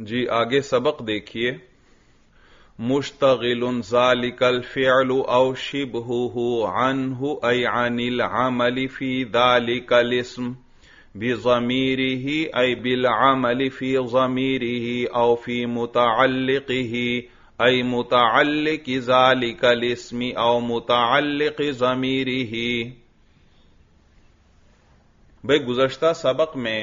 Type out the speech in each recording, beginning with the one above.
جی آگے سبق دیکھیے. مشتغل ذالک الفعل او شبہہ عنہ ای عن العمل فی ذالک الاسم بضمیرہ ای بالعمل فی ضمیرہ او فی متعلقہ ای متعلق ذالک الاسم او متعلق ضمیرہ. بھئی گزشتہ سبق میں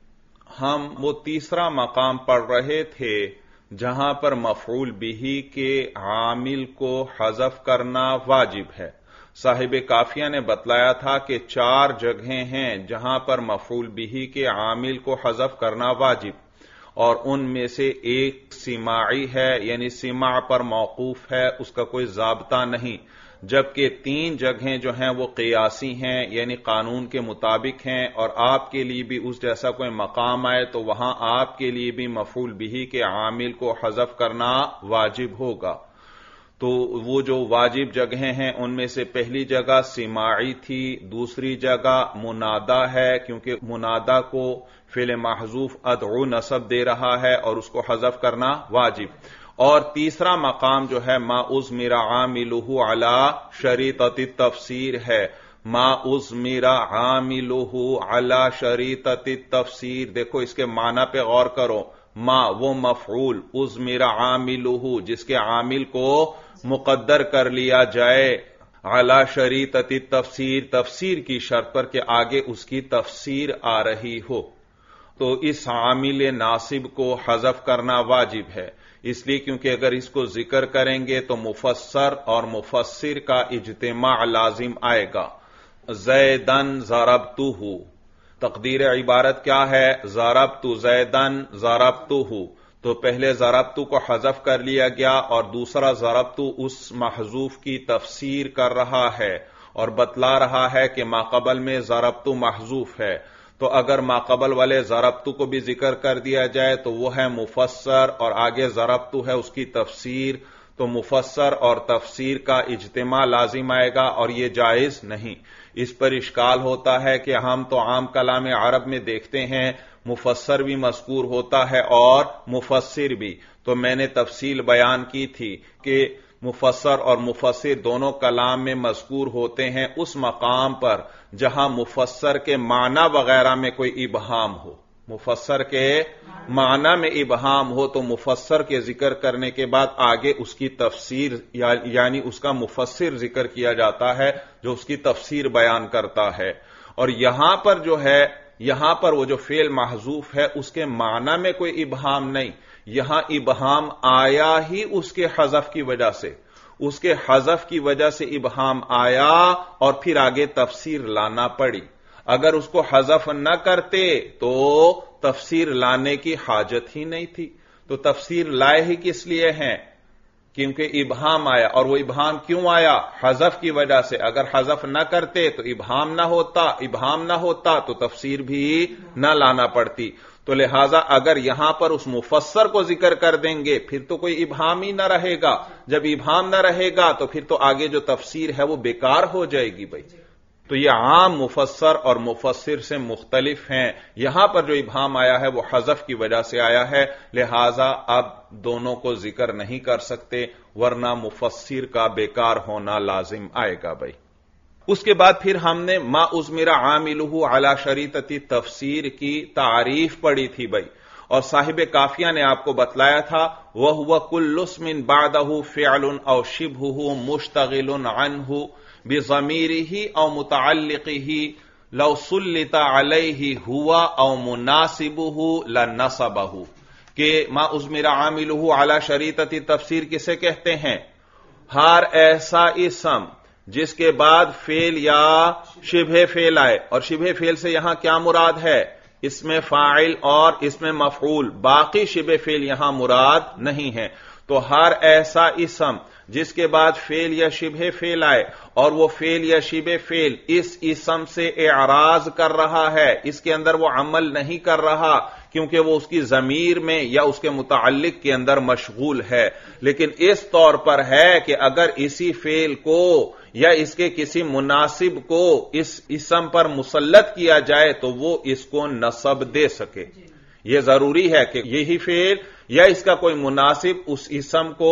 ہم وہ تیسرا مقام پڑھ رہے تھے جہاں پر مفعول بہ کے عامل کو حذف کرنا واجب ہے. صاحب قافیہ نے بتلایا تھا کہ 4 جگہیں ہیں جہاں پر مفعول بہ کے عامل کو حذف کرنا واجب، اور ان میں سے ایک سماعی ہے، یعنی سماع پر موقوف ہے، اس کا کوئی ضابطہ نہیں، جبکہ 3 جگہیں جو ہیں وہ قیاسی ہیں، یعنی قانون کے مطابق ہیں، اور آپ کے لیے بھی اس جیسا کوئی مقام آئے تو وہاں آپ کے لیے بھی مفعول بہ کے عامل کو حذف کرنا واجب ہوگا. تو وہ جو واجب جگہیں ہیں ان میں سے پہلی جگہ سماعی تھی، دوسری جگہ منادا ہے کیونکہ منادا کو فعل محذوف ادعو نصب دے رہا ہے اور اس کو حذف کرنا واجب، اور تیسرا مقام جو ہے ما اضمر عاملہ علی شریطۃ التفسیر ہے. ما اضمر عاملہ علی شریطۃ التفسیر، دیکھو اس کے معنی پہ غور کرو. ما وہ مفعول، اضمر عاملہ جس کے عامل کو مقدر کر لیا جائے علی شریطۃ التفسیر، تفسیر کی شرط پر کہ آگے اس کی تفسیر آ رہی ہو، تو اس عامل ناصب کو حذف کرنا واجب ہے. اس لیے کیونکہ اگر اس کو ذکر کریں گے تو مفسر اور مفسر کا اجتماع لازم آئے گا. زیدن ضربتہ، تقدیر عبارت کیا ہے؟ ضربت زیدن ضربتہ، تو پہلے ضربت کو حذف کر لیا گیا اور دوسرا ضربت اس محذوف کی تفسیر کر رہا ہے اور بتلا رہا ہے کہ ما قبل میں ضربت محذوف ہے. تو اگر ما قبل والے ضربت کو بھی ذکر کر دیا جائے تو وہ ہے مفسر، اور آگے ضربت ہے اس کی تفسیر، تو مفسر اور تفسیر کا اجتماع لازم آئے گا اور یہ جائز نہیں. اس پر اشکال ہوتا ہے کہ ہم تو عام کلام عرب میں دیکھتے ہیں مفسر بھی مذکور ہوتا ہے اور مفسر بھی، تو میں نے تفصیل بیان کی تھی کہ مفسر اور مفسر دونوں کلام میں مذکور ہوتے ہیں اس مقام پر جہاں مفسر کے معنی وغیرہ میں کوئی ابہام ہو. مفسر کے معنی میں ابہام ہو تو مفسر کے ذکر کرنے کے بعد آگے اس کی تفسیر یعنی اس کا مفسر ذکر کیا جاتا ہے جو اس کی تفسیر بیان کرتا ہے. اور یہاں پر جو ہے، یہاں پر وہ جو فعل محذوف ہے اس کے معنی میں کوئی ابہام نہیں، یہاں ابہام آیا ہی اس کے حذف کی وجہ سے، اس کے حذف کی وجہ سے ابہام آیا اور پھر آگے تفسیر لانا پڑی. اگر اس کو حذف نہ کرتے تو تفسیر لانے کی حاجت ہی نہیں تھی. تو تفسیر لائے ہی کس لیے ہیں؟ کیونکہ ابہام آیا، اور وہ ابہام کیوں آیا؟ حذف کی وجہ سے. اگر حذف نہ کرتے تو ابہام نہ ہوتا تو تفسیر بھی نہ لانا پڑتی. تو لہذا اگر یہاں پر اس مفسر کو ذکر کر دیں گے پھر تو کوئی ابہام ہی نہ رہے گا. جب ابہام نہ رہے گا تو پھر تو آگے جو تفسیر ہے وہ بیکار ہو جائے گی. بھائی تو یہ عام مفسر اور مفسر سے مختلف ہیں. یہاں پر جو ابہام آیا ہے وہ حذف کی وجہ سے آیا ہے، لہذا اب دونوں کو ذکر نہیں کر سکتے ورنہ مفسر کا بیکار ہونا لازم آئے گا. بھائی اس کے بعد پھر ہم نے ما اضمر عاملہ علی شریطۃ تفسیر کی تعریف پڑھی تھی. بھائی اور صاحب قافیہ نے آپ کو بتلایا تھا وَهُوَ كُلُّ اسْمٍ بَعْدَهُ فِعْلٌ أَوْ شِبْهُهُ مُشْتَغِلٌ عَنْهُ بِضَمِيرِهِ أَوْ مُتَعَلِّقِهِ لَوْ سُلِّطَ عَلَيْهِ هُوَ أَوْ مُنَاسِبُهُ لَنَّصَبَهُ، کہ ما اضمر عاملہ علی شریطۃ تفسیر کسے کہتے ہیں؟ ہر ایسا اسم جس کے بعد فعل یا شبہ فعل آئے، اور شبہ فعل سے یہاں کیا مراد ہے؟ اس میں فاعل اور اس میں مفعول، باقی شبہ فعل یہاں مراد نہیں ہے. تو ہر ایسا اسم جس کے بعد فعل یا شبہ فعل آئے اور وہ فعل یا شبہ فعل اس اسم سے اعراض کر رہا ہے، اس کے اندر وہ عمل نہیں کر رہا کیونکہ وہ اس کی ضمیر میں یا اس کے متعلق کے اندر مشغول ہے، لیکن اس طور پر ہے کہ اگر اسی فعل کو یا اس کے کسی مناسب کو اس اسم پر مسلط کیا جائے تو وہ اس کو نصب دے سکے، یہ ضروری ہے کہ یہی فعل یا اس کا کوئی مناسب اس اسم کو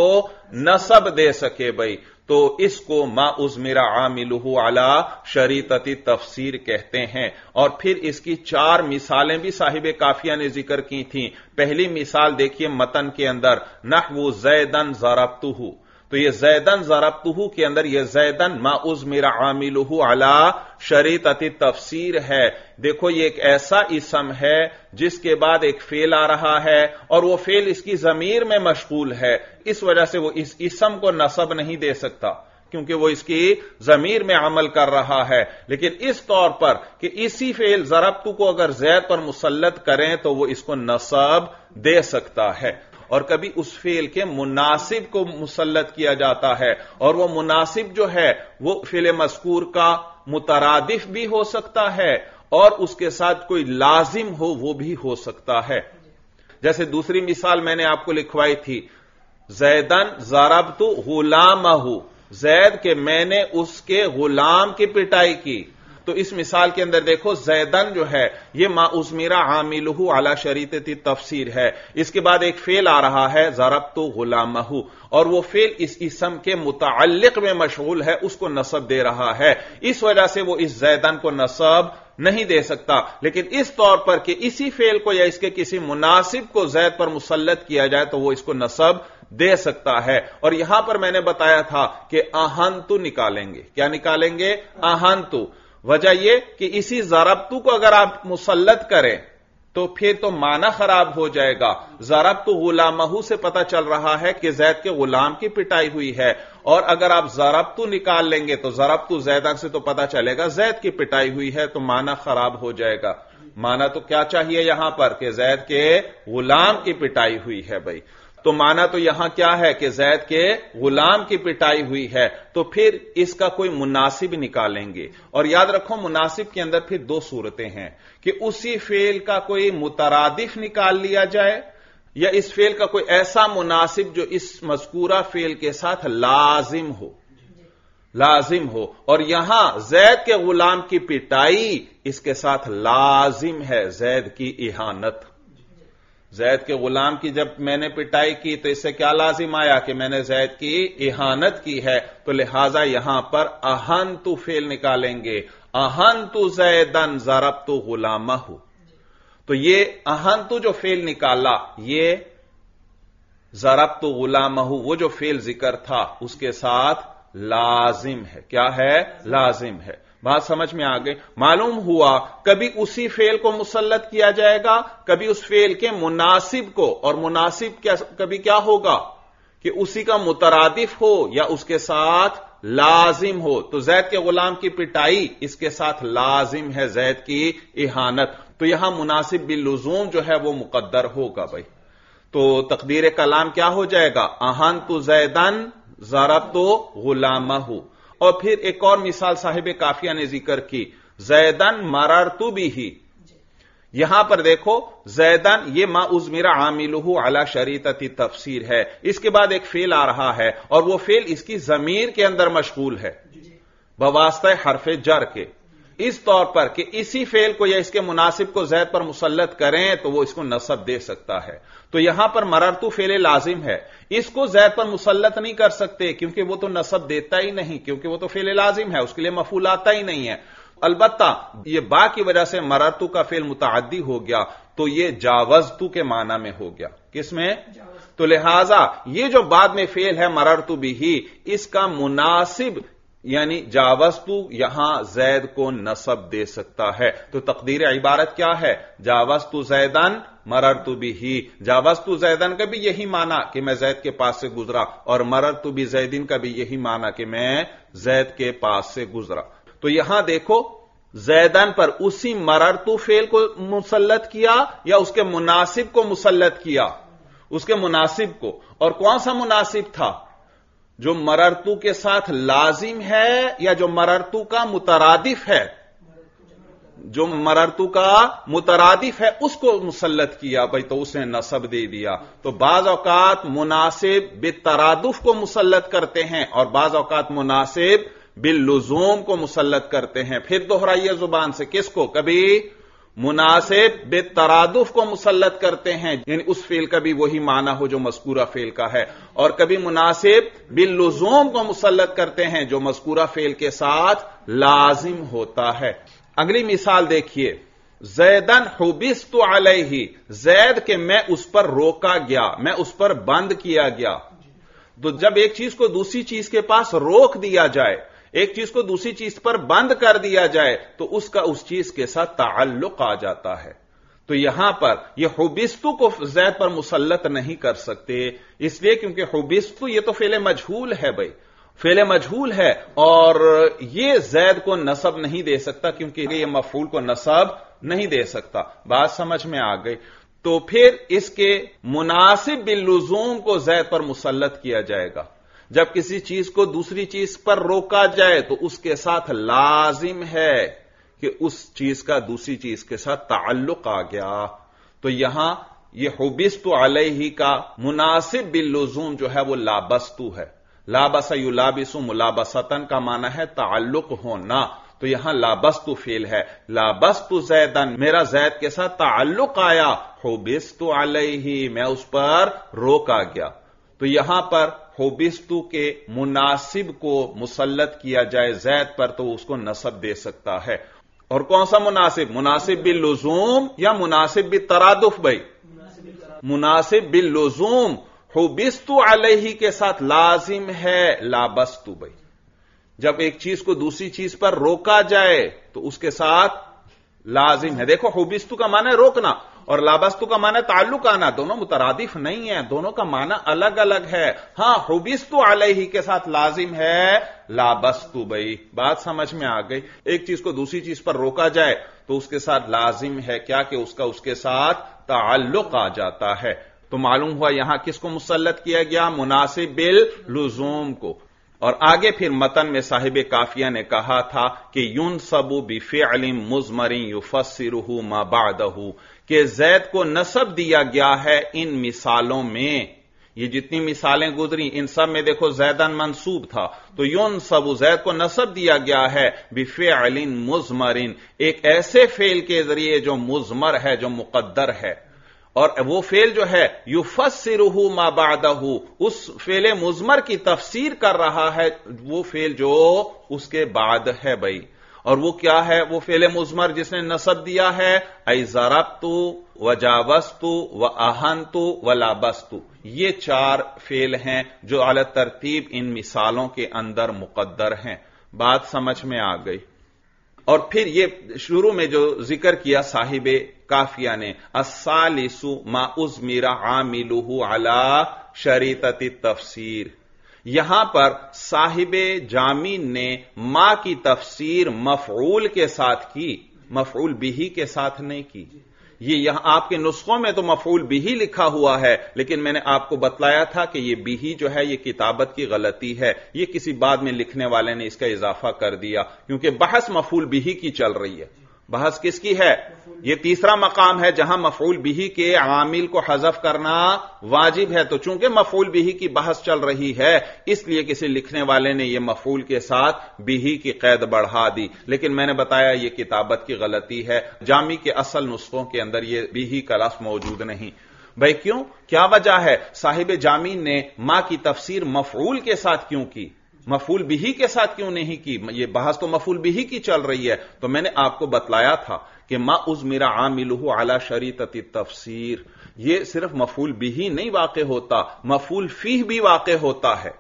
نسب دے سکے بھائی، تو اس کو ما اضمر عاملہ علی شریطۃ تفسیر کہتے ہیں۔ اور پھر اس کی 4 مثالیں بھی صاحب کافیہ نے ذکر کی تھیں۔ پہلی مثال دیکھیے متن کے اندر، نحو زیدن ضربتہ، تو یہ زیدن ضربتہ کے اندر یہ زیدن ما اضمر عاملہ علی شریطۃ تفسیر ہے۔ دیکھو یہ ایک ایسا اسم ہے جس کے بعد ایک فعل آ رہا ہے اور وہ فعل اس کی ضمیر میں مشغول ہے، اس وجہ سے وہ اس اسم کو نسب نہیں دے سکتا کیونکہ وہ اس کی ضمیر میں عمل کر رہا ہے۔ لیکن اس طور پر کہ اسی فعل ضربتو کو اگر زید پر مسلط کریں تو وہ اس کو نسب دے سکتا ہے۔ اور کبھی اس فعل کے مناسب کو مسلط کیا جاتا ہے، اور وہ مناسب جو ہے وہ فعل مذکور کا مترادف بھی ہو سکتا ہے اور اس کے ساتھ کوئی لازم ہو وہ بھی ہو سکتا ہے۔ جیسے دوسری مثال میں نے آپ کو لکھوائی تھی، زیدن ضربت غلامہ، زید کہ میں نے اس کے غلام کی پٹائی کی۔ تو اس مثال کے اندر دیکھو زیدن جو ہے یہ ما اضمر عاملہ علی شریطۃ تفسیر ہے، اس کے بعد ایک فعل آ رہا ہے ضربت غلامہ، اور وہ فعل اس اسم کے متعلق میں مشغول ہے، اس کو نسب دے رہا ہے، اس وجہ سے وہ اس زیدن کو نسب نہیں دے سکتا۔ لیکن اس طور پر کہ اسی فعل کو یا اس کے کسی مناسب کو زید پر مسلط کیا جائے تو وہ اس کو نسب دے سکتا ہے۔ اور یہاں پر میں نے بتایا تھا کہ احنتو نکالیں گے، کیا نکالیں گے؟ احنتو۔ وجہ یہ کہ اسی ضربتو کو اگر آپ مسلط کریں تو پھر تو معنی خراب ہو جائے گا۔ ضربتو غلامہ سے پتہ چل رہا ہے کہ زید کے غلام کی پٹائی ہوئی ہے، اور اگر آپ ضربتو نکال لیں گے تو ضربتو زیدن سے تو پتہ چلے گا زید کی پٹائی ہوئی ہے، تو معنی خراب ہو جائے گا۔ معنی تو کیا چاہیے یہاں پر کہ زید کے غلام کی پٹائی ہوئی ہے بھائی، تو معنی تو یہاں کیا ہے کہ زید کے غلام کی پٹائی ہوئی ہے، تو پھر اس کا کوئی مناسب نکالیں گے۔ اور یاد رکھو مناسب کے اندر پھر 2 صورتیں ہیں کہ اسی فعل کا کوئی مترادف نکال لیا جائے یا اس فعل کا کوئی ایسا مناسب جو اس مذکورہ فعل کے ساتھ لازم ہو، اور یہاں زید کے غلام کی پٹائی اس کے ساتھ لازم ہے زید کی اہانت۔ زید کے غلام کی جب میں نے پٹائی کی تو اس سے کیا لازم آیا کہ میں نے زید کی اہانت کی ہے، تو لہذا یہاں پر احنتو فعل نکالیں گے، احنتو زیدن ضربت غلامہ۔ تو یہ احنتو جو فعل نکالا یہ ضربت غلامہ وہ جو فعل ذکر تھا اس کے ساتھ لازم ہے۔ کیا ہے؟ لازم ہے۔ بات سمجھ میں آ گئی؟ معلوم ہوا کبھی اسی فعل کو مسلط کیا جائے گا، کبھی اس فعل کے مناسب کو، اور مناسب کبھی کیا ہوگا کہ اسی کا مترادف ہو یا اس کے ساتھ لازم ہو۔ تو زید کے غلام کی پٹائی اس کے ساتھ لازم ہے زید کی اہانت، تو یہاں مناسب باللزوم جو ہے وہ مقدر ہوگا بھائی۔ تو تقدیر کلام کیا ہو جائے گا؟ احنت زیدن ضربت غلامہ۔ اور پھر ایک اور مثال صاحب کافیہ نے ذکر کی، زیدن مررت بہ۔ یہاں پر دیکھو زیدن یہ ما اضمر عاملہ علی شریطۃ تفسیر ہے، اس کے بعد ایک فعل آ رہا ہے اور وہ فعل اس کی ضمیر کے اندر مشغول ہے بواسطہ حرف جر کے، اس طور پر کہ اسی فعل کو یا اس کے مناسب کو زید پر مسلط کریں تو وہ اس کو نسب دے سکتا ہے۔ تو یہاں پر مررتو فعل لازم ہے، اس کو زید پر مسلط نہیں کر سکتے کیونکہ وہ تو نسب دیتا ہی نہیں، کیونکہ وہ تو فعل لازم ہے، اس کے لیے مفعول آتا ہی نہیں ہے۔ البتہ یہ با کی وجہ سے مررتو کا فعل متعدی ہو گیا تو یہ جاوزتو کے معنی میں ہو گیا۔ کس میں؟ تو لہذا یہ جو بعد میں فعل ہے مررتو بہ، اس کا مناسب یعنی جاوزتو یہاں زید کو نسب دے سکتا ہے۔ تو تقدیر عبارت کیا ہے؟ جاوزتو زیدن مررتو بہ۔ جاوزتو زیدن کا بھی یہی معنی کہ میں زید کے پاس سے گزرا، اور مررتو بزیدن کا بھی یہی معنی کہ میں زید کے پاس سے گزرا۔ تو یہاں دیکھو زیدن پر اسی مررتو فعل کو مسلط کیا یا اس کے مناسب کو مسلط کیا؟ اس کے مناسب کو۔ اور کون سا مناسب تھا؟ جو مررتو کے ساتھ لازم ہے یا جو مررتو کا مترادف ہے؟ جو مررتو کا مترادف ہے اس کو مسلط کیا بھائی، تو اس نے نسب دے دیا۔ تو بعض اوقات مناسب بالترادف کو مسلط کرتے ہیں اور بعض اوقات مناسب باللزوم کو مسلط کرتے ہیں۔ پھر دوہرائیے زبان سے، کس کو؟ کبھی मुनासिब बेतरादुफ को मुसल्लत करते हैं, यानी उस फेल का भी वही माना हो जो मज़कूरा फेल का है, और कभी मुनासिब बिल्लुज़ूम को मुसल्लत करते हैं जो मज़कूरा फेल के साथ लाजिम होता है। अगली मिसाल देखिए, ज़ैदन हुबिस्तु अलैहि, ज़ैद के मैं उस पर रोका गया, मैं उस पर बंद किया गया। तो जब एक चीज को दूसरी चीज के पास रोक दिया जाए, एक चीज को दूसरी चीज पर बंद कर दिया जाए, तो उसका उस चीज के साथ ताल्लुक आ जाता है। तो यहां पर यह हुबिस्तु को ज़ैद पर मुसल्लत नहीं कर सकते, इसलिए क्योंकि हुबिस्तु ये तो फेले मजहूल है भाई, फेले मजहूल है, और ये ज़ैद को नसब नहीं दे सकता क्योंकि ये मफूल को नसब नहीं दे सकता। बात समझ में आ गई। तो फिर इसके मुनासिब बिल्लुज़ूम को ज़ैद पर मुसल्लत किया जाएगा। जब किसी चीज को दूसरी चीज पर रोका जाए तो उसके साथ लाजिम है कि उस चीज का दूसरी चीज के साथ ताल्लुक आ गया। तो यहां यह हुबिस्तु अलैहि का मुनासिब बिल्लुज़ूम जो है वो लाबस्तु है। लाबसा युलाबिसु मुलाबसतन का माना है ताल्लुक होना, तो यहां लाबस्तु फेल है। लाबस्तु ज़ैदन, मेरा ज़ैद के साथ ताल्लुक आया, हुबिस्तु अलैहि, मैं उस पर रोका गया। तो यहां पर हुबिस्तु के मुनासिब को मुसल्लत किया जाए ज़ैद पर तो उसको नसब दे सकता है। और कौन सा मुनासिब? मुनासिब बिल्लुज़ूम या मुनासिब बितरादुफ? भाई मुनासिब बिल्लुज़ूम हुबिस्तु अलैहि के साथ लाजिम है लाबस्तु। भाई जब एक चीज को दूसरी चीज पर रोका जाए तो उसके साथ लाजिम है। देखो हुबिस्तु का माना है रोकना और लाबस्तु का माना है ताल्लुक आना, दोनों मुतरादिफ नहीं है, दोनों का माना अलग अलग है। हां, हुबिस्तु अलैहि के साथ लाजिम है लाबस्तु। भाई बात समझ में आ गई। एक चीज को दूसरी चीज पर रोका जाए तो उसके साथ लाजिम है क्या कि उसका उसके साथ ताल्लुक आ जाता है। तो मालूम हुआ यहां किसको मुसल्लत किया गया? मुनासिब बिल लुजूम को। और आगे फिर मतन में साहिब काफिया ने कहा था कि युनसबु बिफ़िअलिन मुज़मरिन युफ़स्सिरुहु मा बअदहु, कि ज़ैद को नसब दिया गया है इन मिसालों में। ये जितनी मिसालें गुजरी इन सब में देखो ज़ैदन मंसूब था, तो युनसबु ज़ैद को नसब दिया गया है बिफ़िअलिन मुज़मरिन, एक ऐसे फेल के जरिए जो मुज़मर है, जो मुक़द्दर है। और वो फेल जो है युफ़स्सिरुहु मा बअदहु, उस फेले मुज़मर की तफसीर कर रहा है वो फेल जो उसके बाद है। भाई और वो क्या है? वो फेले मुज़मर जिसने नसब दिया है ऐ ज़रबतु व जावस्तु व अहनतु व लाबस्तु। ये चार फेल हैं जो अला तरतीब इन मिसालों के अंदर मुक़द्दर हैं। बात समझ में आ गई। और फिर ये शुरू में जो जिक्र किया साहिबे काफिया ने, अस्सालिसु मा उज़मिरा आमिलुहु अला शरीतति तफसीर, यहां पर साहिबे जामीन ने मा की तफसीर मफऊल के साथ की, मफऊल बिही के साथ नहीं की। ये यहां आपके नुस्खों में तो मफऊल बिही लिखा हुआ है, लेकिन मैंने आपको बतलाया था कि ये बिही जो है ये किताबत की गलती है, ये किसी बाद में लिखने वाले ने इसका इजाफा कर दिया, क्योंकि बहस मफऊल बिही की चल रही है। बहस किसकी है? ये तीसरा मकाम है जहां मफऊल बिही के आमिल को हज़फ करना वाजिब है। तो चूंकि मफऊल बिही की बहस चल रही है, इसलिए किसी लिखने वाले ने यह मफऊल के साथ बिही की कैद बढ़ा दी, लेकिन मैंने बताया यह किताबत की गलती है। जामी के असल नुस्खों के अंदर यह बिही का लफ्ज़ मौजूद नहीं। भाई क्यों? क्या वजह है? साहिब जामीन ने मां की तफसीर मफऊल के साथ क्यों की, मफूल बिही के साथ क्यों नहीं की? ये बहस तो मफूल बिही की चल रही है। तो मैंने आपको बतलाया था कि मा उज़मिरा आमिलुहु अला शरीतति तफसीर, ये सिर्फ मफूल बिही नहीं वाक़े होता, मफूल फीह भी वाक़े होता है।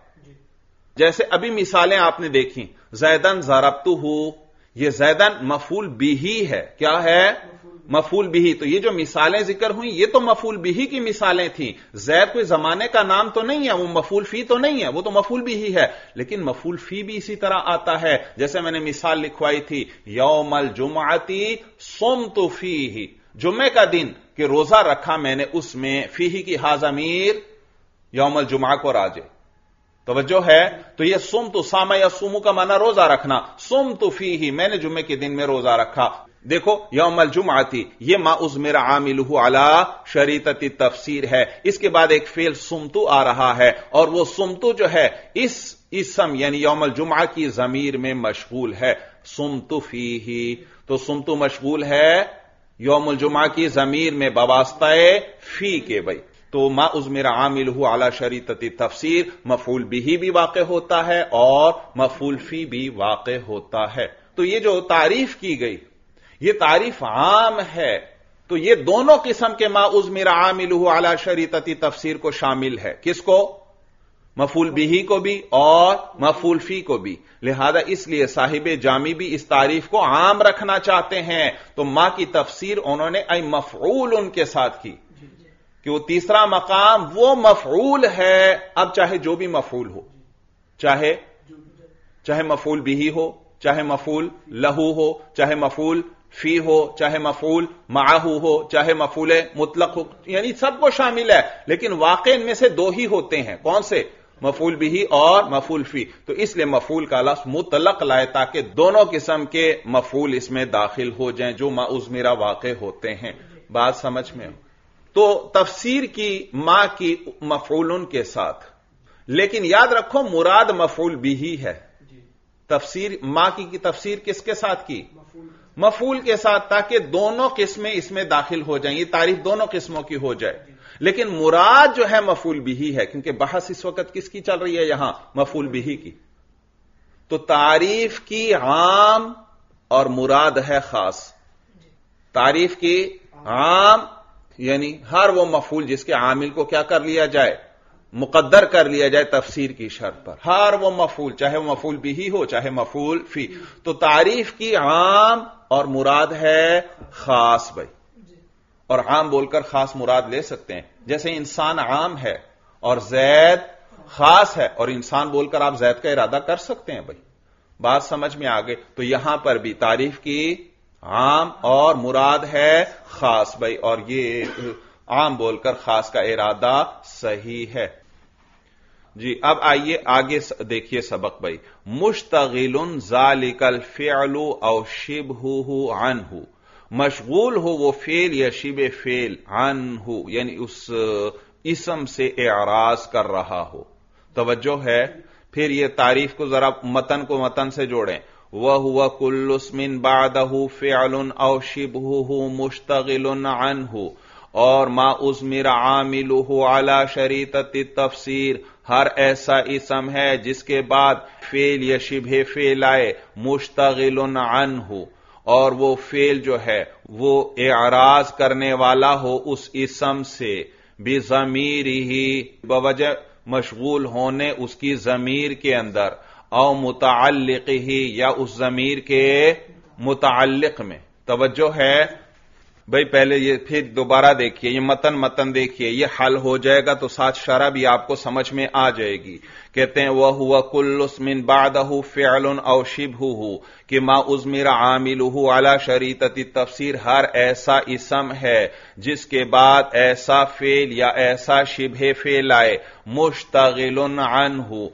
जैसे अभी मिसालें आपने देखी, ज़ैदन ज़रबतुहु, ये ज़ैदन मफूल बिही है। क्या है? मफूल बिही। तो ये जो मिसालें जिक्र हुई ये तो मफूल बिही की मिसालें थी। ज़ैद कोई जमाने का नाम तो नहीं है, वो मफूल फी तो नहीं है, वो तो मफूल बिही है। लेकिन मफूल फी भी इसी तरह आता है। जैसे मैंने मिसाल लिखवाई थी, यौमल जुमअती सुमतु फीही, जुम्मे का दिन कि रोजा रखा मैंने उसमें, फीही की हाज़मीर यौमल जुमा को राजे, तवज्जो है। तो यह सुमतु, सामा या सुमु का माना रोजा रखना, सुमतु फीही, मैंने जुम्मे के दिन में रोजा रखा। देखो यौमल जुमअती, ये मा उज़मिरा आमिलुहु अला शरीतति तफसीर है। इसके बाद एक फेल सुमतु आ रहा है, और वो सुमतु जो है इस इसम यानी यौमल जुमअ की जमीर में मशगूल है, सुमतु फीही। तो सुमतु मशगूल है یوم الجمعہ کی ضمیر میں بواسطہ فی کے بھائی، تو ما اضمر عاملہ علی شریطۃ تفسیر مفعول بہ بھی واقع ہوتا ہے اور مفعول فی بھی واقع ہوتا ہے۔ تو یہ جو تعریف کی گئی یہ تعریف عام ہے، تو یہ دونوں قسم کے ما اضمر عاملہ علی شریطۃ تفسیر کو شامل ہے۔ کس کو؟ مفعول بہ کو بھی اور مفعول فی کو بھی۔ لہذا اس لیے صاحب جامی بھی اس تعریف کو عام رکھنا چاہتے ہیں، تو ما کی تفسیر انہوں نے ای مفعول ان کے ساتھ کی کہ وہ تیسرا مقام وہ مفعول ہے، اب چاہے جو بھی مفعول ہو، چاہے مفعول بہ ہو، چاہے مفعول لہو ہو، چاہے مفعول فی ہو، چاہے مفعول معہ ہو، چاہے مفعول مطلق ہو، یعنی سب کو شامل ہے، لیکن واقع ان میں سے دو ہی ہوتے ہیں۔ کون سے؟ مفعول بہ اور مفعول فی۔ تو اس لیے مفعول کا لفظ مطلق لائے تاکہ دونوں قسم کے مفعول اس میں داخل ہو جائیں جو ما اضمرہ واقع ہوتے ہیں۔ بات سمجھ میں ہو؟ تو تفسیر کی ما کی مفعولن کے ساتھ، لیکن یاد رکھو مراد مفعول بہ ہے۔ تفسیر ما کی تفسیر کس کے ساتھ کی؟ مفعول کے ساتھ، تاکہ دونوں قسمیں اس میں داخل ہو جائیں، یہ تعریف دونوں قسموں کی ہو جائے، لیکن مراد جو ہے مفعول بہ ہے، کیونکہ بحث اس وقت کس کی چل رہی ہے یہاں؟ مفعول بہ کی۔ تو تعریف کی عام اور مراد ہے خاص۔ تعریف کی عام یعنی ہر وہ مفعول جس کے عامل کو کیا کر لیا جائے؟ مقدر کر لیا جائے تفسیر کی شرط پر، ہر وہ مفعول، چاہے وہ مفعول بہ ہو چاہے مفعول فی۔ تو تعریف کی عام اور مراد ہے خاص بھائی، اور عام بول کر خاص مراد لے سکتے ہیں، جیسے انسان عام ہے اور زید خاص ہے، اور انسان بول کر آپ زید کا ارادہ کر سکتے ہیں بھائی۔ بات سمجھ میں آگے؟ تو یہاں پر بھی تعریف کی عام اور مراد ہے خاص بھائی، اور یہ عام بول کر خاص کا ارادہ صحیح ہے۔ جی اب آئیے آگے دیکھیے سبق بھائی۔ مشتغل ذالک الفعل او شبہہ عنہ، مشغول ہو وہ فعل یا شبہ فعل عنہ یعنی اس اسم سے اعراض کر رہا ہو۔ توجہ ہے؟ پھر یہ تعریف کو ذرا متن کو متن سے جوڑیں۔ وَهُوَ كُلُّ اسْمٍ بَعْدَهُ فِعْلٌ أَوْ شِبْهُهُ مُشْتَغِلٌ عَنْهُ، اور ما اضمر عاملہ علی شریطۃ التفسیر، ہر ایسا اسم ہے جس کے بعد فعل یا شبہ فعل آئے، مشتغل عنہ، اور وہ فعل جو ہے وہ اعراض کرنے والا ہو اس اسم سے، بضمیرہ، بوجہ مشغول ہونے اس کی ضمیر کے اندر، او متعلقہ، یا اس ضمیر کے متعلق میں۔ توجہ ہے بھئی؟ پہلے یہ پھر دوبارہ دیکھیے، یہ متن دیکھیے، یہ حل ہو جائے گا تو ساتھ شرح بھی آپ کو سمجھ میں آ جائے گی۔ کہتے ہیں وَهُوَ كُلُّ اسْمٍ بَعْدَهُ فِعْلٌ أَوْ شِبْهُهُ، کہ ما اضمر عاملہ علی شریطۃ التفسیر، ہر ایسا اسم ہے جس کے بعد ایسا فعل یا ایسا شبہ فعل آئے، مشتغل عنہ،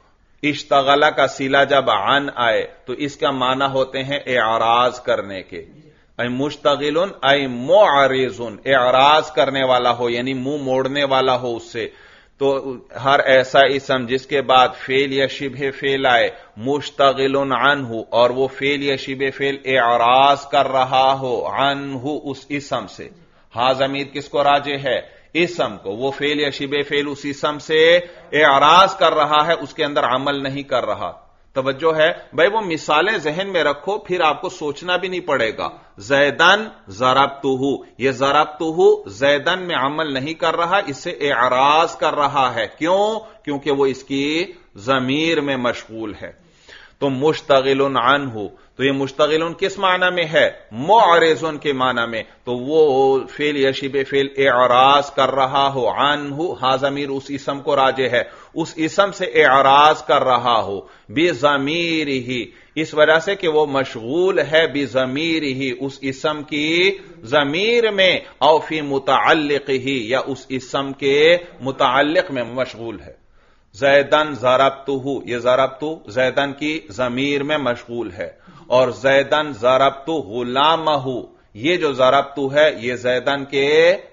اشتغلہ کا صلہ جب عن آئے تو اس کا معنی ہوتے ہیں اعراض کرنے کے۔ اے مشتغل اے معرض، اعراض کرنے والا ہو یعنی منہ موڑنے والا ہو اس سے۔ تو ہر ایسا اسم جس کے بعد فعل یا شبہ فعل آئے، مشتغل عنہ، اور وہ فعل یا شبہ فعل اعراض کر رہا ہو، عنہ اس اسم سے۔ ہاں ضمیر کس کو راجع ہے؟ اسم کو۔ وہ فعل یا شبہ فعل اس اسم سے اعراض کر رہا ہے، اس کے اندر عمل نہیں کر رہا۔ توجہ ہے بھائی؟ وہ مثالیں ذہن میں رکھو، پھر آپ کو سوچنا بھی نہیں پڑے گا۔ زیدن ضربتہ، یہ ضربتہ زیدن میں عمل نہیں کر رہا، اس سے اعراض کر رہا ہے۔ کیوں؟ کیونکہ وہ اس کی ضمیر میں مشغول ہے۔ تو مشتغل عنہ، تو یہ مشتغل کس معنی میں ہے؟ معرض کے معنی میں۔ تو وہ فعل یا شبہ فعل اعراض کر رہا ہو، عنہ، ہا ضمیر اس اسم کو راجع ہے، اس اسم سے اعراض کر رہا ہو، بضمیرہ، اس وجہ سے کہ وہ مشغول ہے بضمیرہ، اس اسم کی ضمیر میں، او فی متعلقہ، یا اس اسم کے متعلق میں مشغول ہے۔ زیدن ضربتہ، یہ ضربتہ زیدن کی ضمیر میں مشغول ہے، اور زیدن ضربتہ غلامہ، یہ جو ضربتہ ہے یہ زیدن کے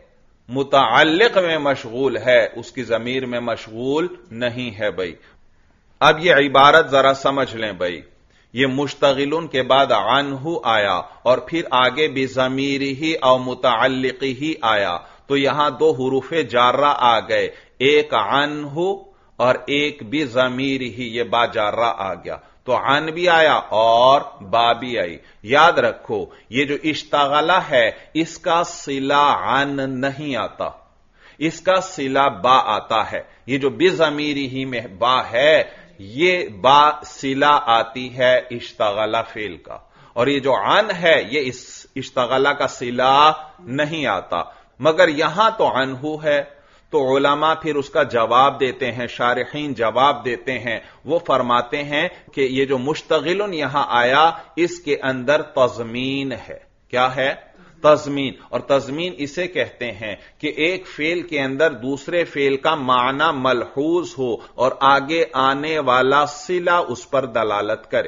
متعلق میں مشغول ہے، اس کی ضمیر میں مشغول نہیں ہے بھائی۔ اب یہ عبارت ذرا سمجھ لیں بھائی، یہ مشتغلن کے بعد عنہ آیا اور پھر آگے بھی ضمیرہ او متعلقہ آیا، تو یہاں دو حروف جارہ آ گئے، ایک عنہ اور ایک بھی ضمیرہ، یہ با جارہ آ گیا، تو عن بھی آیا اور با بھی آئی۔ یاد رکھو یہ جو اشتغلہ ہے اس کا صلہ عن نہیں آتا، اس کا صلہ با آتا ہے۔ یہ جو بضمیرہ میں با ہے یہ با صلہ آتی ہے اشتغلہ فعل کا، اور یہ جو عن ہے یہ اس اشتغلہ کا صلہ نہیں آتا، مگر یہاں تو عنہ ہے۔ تو علماء پھر اس کا جواب دیتے ہیں، شارحین جواب دیتے ہیں، وہ فرماتے ہیں کہ یہ جو مشتغلن یہاں آیا اس کے اندر تضمین ہے۔ کیا ہے؟ تضمین۔ اور تضمین اسے کہتے ہیں کہ ایک فعل کے اندر دوسرے فعل کا معنی ملحوظ ہو اور آگے آنے والا صلہ اس پر دلالت کرے۔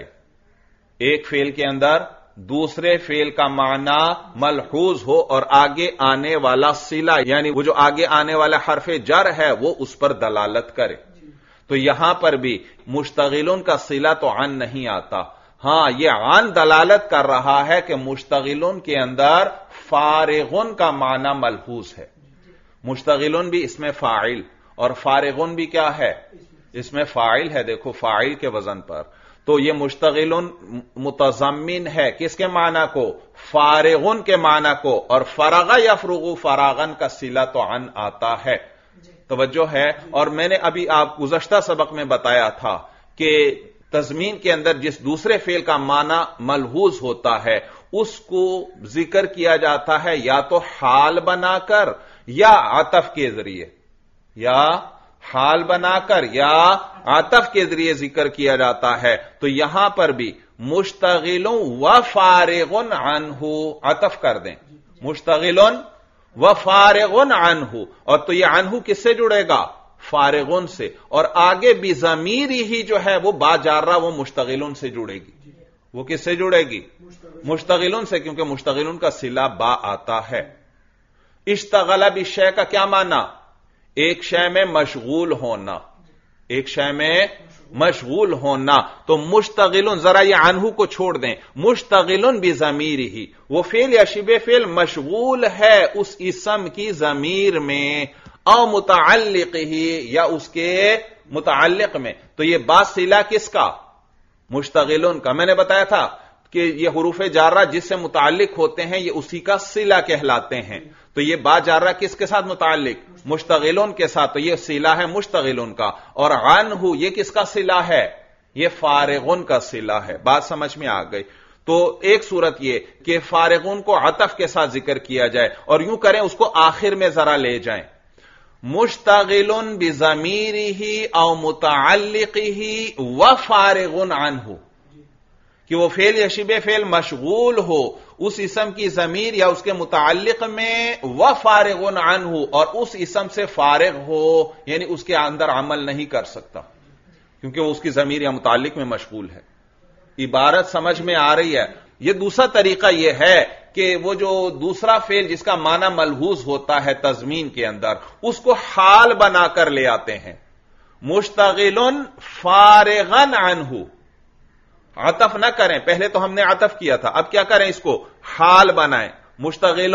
ایک فعل کے اندر دوسرے فعل کا معنی ملحوظ ہو اور آگے آنے والا صلہ، یعنی وہ جو آگے آنے والا حرف جر ہے وہ اس پر دلالت کرے۔ تو یہاں پر بھی مشتغلن کا صلہ تو عن نہیں آتا، ہاں یہ عن دلالت کر رہا ہے کہ مشتغلن کے اندر فارغن کا معنی ملحوظ ہے۔ مشتغلن بھی اس میں فاعل اور فارغن بھی کیا ہے؟ اس میں فاعل ہے، دیکھو فاعل کے وزن پر۔ تو یہ مشتغلن متضمن ہے کس کے معنی کو؟ فارغن کے معنی کو، اور فرغ یفرغ فراغن کا صلہ تو عن آتا ہے۔ توجہ ہے؟ اور میں نے ابھی آپ گزشتہ سبق میں بتایا تھا کہ تضمین کے اندر جس دوسرے فعل کا معنی ملحوظ ہوتا ہے اس کو ذکر کیا جاتا ہے یا تو حال بنا کر یا عطف کے ذریعے، یا حال بنا کر یا عطف کے ذریعے ذکر کیا جاتا ہے۔ تو یہاں پر بھی مشتغل و فارغ عنہ عطف کر دیں، مشتغل و فارغ عنہ، اور تو یہ عنہ کس سے جڑے گا؟ فارغن سے، اور آگے بھی ضمیر ہی جو ہے وہ با جارہ وہ مشتغلن سے جڑے گی۔ وہ کس سے جڑے گی؟ مشتغلن سے، کیونکہ مشتغلن کا صلہ با آتا ہے۔ اشتغل بالشیء کا کیا معنی؟ ایک شے میں مشغول ہونا، ایک شے میں مشغول ہونا۔ تو مشتغلن، ذرا یہ عنہ کو چھوڑ دیں، مشتغلن بضمیرہ، وہ فعل یا شبہ فعل مشغول ہے اس اسم کی ضمیر میں، او متعلق ہی یا اس کے متعلق میں۔ تو یہ با صلہ کس کا؟ مشتغلن کا۔ میں نے بتایا تھا کہ یہ حروف جارہ جس سے متعلق ہوتے ہیں یہ اسی کا صلہ کہلاتے ہیں۔ تو یہ با جارہ کس کے ساتھ متعلق؟ مشتغلن کے ساتھ، تو یہ صلہ ہے مشتغلن کا۔ اور عنہ یہ کس کا صلہ ہے؟ یہ فارغن کا صلہ ہے۔ بات سمجھ میں آ گئی؟ تو ایک صورت یہ کہ فارغن کو عطف کے ساتھ ذکر کیا جائے، اور یوں کریں اس کو آخر میں ذرا لے جائیں، مشتغل بضمیرہ او متعلقہ و فارغ عنہ، کہ وہ فعل یا شبہ فعل مشغول ہو اس اسم کی ضمیر یا اس کے متعلق میں، و فارغ عنہ، اور اس اسم سے فارغ ہو، یعنی اس کے اندر عمل نہیں کر سکتا کیونکہ وہ اس کی ضمیر یا متعلق میں مشغول ہے۔ عبارت سمجھ میں آ رہی ہے؟ یہ دوسرا طریقہ یہ ہے کہ وہ جو دوسرا فعل جس کا معنی ملحوظ ہوتا ہے تضمین کے اندر، اس کو حال بنا کر لے آتے ہیں، مشتغل فارغن عنہ۔ عطف نہ کریں، پہلے تو ہم نے عطف کیا تھا، اب کیا کریں؟ اس کو حال بنائیں، مشتغل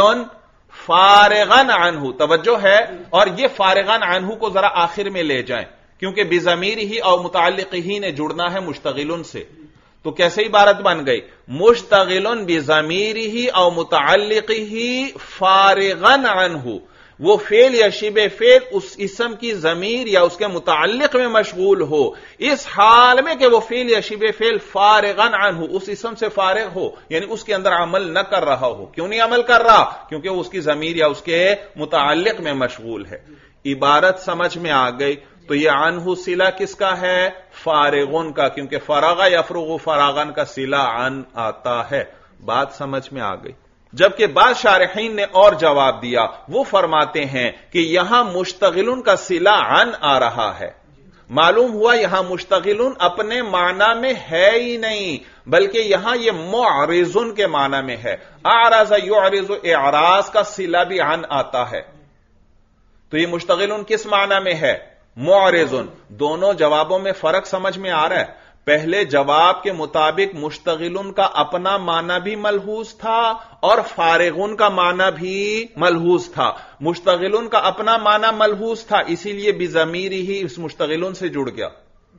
فارغن عنہ۔ توجہ ہے؟ اور یہ فارغن عنہ کو ذرا آخر میں لے جائیں، کیونکہ بضمیرہ او متعلقہ نے جڑنا ہے مشتغل سے۔ تو کیسے عبارت بن گئی؟ مشتغل بضمیرہ او متعلقہ فارغن عنہ، وہ فعل یا شبہ فعل اس اسم کی ضمیر یا اس کے متعلق میں مشغول ہو، اس حال میں کہ وہ فعل یا شبہ فعل فارغن عنہ، اس اسم سے فارغ ہو، یعنی اس کے اندر عمل نہ کر رہا ہو۔ کیوں نہیں عمل کر رہا؟ کیونکہ وہ اس کی ضمیر یا اس کے متعلق میں مشغول ہے۔ عبارت سمجھ میں آ گئی؟ تو یہ عنہ صلہ کس کا ہے؟ فارغن کا، کیونکہ فرغ یفرغ فراغن کا صلہ عن آتا ہے۔ بات سمجھ میں آ گئی؟ جبکہ بعض شارحین نے اور جواب دیا، وہ فرماتے ہیں کہ یہاں مشتغلن کا صلہ عن آ رہا ہے، معلوم ہوا یہاں مشتغلن اپنے معنی میں ہے ہی نہیں، بلکہ یہاں یہ معرضن کے معنی میں ہے۔ اعرض یعرض، اعراض کا صلہ بھی عن آتا ہے۔ تو یہ مشتغلن کس معنی میں ہے؟ معرضن۔ دونوں جوابوں میں فرق سمجھ میں آ رہا ہے؟ پہلے جواب کے مطابق مشتغلن کا اپنا معنی بھی ملحوظ تھا اور فارغن کا معنی بھی ملحوظ تھا. مشتغلن کا اپنا معنی ملحوظ تھا، اسی لیے بضمیر ہی اس مشتغلن سے جڑ گیا،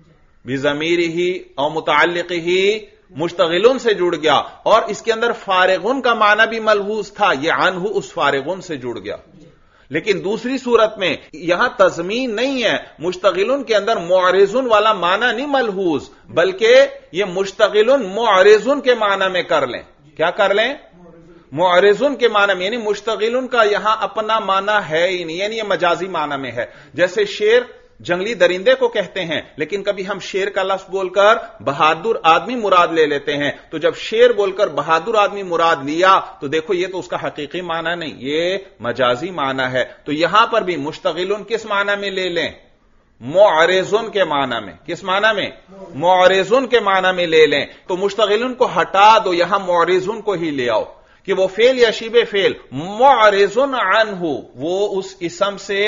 بضمیر ہی اور متعلق ہی مشتغلن سے جڑ گیا، اور اس کے اندر فارغن کا معنی بھی ملحوظ تھا، یہ عنہ اس فارغن سے جڑ گیا. لیکن دوسری صورت میں یہاں تضمین نہیں ہے، مشتغلن کے اندر معرضن والا معنی نہیں ملحوظ، بلکہ یہ مشتغلن معرضن کے معنی میں کر لیں. کیا کر لیں؟ معرضن کے معنی میں، یعنی مشتغلن کا یہاں اپنا معنی ہے ہی نہیں، یعنی یہ مجازی معنی میں ہے. جیسے شیر جنگلی درندے کو کہتے ہیں، لیکن کبھی ہم شیر کا لفظ بول کر بہادر آدمی مراد لے لیتے ہیں، تو جب شیر بول کر بہادر آدمی مراد لیا تو دیکھو یہ تو اس کا حقیقی معنی نہیں، یہ مجازی معنی ہے. تو یہاں پر بھی مشتغلن کس معنی میں لے لیں؟ معرضن کے معنی میں. کس معنی میں؟ معرضن کے معنی میں لے لیں. تو مشتغلن کو ہٹا دو، یہاں معرضن کو ہی لے آؤ کہ وہ فعل یا شبہ فعل معرضن عنہ، وہ اس اسم سے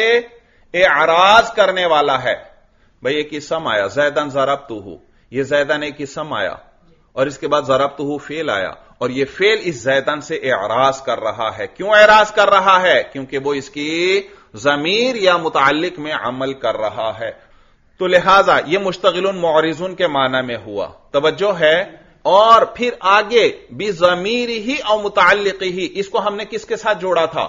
اعراض کرنے والا ہے. بھئی ایک اسم آیا زیدن ضربتہ، یہ زیدن ایک اسم آیا اور اس کے بعد ضربتہ فعل آیا، اور یہ فعل اس زیدن سے اعراض کر رہا ہے. کیوں اعراض کر رہا ہے؟ کیونکہ وہ اس کی ضمیر یا متعلق میں عمل کر رہا ہے. تو لہذا یہ مشتغلن معرضن کے معنی میں ہوا. توجہ ہے. اور پھر آگے بضمیر ہی اور متعلق ہی، اس کو ہم نے کس کے ساتھ جوڑا تھا؟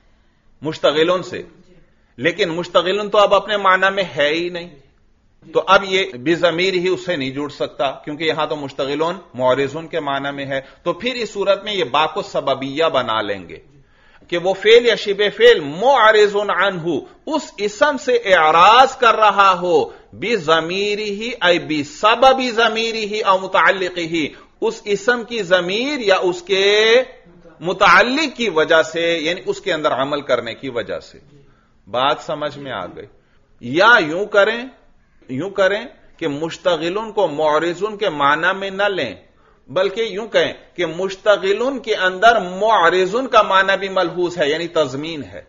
مشتغلن سے. لیکن مشتغلن تو اب اپنے معنی میں ہے ہی نہیں، تو اب یہ بضمیر ہی اس سے نہیں جڑ سکتا، کیونکہ یہاں تو مشتغلن معرضن کے معنی میں ہے. تو پھر اس صورت میں یہ با کو سببیہ بنا لیں گے کہ وہ فعل یا شبہ فعل معرضن عنہ اس اسم سے اعراض کر رہا ہو، بضمیرہ ای بسبب ضمیرہ او متعلقہ، اس اسم کی ضمیر یا اس کے متعلق کی وجہ سے، یعنی اس کے اندر عمل کرنے کی وجہ سے. بات سمجھ میں آ گئی؟ یا یوں کریں کہ مشتغلن کو معرضن کے معنی میں نہ لیں، بلکہ یوں کہیں کہ مشتغلن کے اندر معرضن کا معنی بھی ملحوظ ہے، یعنی تضمین ہے.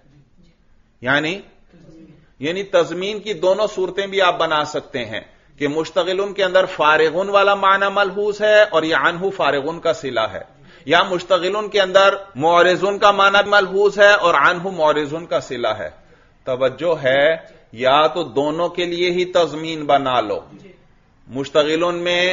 یعنی تضمین کی دونوں صورتیں بھی آپ بنا سکتے ہیں کہ مشتغلن کے اندر فارغن والا معنی ملحوظ ہے اور یہ عنہ فارغن کا صلہ ہے، یا مشتغلن کے اندر معرضن کا معنی ملحوظ ہے اور عنہ معرضن کا صلہ ہے. توجہ ہے. یا تو دونوں کے لیے ہی تضمین بنا لو، مشتغلن میں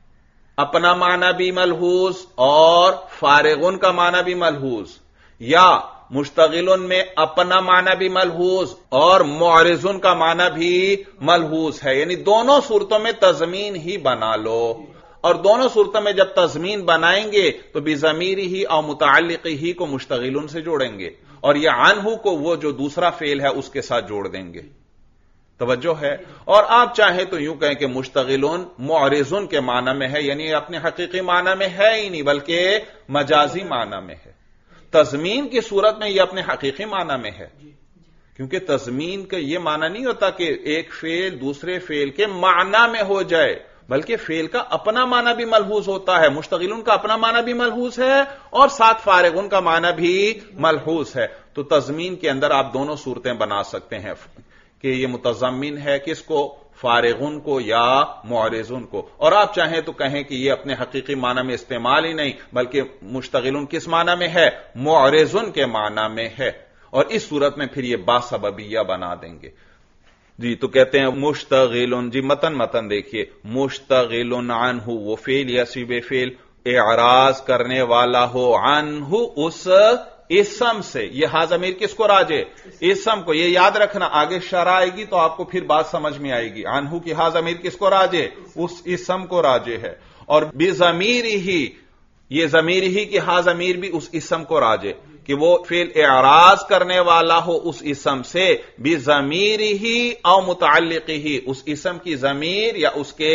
اپنا معنی بھی ملحوظ اور فارغن کا معنی بھی ملحوظ، یا مشتغلن میں اپنا معنی بھی ملحوظ اور معرضن کا معنی بھی ملحوظ ہے. یعنی دونوں صورتوں میں تضمین ہی بنا لو، اور دونوں صورتوں میں جب تضمین بنائیں گے تو بضمیر ہی اور متعلق ہی کو مشتغلن سے جوڑیں گے، اور یہ عنہ کو وہ جو دوسرا فعل ہے اس کے ساتھ جوڑ دیں گے. توجہ ہے. اور آپ چاہیں تو یوں کہیں کہ مشتغلن معرضن کے معنی میں ہے، یعنی اپنے حقیقی معنی میں ہے ہی نہیں بلکہ مجازی معنی میں ہے. تضمین کی صورت میں یہ اپنے حقیقی معنی میں ہے، کیونکہ تضمین کا یہ معنی نہیں ہوتا کہ ایک فعل دوسرے فعل کے معنی میں ہو جائے، بلکہ فعل کا اپنا معنی بھی ملحوظ ہوتا ہے. مشتغلن کا اپنا معنی بھی ملحوظ ہے اور ساتھ فارغن کا معنی بھی ملحوظ ہے. تو تضمین کے اندر آپ دونوں صورتیں بنا سکتے ہیں کہ یہ متضمن ہے کس کو؟ فارغن کو یا معرضن کو. اور آپ چاہیں تو کہیں کہ یہ اپنے حقیقی معنی میں استعمال ہی نہیں بلکہ مشتغلن کس معنی میں ہے؟ معرضن کے معنی میں ہے. اور اس صورت میں پھر یہ با سببیہ بنا دیں گے. جی تو کہتے ہیں مشتغلن، جی متن دیکھیے، مشتغلن عنہ وہ فعل یا شبہ فعل اعراض کرنے والا ہو عنہ اس اسم سے. یہ ہا ضمیر کس کو راجع؟ اسم کو. یہ یاد رکھنا، آگے شرح آئے گی تو آپ کو پھر بات سمجھ میں آئے گی. عنہ کی ہا ضمیر کس کو راجع؟ اس اسم کو راجع ہے. اور بضمیر ہی، یہ ضمیر ہی کی ہا ضمیر بھی اس اسم کو راجع کہ وہ فعل اعراض کرنے والا ہو اس اسم سے، بضمیر ہی او متعلق ہی، اس اسم کی ضمیر یا اس کے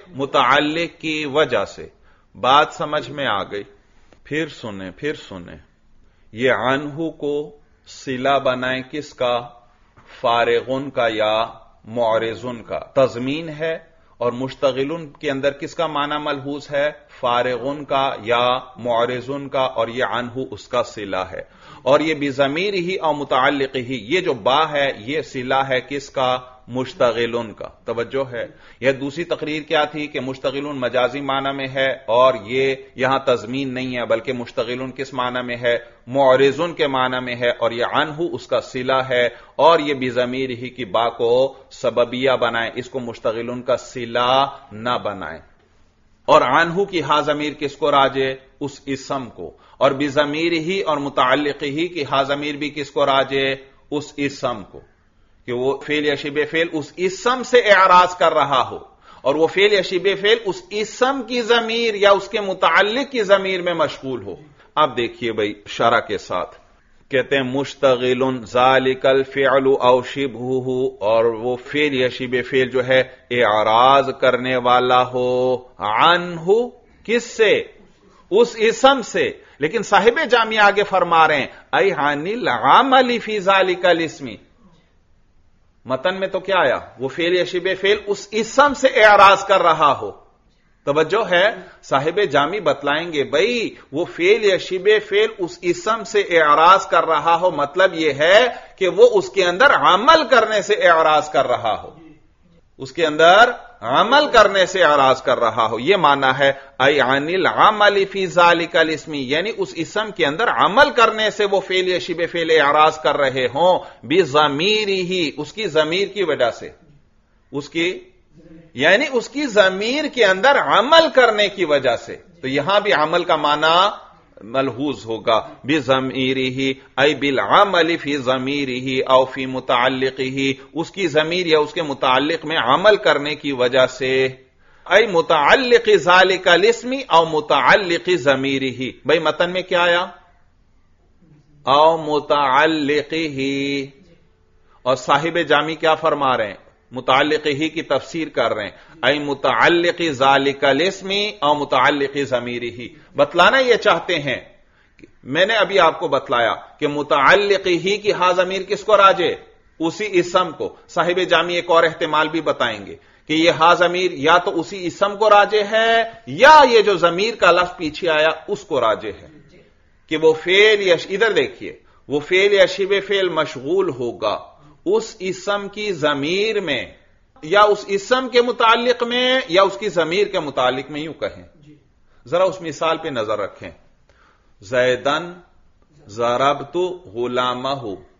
متعلق کی وجہ سے. بات سمجھ میں آ گئی؟ پھر سنیں یہ عنہ کو صلہ بنائیں کس کا؟ فارغن کا یا معرضن کا. تضمین ہے اور مشتغلن کے اندر کس کا معنی ملحوظ ہے؟ فارغن کا یا معرضن کا، اور یہ عنہ اس کا صلہ ہے. اور یہ بضمیر ہی اور متعلق ہی، یہ جو با ہے یہ صلہ ہے کس کا؟ مشتغلن کا. توجہ ہے. یہ دوسری تقریر کیا تھی کہ مشتغلن مجازی معنی میں ہے اور یہ یہاں تضمین نہیں ہے بلکہ مشتغلن کس معنی میں ہے؟ معرضن کے معنی میں ہے، اور یہ عنہ اس کا صلہ ہے، اور یہ بضمیر ہی کی با کو سببیہ بنائیں، اس کو مشتغلن کا صلہ نہ بنائیں. اور عنہ کی ہا ضمیر کس کو راجع؟ اس اسم کو. اور بضمیر ہی اور متعلق ہی کی ہا ضمیر بھی کس کو راجع؟ اس اسم کو، کہ وہ فعل یا شبہ فعل اس اسم سے اعراض کر رہا ہو، اور وہ فعل یا شبہ فعل اس اسم کی ضمیر یا اس کے متعلق کی ضمیر میں مشغول ہو. اب دیکھیے بھائی شرح کے ساتھ کہتے ہیں مشتغل ذالک الفعل او شبہہ، اور وہ فعل یا شبہ فعل جو ہے اعراض کرنے والا ہو عنہ، کس سے؟ اس اسم سے. لیکن صاحب جامع آگے فرما رہے ہیں ای عن العمل فی ذالک الاسم. متن میں تو کیا آیا؟ وہ فعل یا شبہ فعل اس اسم سے اعراض کر رہا ہو. توجہ ہے. صاحب جامی بتلائیں گے بھئی وہ فعل یا شبہ فعل اس اسم سے اعراض کر رہا ہو، مطلب یہ ہے کہ وہ اس کے اندر عمل کرنے سے اعراض کر رہا ہو، اس کے اندر عمل کرنے سے اعراض کر رہا ہو. یہ معنی ہے ای عن العمل فی ذالک الاسم، یعنی اس اسم کے اندر عمل کرنے سے وہ فعل یا شبہ فعل اعراض کر رہے ہوں بضمیرہ، اس کی ضمیر کی وجہ سے، اس کی یعنی اس کی ضمیر کے اندر عمل کرنے کی وجہ سے. تو یہاں بھی عمل کا معنی ملحوظ ہوگا بضمیرہ ای بالعمل فی ضمیرہ او فی متعلقہ، اس کی ضمیر یا اس کے متعلق میں عمل کرنے کی وجہ سے. ای متعلق ذالک الاسم او متعلق ضمیرہ. بھائی متن میں کیا آیا؟ او متعلقہ. اور صاحب جامی کیا فرما رہے ہیں؟ متعلق ہی کی تفسیر کر رہے ہیں ای متعلق ذالک الاسم او متعلق ضمیرہ. بتلانا یہ چاہتے ہیں، میں نے ابھی آپ کو بتلایا کہ متعلق ہی کی ہا ضمیر کس کو راجع؟ اسی اسم کو. صاحب جامی ایک اور احتمال بھی بتائیں گے کہ یہ ہا ضمیر یا تو اسی اسم کو راجع ہے یا یہ جو ضمیر کا لفظ پیچھے آیا اس کو راجع ہے، کہ وہ فعل یا ادھر دیکھیے وہ فعل یا شبہ فعل مشغول ہوگا اس اسم کی ضمیر میں یا اس اسم کے متعلق میں یا اس کی ضمیر کے متعلق میں. یوں کہیں ذرا اس مثال پہ نظر رکھیں. زیدن ضربت غلامہ،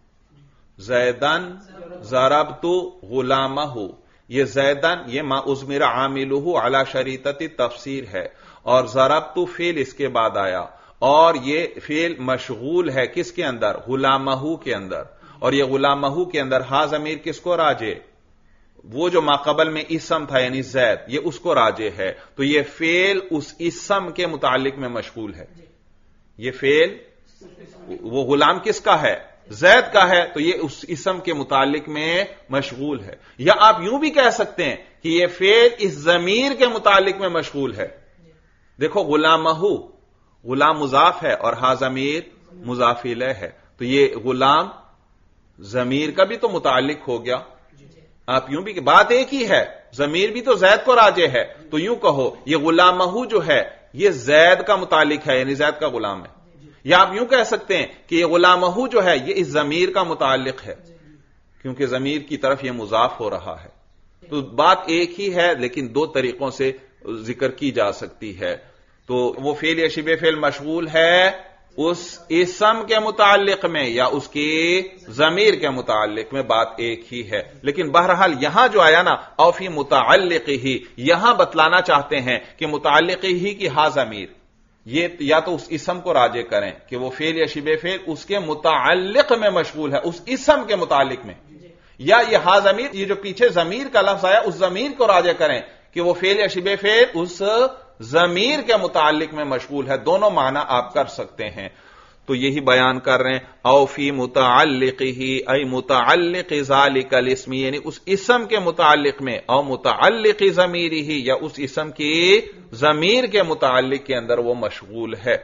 زیدن ضربت غلامہ. یہ زیدن یہ ما اضمر عاملہ علی شریطۃ تفسیر ہے، اور ضربت فعل اس کے بعد آیا، اور یہ فعل مشغول ہے کس کے اندر؟ غلامہ کے اندر. اور یہ غلامہ کے اندر ہا ضمیر کس کو راجع؟ وہ جو ماقبل میں اسم تھا یعنی زید، یہ اس کو راجع ہے. تو یہ فعل اس اسم کے متعلق میں مشغول ہے. یہ فعل وہ غلام کس کا ہے؟ زید کا ہے، تو یہ اس اسم کے متعلق میں مشغول ہے. یا آپ یوں بھی کہہ سکتے ہیں کہ یہ فعل اس ضمیر کے متعلق میں مشغول ہے. دیکھو غلامہ غلام مضاف ہے اور ہا ضمیر مضاف الیہ ہے، تو یہ غلام ضمیر کا بھی تو متعلق ہو گیا. آپ یوں بھی کہ بات ایک ہی ہے، ضمیر بھی تو زید کو راجع ہے، تو یوں کہو یہ غلامہ جو ہے یہ زید کا متعلق ہے، یعنی زید کا غلام ہے. یا آپ یوں کہہ سکتے ہیں کہ یہ غلامہ جو ہے یہ اس ضمیر کا متعلق ہے، کیونکہ ضمیر کی طرف یہ مضاف ہو رہا ہے. تو بات ایک ہی ہے لیکن دو طریقوں سے ذکر کی جا سکتی ہے. تو وہ فعل یا شبہ فعل مشغول ہے اس اسم کے متعلق میں یا اس کی ضمیر کے متعلق میں، بات ایک ہی ہے. لیکن بہرحال یہاں جو آیا نا او فی متعلق ہی، یہاں بتلانا چاہتے ہیں کہ متعلق ہی کی ہا ضمیر یہ یا تو اس اسم کو راجع کریں کہ وہ فعل یا شبہ فعل اس کے متعلق میں مشغول ہے، اس اسم کے متعلق میں، یا یہ ہا ضمیر یہ جو پیچھے ضمیر کا لفظ آیا اس ضمیر کو راجع کریں کہ وہ فعل یا شبہ فعل اس ضمیر کے متعلق میں مشغول ہے. دونوں معنی آپ کر سکتے ہیں. تو یہی بیان کر رہے ہیں او فی متعلقہ ای متعلق ذالک الاسم، یعنی اس اسم کے متعلق میں، او متعلق ضمیرہ یا اس اسم کی ضمیر کے متعلق کے اندر وہ مشغول ہے.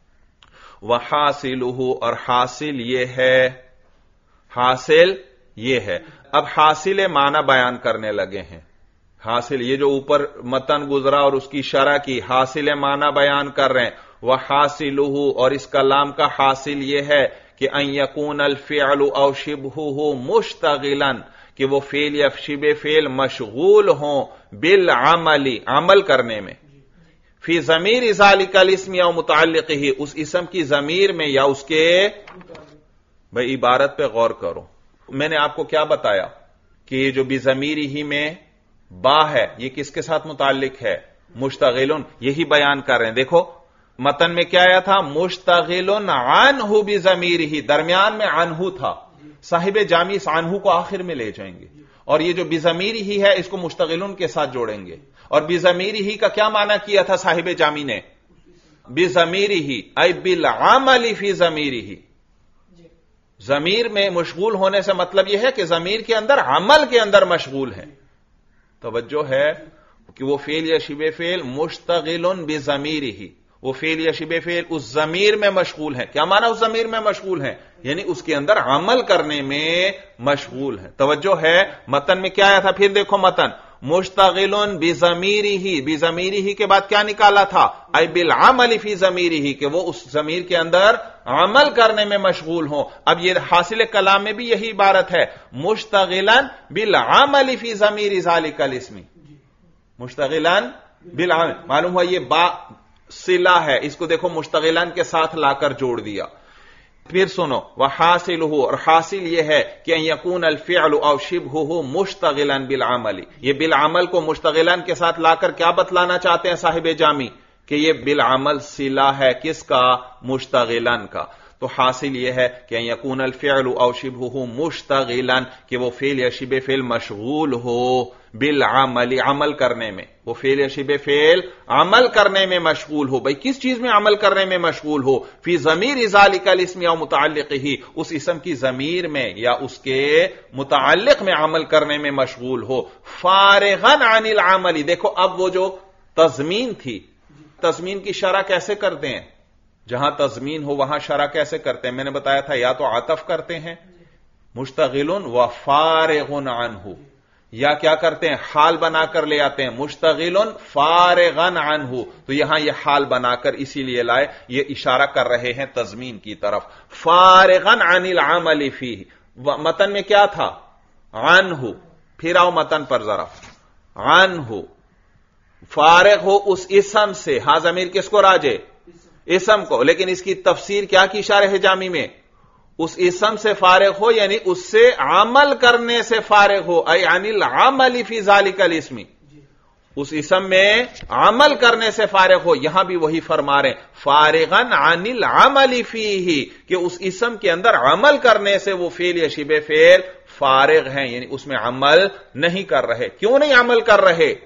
وحاصلہ، اور حاصل یہ ہے، حاصل یہ ہے. اب حاصل معنی بیان کرنے لگے ہیں. حاصل یہ جو اوپر متن گزرا اور اس کی شرح کی، حاصل معنی بیان کر رہے ہیں. وحاصلہ، اور اس کلام کا حاصل یہ ہے کہ ان یکون الفعل او شبہہ مشتغلا، کہ وہ فعل یا شبہ فعل مشغول ہوں بالعملی، عمل کرنے میں، فی ضمیر ذالک الاسم یا متعلق ہی، اس اسم کی ضمیر میں یا اس کے، بھائی عبارت پہ غور کرو. میں نے آپ کو کیا بتایا کہ یہ جو بضمیری ہی میں با ہے یہ کس کے ساتھ متعلق ہے؟ مشتغلن. یہی بیان کر رہے ہیں. دیکھو متن میں کیا آیا تھا؟ مشتغلن عنہ بضمیرہ، درمیان میں عنہ تھا. صاحب جامی اس عنہ کو آخر میں لے جائیں گے اور یہ جو بضمیرہ ہی ہے اس کو مشتغلن کے ساتھ جوڑیں گے. اور بضمیرہ کا کیا معنی کیا تھا صاحب جامی نے؟ بضمیرہ ای بالعمل فی ضمیرہ. ضمیر میں مشغول ہونے سے مطلب یہ ہے کہ ضمیر کے اندر عمل کے اندر مشغول ہے. توجہ ہے کہ وہ فعل یا شبہ فعل مشتغل بضمیرہ، وہ فعل یا شبہ فعل اس ضمیر میں مشغول ہے. کیا معنی اس ضمیر میں مشغول ہے؟ یعنی اس کے اندر عمل کرنے میں مشغول ہے. توجہ ہے متن میں کیا آیا تھا؟ پھر دیکھو متن مشتغل بضمیرہ، بضمیرہ کے بعد کیا نکالا تھا؟ ای بالعمل فی ضمیرہ، کہ وہ اس ضمیر کے اندر عمل کرنے میں مشغول ہوں. اب یہ حاصل کلام میں بھی یہی عبارت ہے، مشتغلا بالعمل فی ضمیر ذالک الاسم. مشتغلا بالعمل، معلوم ہوا یہ با صلہ ہے، اس کو دیکھو مشتغلان کے ساتھ لا کر جوڑ دیا. پھر سنو وحاصلہ، اور حاصل یہ ہے کہ ان یکون الفعل او شبہہ مشتغلا بالعمل. یہ بالعمل کو مشتغلان کے ساتھ لا کر کیا بتلانا چاہتے ہیں صاحب جامی؟ کہ یہ بالعمل صلہ ہے کس کا؟ مشتغلان کا. تو حاصل یہ ہے کہ ان یکون الفعل او شبہہ مشتغلا، کہ وہ فعل یا شبہ فعل مشغول ہو بالعمل، عمل کرنے میں. وہ فعل یا شبہ فعل عمل کرنے میں مشغول ہو. بھئی کس چیز میں عمل کرنے میں مشغول ہو؟ فی ضمیر ذالک الاسم یا متعلق ہی، اس اسم کی ضمیر میں یا اس کے متعلق میں عمل کرنے میں مشغول ہو. فارغا عن العمل. دیکھو اب وہ جو تضمین تھی، تضمین کی شرح کیسے کرتے ہیں؟ جہاں تضمین ہو وہاں شرح کیسے کرتے ہیں؟ میں نے بتایا تھا یا تو عطف کرتے ہیں مشتغل و فارغ عنہ، یا کیا کرتے ہیں حال بنا کر لے آتے ہیں مشتغل فارغا عنہ. تو یہاں یہ حال بنا کر اسی لیے لائے، یہ اشارہ کر رہے ہیں تضمین کی طرف. فارغا عن العمل فیہ. متن میں کیا تھا؟ عنہ. پھر آؤ متن پر ذرا. عنہ فارغ ہو اس اسم سے. ہاں ضمیر کس کو راجے؟ اسم کو. لیکن اس کی تفسیر کیا کی شارح جامی میں؟ اس اسم سے فارغ ہو یعنی اس سے عمل کرنے سے فارغ ہو، ای عن العمل فی ذالک الاسم. اس اسم میں عمل کرنے سے فارغ ہو. یہاں بھی وہی فرما رہے ہیں فارغا عن العمل فیہ، کہ اس اسم کے اندر عمل کرنے سے وہ فعل یا شبہ فعل فارغ ہیں، یعنی اس میں عمل نہیں کر رہے. کیوں نہیں عمل کر رہے؟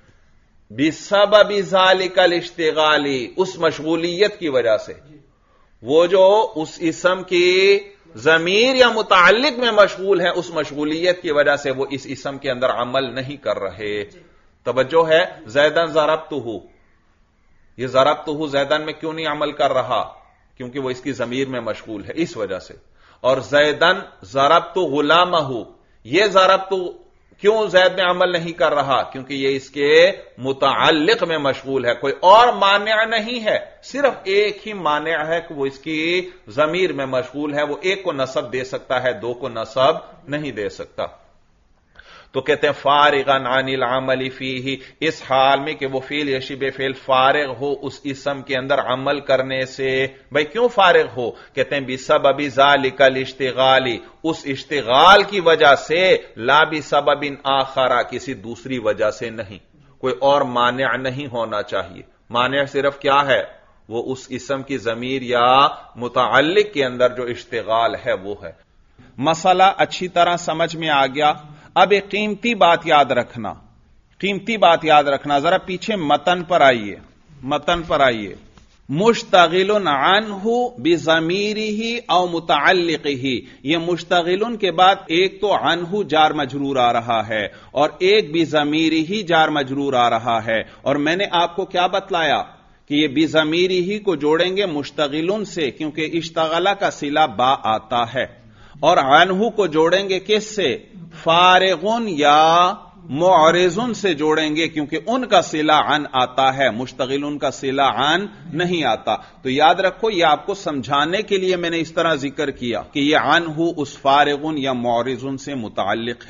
بسبب ذالک الاشتغال، اس مشغولیت کی وجہ سے. وہ جو اس اسم کی ضمیر یا متعلق میں مشغول ہے، اس مشغولیت کی وجہ سے وہ اس اسم کے اندر عمل نہیں کر رہے. توجہ ہے زیدن ضربتہ، یہ ضربتہ زیدن میں کیوں نہیں عمل کر رہا؟ کیونکہ وہ اس کی ضمیر میں مشغول ہے اس وجہ سے. اور زیدن ضربت غلامہ، یہ ضربت کیوں زید میں عمل نہیں کر رہا؟ کیونکہ یہ اس کے متعلق میں مشغول ہے. کوئی اور مانع نہیں ہے، صرف ایک ہی مانع ہے کہ وہ اس کی ضمیر میں مشغول ہے. وہ ایک کو نصب دے سکتا ہے، دو کو نصب نہیں دے سکتا. تو کہتے ہیں فارغا عن العمل فیہ، اس حال میں کہ وہ فعل یا شبہ فعل فارغ ہو اس اسم کے اندر عمل کرنے سے. بھئی کیوں فارغ ہو؟ کہتے ہیں بسبب ذالک الاشتغال، اس اشتغال کی وجہ سے، لا بسبب آخر، کسی دوسری وجہ سے نہیں. کوئی اور مانع نہیں ہونا چاہیے. مانع صرف کیا ہے؟ وہ اس اسم کی ضمیر یا متعلق کے اندر جو اشتغال ہے وہ ہے. مسئلہ اچھی طرح سمجھ میں آ گیا. اب ایک قیمتی بات یاد رکھنا، قیمتی بات یاد رکھنا. ذرا پیچھے متن پر آئیے، متن پر آئیے. مشتغل عنہ بضمیرہ او متعلقہ، یہ مشتغل کے بعد ایک تو عنہ جار مجرور آ رہا ہے اور ایک بضمیرہ جار مجرور آ رہا ہے. اور میں نے آپ کو کیا بتلایا کہ یہ بضمیرہ کو جوڑیں گے مشتغل سے، کیونکہ اشتغلہ کا صلہ با آتا ہے. اور عنہ کو جوڑیں گے کس سے؟ فارغن یا معرضن سے جوڑیں گے، کیونکہ ان کا صلہ عن آتا ہے، مشتغل ان کا صلہ عن نہیں آتا. تو یاد رکھو یہ آپ کو سمجھانے کے لیے میں نے اس طرح ذکر کیا کہ یہ عنہ اس فارغن یا معرضن سے متعلق ہے.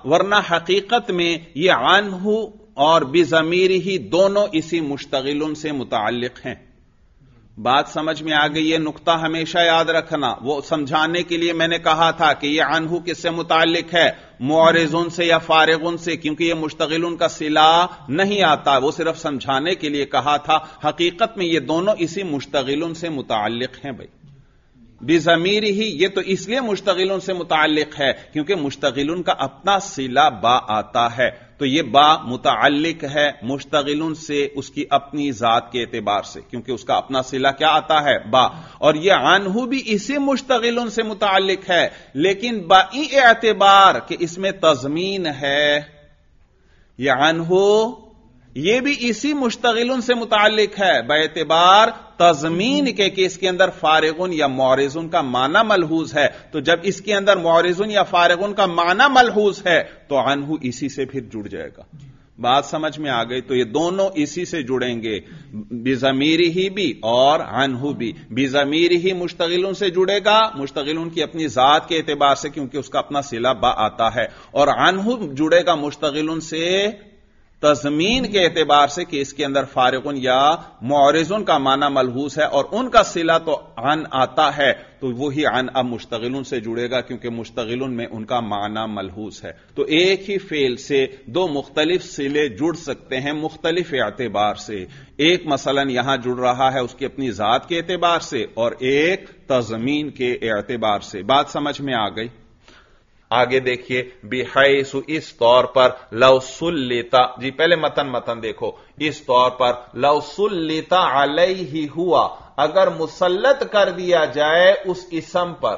ورنہ حقیقت میں یہ عنہ اور بضمیر ہی دونوں اسی مشتغل سے متعلق ہیں. بات سمجھ میں آ گئی؟ یہ نقطہ ہمیشہ یاد رکھنا. وہ سمجھانے کے لیے میں نے کہا تھا کہ یہ عنہ کس سے متعلق ہے؟ معرضن سے یا فارغن سے، کیونکہ یہ مشتغل کا صلہ نہیں آتا. وہ صرف سمجھانے کے لیے کہا تھا. حقیقت میں یہ دونوں اسی مشتغل سے متعلق ہیں. بھائی بضمیر ہی یہ تو اس لیے مشتغل سے متعلق ہے کیونکہ مشتغل کا اپنا صلہ با آتا ہے، تو یہ با متعلق ہے مشتغل سے اس کی اپنی ذات کے اعتبار سے، کیونکہ اس کا اپنا صلہ کیا آتا ہے؟ با. اور یہ عنہ بھی اسی مشتغل سے متعلق ہے، لیکن بائی اعتبار کہ اس میں تضمین ہے. یہ عنہ یہ بھی اسی مشتغل سے متعلق ہے باعتبار تضمین کے کہ اس کے اندر فارغن یا معرضن کا معنی ملحوظ ہے. تو جب اس کے اندر معرضن یا فارغن کا معنی ملحوظ ہے تو عنہ اسی سے پھر جڑ جائے گا. بات سمجھ میں آ گئی؟ تو یہ دونوں اسی سے جڑیں گے، بضمیر ہی بھی اور عنہ بھی. بضمیر ہی مشتغل سے جڑے گا، مشتغل کی اپنی ذات کے اعتبار سے کیونکہ اس کا اپنا صلہ با آتا ہے، اور عنہ جڑے گا مشتغل سے تضمین کے اعتبار سے کہ اس کے اندر فارغن یا معرضن کا معنی ملحوظ ہے اور ان کا صلہ تو عن آتا ہے، تو وہی عن اب مشتغل سے جڑے گا کیونکہ مشتغل میں ان کا معنی ملحوظ ہے. تو ایک ہی فعل سے دو مختلف صلے جڑ سکتے ہیں مختلف اعتبار سے. ایک مثلا یہاں جڑ رہا ہے اس کی اپنی ذات کے اعتبار سے اور ایک تضمین کے اعتبار سے. بات سمجھ میں آ گئی؟ آگے دیکھیے بحیث اس طور پر لو سلطا، جی پہلے متن دیکھو. اس طور پر لو سلطا علیہ ہوا، اگر مسلط کر دیا جائے اس اسم پر،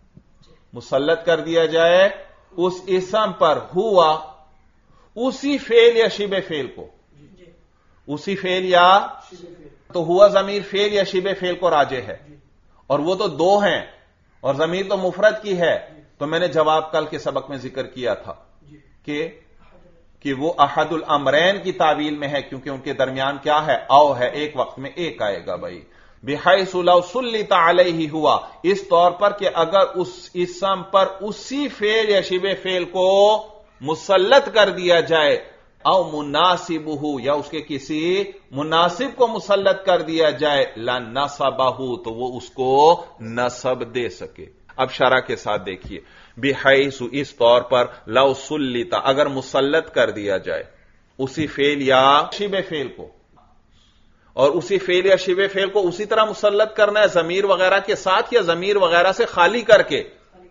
مسلط کر دیا جائے اس اسم پر، ہوا اسی فعل یا شبہ فعل کو، اسی فعل یا تو ہوا ضمیر فعل یا شبہ فعل کو راجع ہے، اور وہ تو دو ہیں اور ضمیر تو مفرد کی ہے. تو میں نے جواب کل کے سبق میں ذکر کیا تھا کہ وہ احد الامرین کی تعویل میں ہے کیونکہ ان کے درمیان کیا ہے؟ او ہے، ایک وقت میں ایک آئے گا. بھائی بحیث لو سلط علیہ ہوا، اس طور پر کہ اگر اس اسم پر اسی فعل یا شبہ فعل کو مسلط کر دیا جائے، او مناسبہ یا اس کے کسی مناسب کو مسلط کر دیا جائے، لنصبہ تو وہ اس کو نصب دے سکے. اب شرح کے ساتھ دیکھیے بحیث اس طور پر لو سلط، اگر مسلط کر دیا جائے اسی فعل یا شبہ فعل کو، اور اسی فعل یا شبہ فعل کو اسی طرح مسلط کرنا ہے ضمیر وغیرہ کے ساتھ یا ضمیر وغیرہ سے خالی کر کے.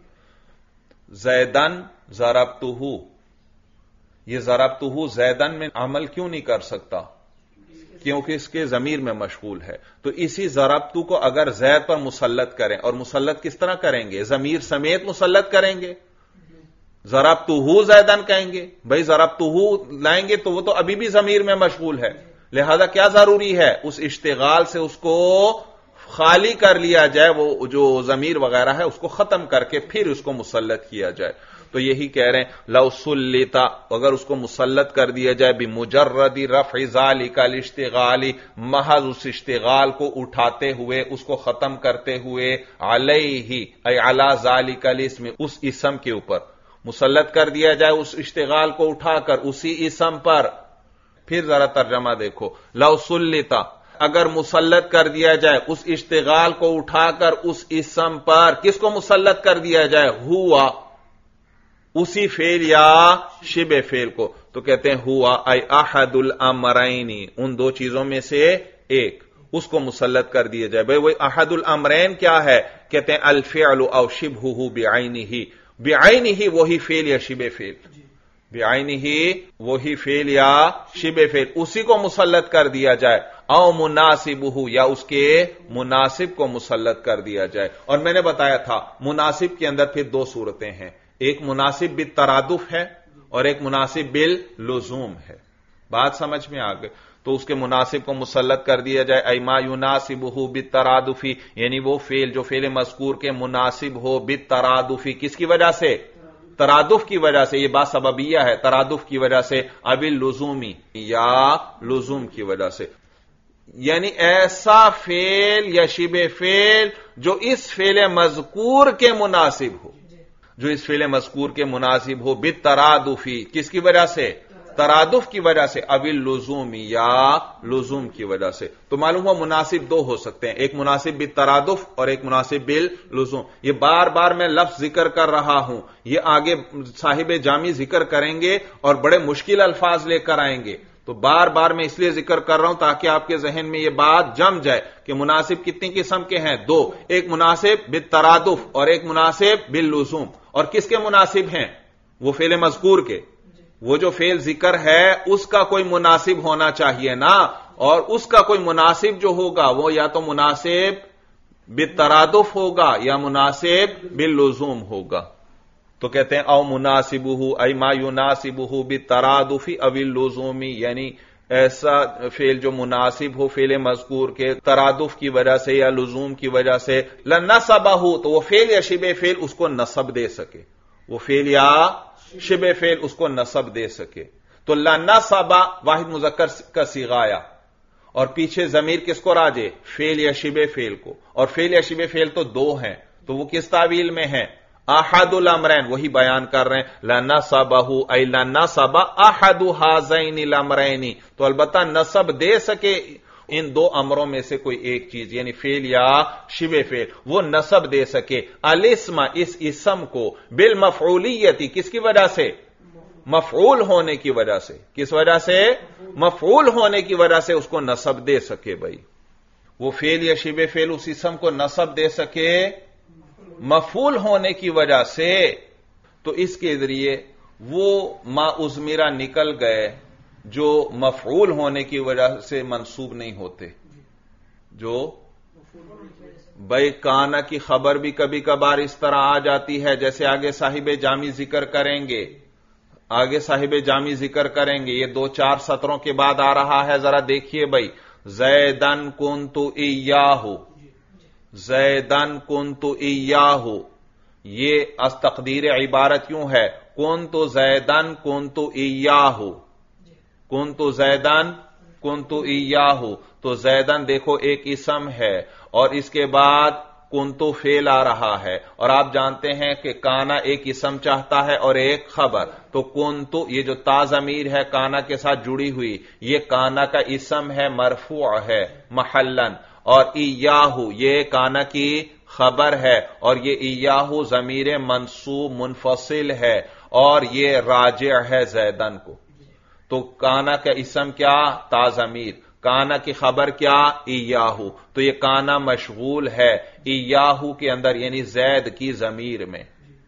زیدن ضربتہ، یہ ضربتہ زیدن میں عمل کیوں نہیں کر سکتا؟ کیونکہ اس کے ضمیر میں مشغول ہے. تو اسی ضربتو کو اگر زید پر مسلط کریں، اور مسلط کس طرح کریں گے؟ ضمیر سمیت مسلط کریں گے. ضربتہ زیدن کہیں گے، بھائی ضربتہ لائیں گے تو وہ تو ابھی بھی ضمیر میں مشغول ہے، لہذا کیا ضروری ہے؟ اس اشتغال سے اس کو خالی کر لیا جائے، وہ جو ضمیر وغیرہ ہے اس کو ختم کر کے پھر اس کو مسلط کیا جائے. تو یہی کہہ رہے ہیں لو سلطا، اگر اس کو مسلط کر دیا جائے بمجرد رفع ذالک الاشتغال، محض اس اشتغال کو اٹھاتے ہوئے، اس کو ختم کرتے ہوئے، علیہ ای علی ذالک الاسم، اس اسم کے اوپر مسلط کر دیا جائے، اس اشتغال کو اٹھا کر اسی اسم پر. پھر ذرا ترجمہ دیکھو، لو سلطا اگر مسلط کر دیا جائے اس اشتغال کو اٹھا کر اس اسم پر، کس کو مسلط کر دیا جائے؟ ہوا اسی فعل یا شبہ فعل کو. تو کہتے ہیں ہوا ای احد الامرین، ان دو چیزوں میں سے ایک، اس کو مسلط کر دیا جائے. بھئی وہ احد الامرین کیا ہے؟ کہتے ہیں الفعل او شبہہ بعینہ، بعینہ وہی فعل یا شبہ فعل، بعینہ وہی فعل یا شبہ فعل، اسی کو مسلط کر دیا جائے، او مناسبہ یا اس کے مناسب کو مسلط کر دیا جائے. اور میں نے بتایا تھا مناسب کے اندر پھر دو صورتیں ہیں، ایک مناسب بالترادف ہے اور ایک مناسب باللزوم ہے. بات سمجھ میں آ گئی؟ تو اس کے مناسب کو مسلط کر دیا جائے، ای ما یناسبہ بالترادف، یعنی وہ فعل جو فعل مذکور کے مناسب ہو بالترادف، کس کی وجہ سے؟ ترادف کی وجہ سے. یہ بات سببیہ ہے، ترادف کی وجہ سے، اب اللزومی یا لزوم کی وجہ سے. یعنی ایسا فعل یا شبہ فعل جو اس فعل مذکور کے مناسب ہو. جو اس فعل مذکور کے مناسب ہو بالترادفی، کس کی وجہ سے؟ ترادف کی وجہ سے، اوی اللزومی یا لزوم کی وجہ سے. تو معلوم ہوا مناسب دو ہو سکتے ہیں، ایک مناسب بالترادف اور ایک مناسب باللزوم. یہ بار بار میں لفظ ذکر کر رہا ہوں، یہ آگے صاحب جامی ذکر کریں گے اور بڑے مشکل الفاظ لے کر آئیں گے. تو بار بار میں اس لیے ذکر کر رہا ہوں تاکہ آپ کے ذہن میں یہ بات جم جائے کہ مناسب کتنی قسم کے ہیں؟ دو، ایک مناسب بالترادف اور ایک مناسب باللزوم. اور کس کے مناسب ہیں؟ وہ فعل مذکور کے. وہ جو فعل ذکر ہے اس کا کوئی مناسب ہونا چاہیے نا، اور اس کا کوئی مناسب جو ہوگا وہ یا تو مناسب بالترادف ہوگا یا مناسب باللزوم ہوگا. تو کہتے ہیں او مناسبہ ای ما یناسبہ بالترادف او اللزوم، یعنی ایسا فعل جو مناسب ہو فعل مذکور کے ترادف کی وجہ سے یا لزوم کی وجہ سے. لنصبہ، تو وہ فعل یا شبہ فعل اس کو نصب دے سکے، وہ فعل یا شبہ فعل اس کو نصب دے سکے. تو لنصب واحد مذکر کا صیغہ آیا اور پیچھے ضمیر کس کو راجے؟ فعل یا شبہ فعل کو. اور فعل یا شبہ فعل تو دو ہیں، تو وہ کس تعویل میں ہیں؟ احد الامرین، وہی بیان کر رہے ہیں. لنصبہ ای لنصب احد ہذین الامرین، تو البتہ نصب دے سکے ان دو امروں میں سے کوئی ایک چیز، یعنی فعل یا شبہ فعل، وہ نصب دے سکے. الاسم، اس اسم کو، بالمفعولیتی، کس کی وجہ سے؟ مفعول ہونے کی وجہ سے. کس وجہ سے؟ مفعول ہونے کی وجہ سے اس کو نصب دے سکے. بھائی وہ فعل یا شبہ فعل اس اسم کو نصب دے سکے مفعول ہونے کی وجہ سے، تو اس کے ذریعے وہ ما اضمرہ نکل گئے جو مفعول ہونے کی وجہ سے منصوب نہیں ہوتے. جو بھائی کانا کی خبر بھی کبھی کبھار اس طرح آ جاتی ہے، جیسے آگے صاحب جامی ذکر کریں گے، آگے صاحب جامی ذکر کریں گے. یہ 2-4 سطروں کے بعد آ رہا ہے، ذرا دیکھیے بھائی. زیدن کنت ایاہ، زیدن کنت ایاہ، یہ از تقدیر عبارت کیوں ہے؟ کنت زیدن کنت ایاہ، کنت زیدن کنت ایاہ. تو زیدن دیکھو ایک اسم ہے اور اس کے بعد کنتو فعل آ رہا ہے، اور آپ جانتے ہیں کہ کانا ایک اسم چاہتا ہے اور ایک خبر. تو کنتو، یہ جو تا ضمیر ہے کانا کے ساتھ جڑی ہوئی، یہ کانا کا اسم ہے، مرفوع ہے محلن. اور ایاہو یہ کانا کی خبر ہے، اور یہ ایاہو ضمیر منصوب منفصل ہے، اور یہ راجع ہے زیدن کو. تو کانا کا اسم کیا؟ تا ضمیر. کانا کی خبر کیا؟ ایاہو. تو یہ کانا مشغول ہے ایاہو کے اندر، یعنی زید کی ضمیر میں،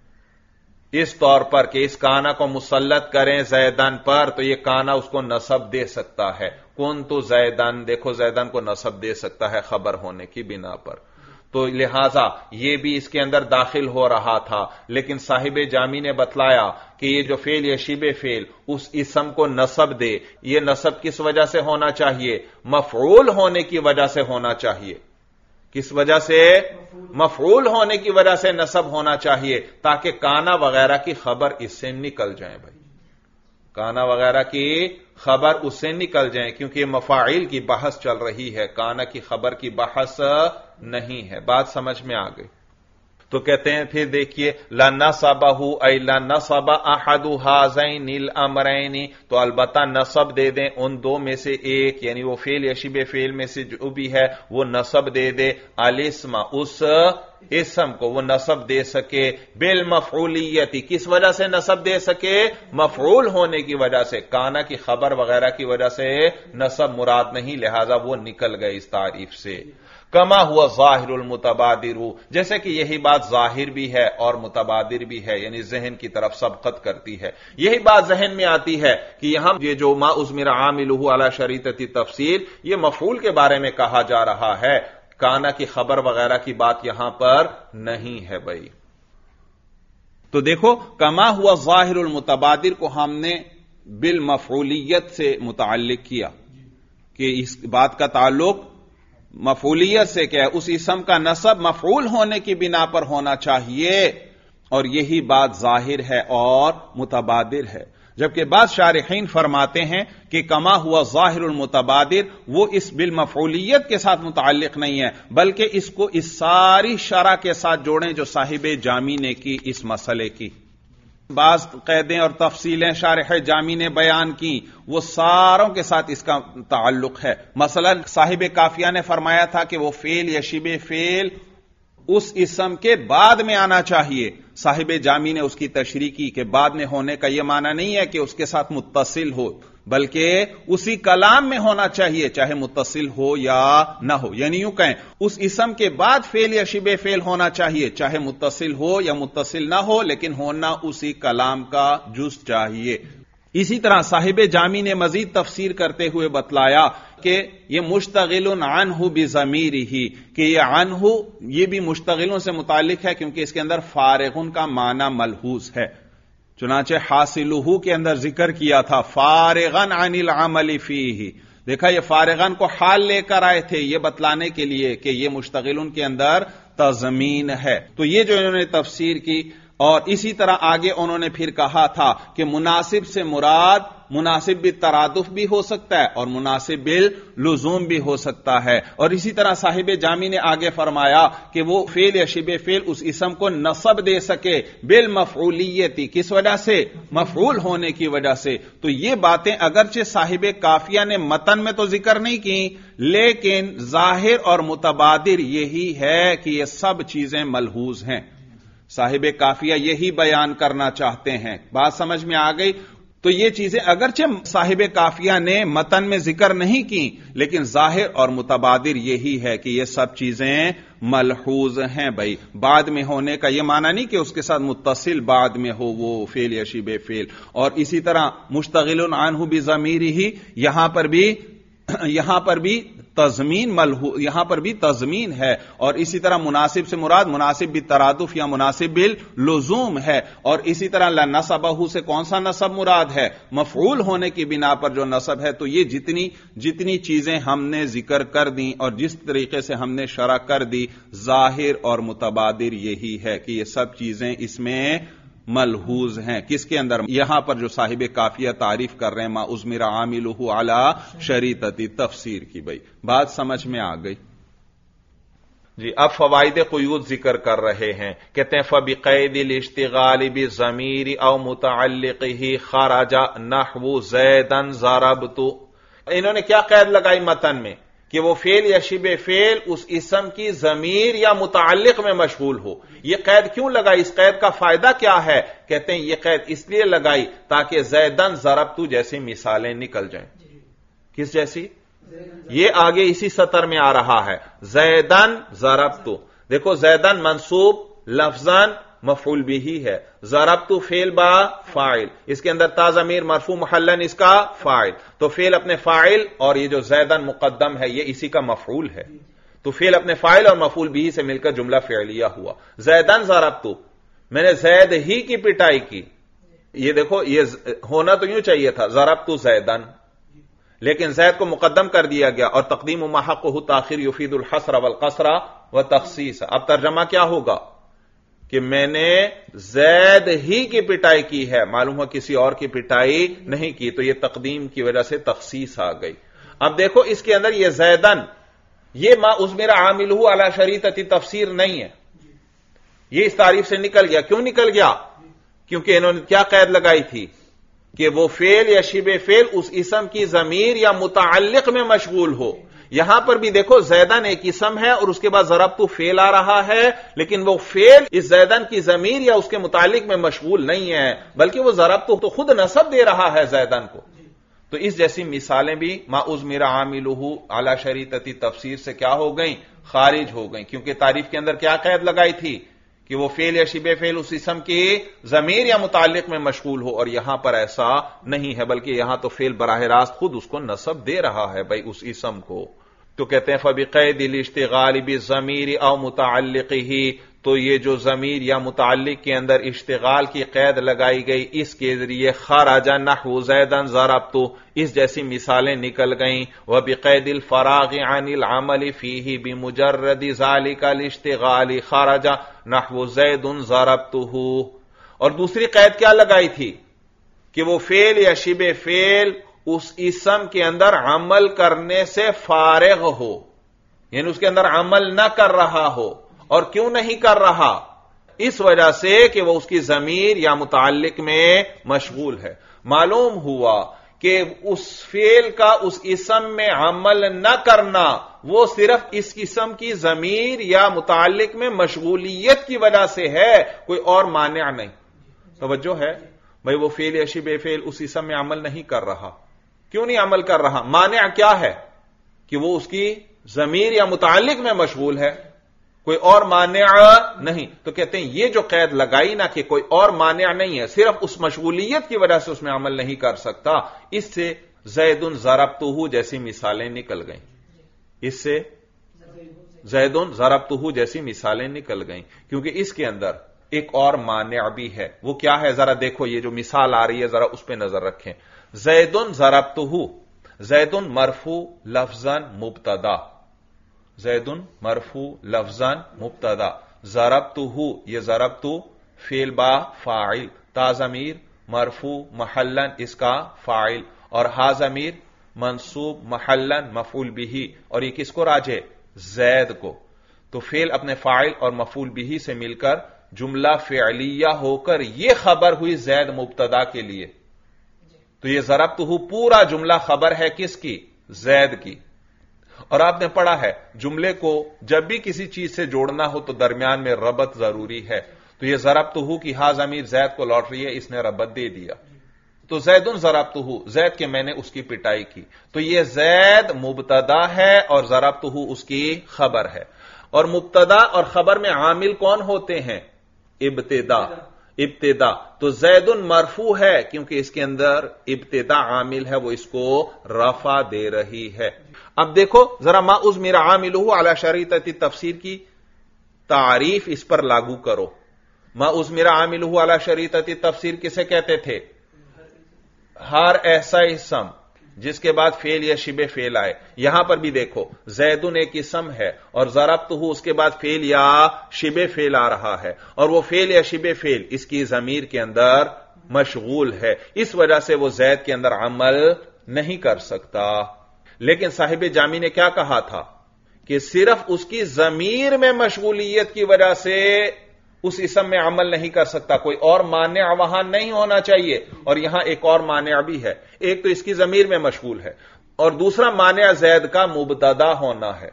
اس طور پر کہ اس کانا کو مسلط کریں زیدن پر، تو یہ کانا اس کو نصب دے سکتا ہے. کنتو زیدن، دیکھو زیدن کو نصب دے سکتا ہے خبر ہونے کی بنا پر. تو لہذا یہ بھی اس کے اندر داخل ہو رہا تھا، لیکن صاحب جامی نے بتلایا کہ یہ جو فعل یا شبہ فعل اس اسم کو نصب دے، یہ نصب کس وجہ سے ہونا چاہیے؟ مفعول ہونے کی وجہ سے ہونا چاہیے. کس وجہ سے؟ مفعول ہونے کی وجہ سے نصب ہونا چاہیے، تاکہ کانا وغیرہ کی خبر اس سے نکل جائیں. بھائی کانا وغیرہ کی خبر اس سے نکل جائیں، کیونکہ یہ مفاعیل کی بحث چل رہی ہے، کانا کی خبر کی بحث نہیں ہے. بات سمجھ میں آ گئی؟ تو کہتے ہیں پھر دیکھیے لنصبہ ای لنصب احد ہذین الامرین، تو البتہ نصب دے دیں ان دو میں سے ایک، یعنی وہ فعل یا شبہ فعل میں سے جو بھی ہے وہ نصب دے دے. الاسم، اس اسم کو وہ نصب دے سکے. بالمفعولیتی، کس وجہ سے نصب دے سکے؟ مفعول ہونے کی وجہ سے. کانا کی خبر وغیرہ کی وجہ سے نصب مراد نہیں، لہذا وہ نکل گئے اس تعریف سے. کما ہوا ظاہر المتبادر، جیسے کہ یہی بات ظاہر بھی ہے اور متبادر بھی ہے، یعنی ذہن کی طرف سبقت کرتی ہے. یہی بات ذہن میں آتی ہے کہ یہاں یہ جو ما اضمر عاملہ علی شریطۃ تفصیل، یہ مفعول کے بارے میں کہا جا رہا ہے، کانا کی خبر وغیرہ کی بات یہاں پر نہیں ہے. بھائی تو دیکھو کما ہوا ظاہر المتبادر کو ہم نے بالمفعولیت سے متعلق کیا کہ اس بات کا تعلق مفعولیت سے کیا ہے، اس اسم کا نصب مفعول ہونے کی بنا پر ہونا چاہیے. اور یہی بات ظاہر ہے اور متبادر ہے، جبکہ بعض شارحین فرماتے ہیں کہ کما ہوا ظاہر المتبادر وہ اس بالمفعولیت کے ساتھ متعلق نہیں ہے، بلکہ اس کو اس ساری شرح کے ساتھ جوڑیں جو صاحب جامی نے کی اس مسئلے کی۔ بعض قیدیں اور تفصیلیں شارح جامی نے بیان کی، وہ ساروں کے ساتھ اس کا تعلق ہے۔ مثلا صاحب کافیہ نے فرمایا تھا کہ وہ فعل یا شبہ فعل اس اسم کے بعد میں آنا چاہیے، صاحب جامی نے اس کی تشریح کی کہ بعد میں ہونے کا یہ معنی نہیں ہے کہ اس کے ساتھ متصل ہو، بلکہ اسی کلام میں ہونا چاہیے چاہے متصل ہو یا نہ ہو، یعنی یوں کہیں اس اسم کے بعد فعل یا شبہ فعل ہونا چاہیے چاہے متصل ہو یا متصل نہ ہو، لیکن ہونا اسی کلام کا جز چاہیے۔ اسی طرح صاحب جامی نے مزید تفسیر کرتے ہوئے بتلایا کہ یہ مشتغل عنہ بضمیرہ، کہ یہ عنہ یہ بھی مشتغلوں سے متعلق ہے کیونکہ اس کے اندر فارغن کا معنی ملحوظ ہے، چنانچہ حاصلہ کے اندر ذکر کیا تھا فارغن عن العمل فیہ، دیکھا یہ فارغن کو حال لے کر آئے تھے یہ بتلانے کے لیے کہ یہ مشتغلن کے اندر تضمین ہے۔ تو یہ جو انہوں نے تفسیر کی، اور اسی طرح آگے انہوں نے پھر کہا تھا کہ مناسب سے مراد مناسب بالترادف بھی ہو سکتا ہے اور مناسب باللزوم بھی ہو سکتا ہے، اور اسی طرح صاحب جامی نے آگے فرمایا کہ وہ فعل یا شبہ فعل اس اسم کو نصب دے سکے بالمفعولیتی، کس وجہ سے؟ مفعول ہونے کی وجہ سے۔ تو یہ باتیں اگرچہ صاحب کافیہ نے متن میں تو ذکر نہیں کی، لیکن ظاہر اور متبادر یہی ہے کہ یہ سب چیزیں ملحوظ ہیں، صاحب کافیہ یہی بیان کرنا چاہتے ہیں۔ بات سمجھ میں آ گئی؟ تو یہ چیزیں اگرچہ صاحب کافیہ نے متن میں ذکر نہیں کی، لیکن ظاہر اور متبادر یہی ہے کہ یہ سب چیزیں ملحوظ ہیں۔ بھائی بعد میں ہونے کا یہ معنی نہیں کہ اس کے ساتھ متصل بعد میں ہو وہ فعل یا شبہ فعل، اور اسی طرح مشتغل عنہ بضمیرہ یہاں پر بھی تضمین یہاں پر بھی تضمین ہے، اور اسی طرح مناسب سے مراد مناسب بالترادف یا مناسب باللزوم ہے، اور اسی طرح لنصبہ سے کون سا نصب مراد ہے؟ مفعول ہونے کی بنا پر جو نصب ہے۔ تو یہ جتنی چیزیں ہم نے ذکر کر دیں اور جس طریقے سے ہم نے شرح کر دی، ظاہر اور متبادر یہی ہے کہ یہ سب چیزیں اس میں ملحوظ ہیں۔ کس کے اندر؟ یہاں پر جو صاحب کافیہ تعریف کر رہے ہیں ما ازمر عاملہ علی شریطۃ تفسیر کی۔ بھائی بات سمجھ میں آ گئی؟ جی اب فوائد قیود ذکر کر رہے ہیں، کہتے ہیں فبقید الاشتغال بضمیر او متعلقہ خرج نحو زیدا ضربت، انہوں نے کیا قید لگائی متن میں کہ وہ فعل یا شبہ فعل اس اسم کی ضمیر یا متعلق میں مشغول ہو۔ یہ قید کیوں لگائی؟ اس قید کا فائدہ کیا ہے؟ کہتے ہیں یہ قید اس لیے لگائی تاکہ زیدن ضربت جیسی مثالیں نکل جائیں۔ کس جیسی؟ یہ آگے اسی سطر میں آ رہا ہے، زیدن ضربت۔ دیکھو زیدن منصوب لفظاً مفعول بھی ہے، ضربت فعل با فاعل، اس کے اندر تا ضمیر مرفوع محلن اس کا فاعل، تو فعل اپنے فاعل اور یہ جو زیدن مقدم ہے یہ اسی کا مفعول ہے، تو فعل اپنے فاعل اور مفعول بھی سے مل کر جملہ فعلیہ ہوا۔ زیدن ضربت، میں نے زید ہی کی پٹائی کی، یہ دیکھو یہ ہونا تو یوں چاہیے تھا ضربت زیدن، لیکن زید کو مقدم کر دیا گیا، اور تقدیم ما حقہ تاخیر یفید الحصر والقصر والتخصیص۔ اب ترجمہ کیا ہوگا کہ میں نے زید ہی کی پٹائی کی ہے، معلوم ہوا کسی اور کی پٹائی نہیں کی، تو یہ تقدیم کی وجہ سے تخصیص آ گئی۔ اب دیکھو اس کے اندر یہ زیدن یہ ما ازمر عاملہ علی شریطۃ تفسیر نہیں ہے، یہ اس تعریف سے نکل گیا۔ کیوں نکل گیا؟ کیونکہ انہوں نے کیا قید لگائی تھی کہ وہ فعل یا شبہ فعل اس اسم کی ضمیر یا متعلق میں مشغول ہو۔ یہاں پر بھی دیکھو زیدن ایک اسم ہے اور اس کے بعد ضربت فعل آ رہا ہے، لیکن وہ فعل اس زیدن کی ضمیر یا اس کے متعلق میں مشغول نہیں ہے، بلکہ وہ ضربت تو خود نصب دے رہا ہے زیدن کو۔ تو اس جیسی مثالیں بھی ما ازمر عاملہ علی شریطۃ تفسیر سے کیا ہو گئیں؟ خارج ہو گئیں، کیونکہ تعریف کے اندر کیا قید لگائی تھی کہ وہ فعل یا شبہ فعل اس اسم کی ضمیر یا متعلق میں مشغول ہو، اور یہاں پر ایسا نہیں ہے، بلکہ یہاں تو فعل براہ راست خود اس کو نصب دے رہا ہے بھائی اس اسم کو۔ تو کہتے ہیں فبقید الاشتغال بالضمیر او متعلقہ، تو یہ جو ضمیر یا متعلق کے اندر اشتغال کی قید لگائی گئی اس کے ذریعے خرج نحو زیدن ضربت، اس جیسی مثالیں نکل گئیں. وبقید الفراغ عن العمل فیہ بمجرد ذلک الاشتغال خرج نحو زید ضربتہ. اور دوسری قید کیا لگائی تھی کہ وہ فعل یا شبہ فعل اس اسم کے اندر عمل کرنے سے فارغ ہو، یعنی اس کے اندر عمل نہ کر رہا ہو. اور کیوں نہیں کر رہا؟ اس وجہ سے کہ وہ اس کی ضمیر یا متعلق میں مشغول ہے. معلوم ہوا کہ اس فعل کا اس اسم میں عمل نہ کرنا وہ صرف اس قسم کی ضمیر یا متعلق میں مشغولیت کی وجہ سے ہے، کوئی اور مانع نہیں. توجہ ہے بھئی، وہ فعل یا شبہ فعل اس اسم میں عمل نہیں کر رہا. کیوں نہیں عمل کر رہا؟ مانع کیا ہے کہ وہ اس کی ضمیر یا متعلق میں مشغول ہے، کوئی اور مانع نہیں. تو کہتے ہیں یہ جو قید لگائی نا کہ کوئی اور مانع نہیں ہے، صرف اس مشغولیت کی وجہ سے اس میں عمل نہیں کر سکتا، اس سے زید ضربتہ جیسی مثالیں نکل گئیں. اس سے زید ضربتہ جیسی مثالیں نکل گئیں، کیونکہ اس کے اندر ایک اور مانع بھی ہے. وہ کیا ہے؟ ذرا دیکھو، یہ جو مثال آ رہی ہے ذرا اس پہ نظر رکھیں. زید ضربتہ، زید مرفوع لفظا مبتدا، زید مرفوع لفظا مبتدا، ضربتہ یہ ضربت فعل با فاعل، تا ضمیر مرفوع محلا اس کا فاعل، اور ہا ضمیر منصوب محلا مفعول بہ، اور یہ کس کو راجع؟ زید کو. تو فعل اپنے فاعل اور مفعول بہ سے مل کر جملہ فعلیہ ہو کر یہ خبر ہوئی زید مبتدا کے لیے. تو یہ ضربتہ پورا جملہ خبر ہے کس کی؟ زید کی. اور آپ نے پڑھا ہے جملے کو جب بھی کسی چیز سے جوڑنا ہو تو درمیان میں ربط ضروری ہے. تو یہ ضربتہ کی ہا ضمیر زید کو لوٹ رہی ہے، اس نے ربط دے دیا. تو زید ضربتہ، زید کے میں نے اس کی پٹائی کی. تو یہ زید مبتدا ہے اور ضربتہ اس کی خبر ہے. اور مبتدا اور خبر میں عامل کون ہوتے ہیں؟ ابتدا. تو زید مرفوع ہے کیونکہ اس کے اندر ابتدا عامل ہے، وہ اس کو رفع دے رہی ہے. اب دیکھو ذرا ما اضمر عاملہ علی شریطۃ التفسیر کی تعریف اس پر لاگو کرو. ما اضمر عاملہ علی شریطۃ التفسیر کسے کہتے تھے؟ ہر ایسا اسم جس کے بعد فعل یا شبہ فعل آئے. یہاں پر بھی دیکھو زیدن ایک اسم ہے اور ضربتہ اس کے بعد فعل یا شبہ فعل آ رہا ہے، اور وہ فعل یا شبہ فعل اس کی ضمیر کے اندر مشغول ہے، اس وجہ سے وہ زید کے اندر عمل نہیں کر سکتا. لیکن صاحب جامی نے کیا کہا تھا کہ صرف اس کی ضمیر میں مشغولیت کی وجہ سے اس اسم میں عمل نہیں کر سکتا، کوئی اور مانع وہاں نہیں ہونا چاہیے. اور یہاں ایک اور مانع بھی ہے، ایک تو اس کی ضمیر میں مشغول ہے، اور دوسرا مانع زید کا مبتدا ہونا ہے.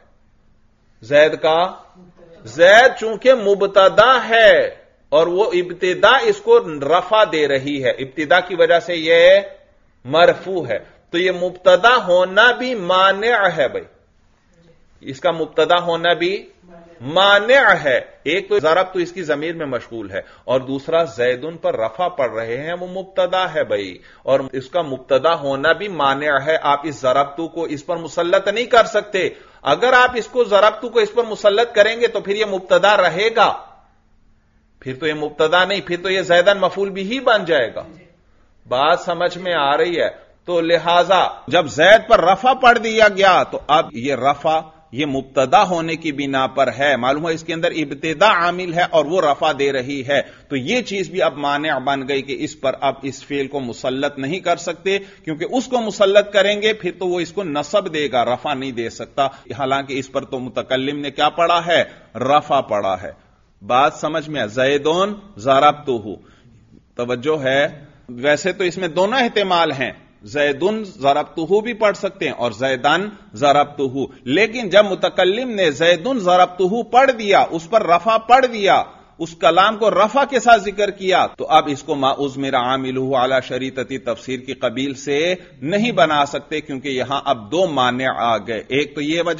زید چونکہ مبتدا ہے اور وہ ابتدا اس کو رفع دے رہی ہے، ابتدا کی وجہ سے یہ مرفوع ہے. تو یہ مبتدا ہونا بھی مانع ہے بھائی، اس کا مبتدا ہونا بھی مانع ہے. ایک تو ضرب تو اس کی ضمیر میں مشغول ہے، اور دوسرا زیدن پر رفع پڑھ رہے ہیں، وہ مبتدا ہے بھائی، اور اس کا مبتدا ہونا بھی مانع ہے. آپ اس ضربتو کو اس پر مسلط نہیں کر سکتے. اگر آپ اس کو ضربتو کو اس پر مسلط کریں گے تو پھر یہ مبتدا رہے گا، پھر تو یہ مبتدا نہیں، پھر تو یہ زیدن مفعول بھی ہی بن جائے گا. بات سمجھ میں آ رہی ہے؟ تو لہذا جب زید پر رفع پڑھ دیا گیا تو اب یہ رفع یہ مبتدا ہونے کی بنا پر ہے، معلوم ہے اس کے اندر ابتدا عامل ہے اور وہ رفع دے رہی ہے. تو یہ چیز بھی اب مانع بن گئی کہ اس پر اب اس فعل کو مسلط نہیں کر سکتے، کیونکہ اس کو مسلط کریں گے پھر تو وہ اس کو نصب دے گا، رفع نہیں دے سکتا. حالانکہ اس پر تو متکلم نے کیا پڑھا ہے؟ رفع پڑھا ہے. بات سمجھ میں؟ زیدون ضربتہ. توجہ ہے؟ ویسے تو اس میں دونوں احتمال ہیں، زیدن ضربتہ بھی پڑھ سکتے ہیں اور زیدن ضربتہ، لیکن جب متکلم نے زیدن ضربتہ پڑھ دیا، اس پر رفع پڑھ دیا، اس کلام کو رفع کے ساتھ ذکر کیا، تو اب اس کو ما اضمر عاملہ علی شریطۃ تفسیر کی قبیل سے نہیں بنا سکتے، کیونکہ یہاں اب دو مانع آ گئے. ایک تو یہ وجہ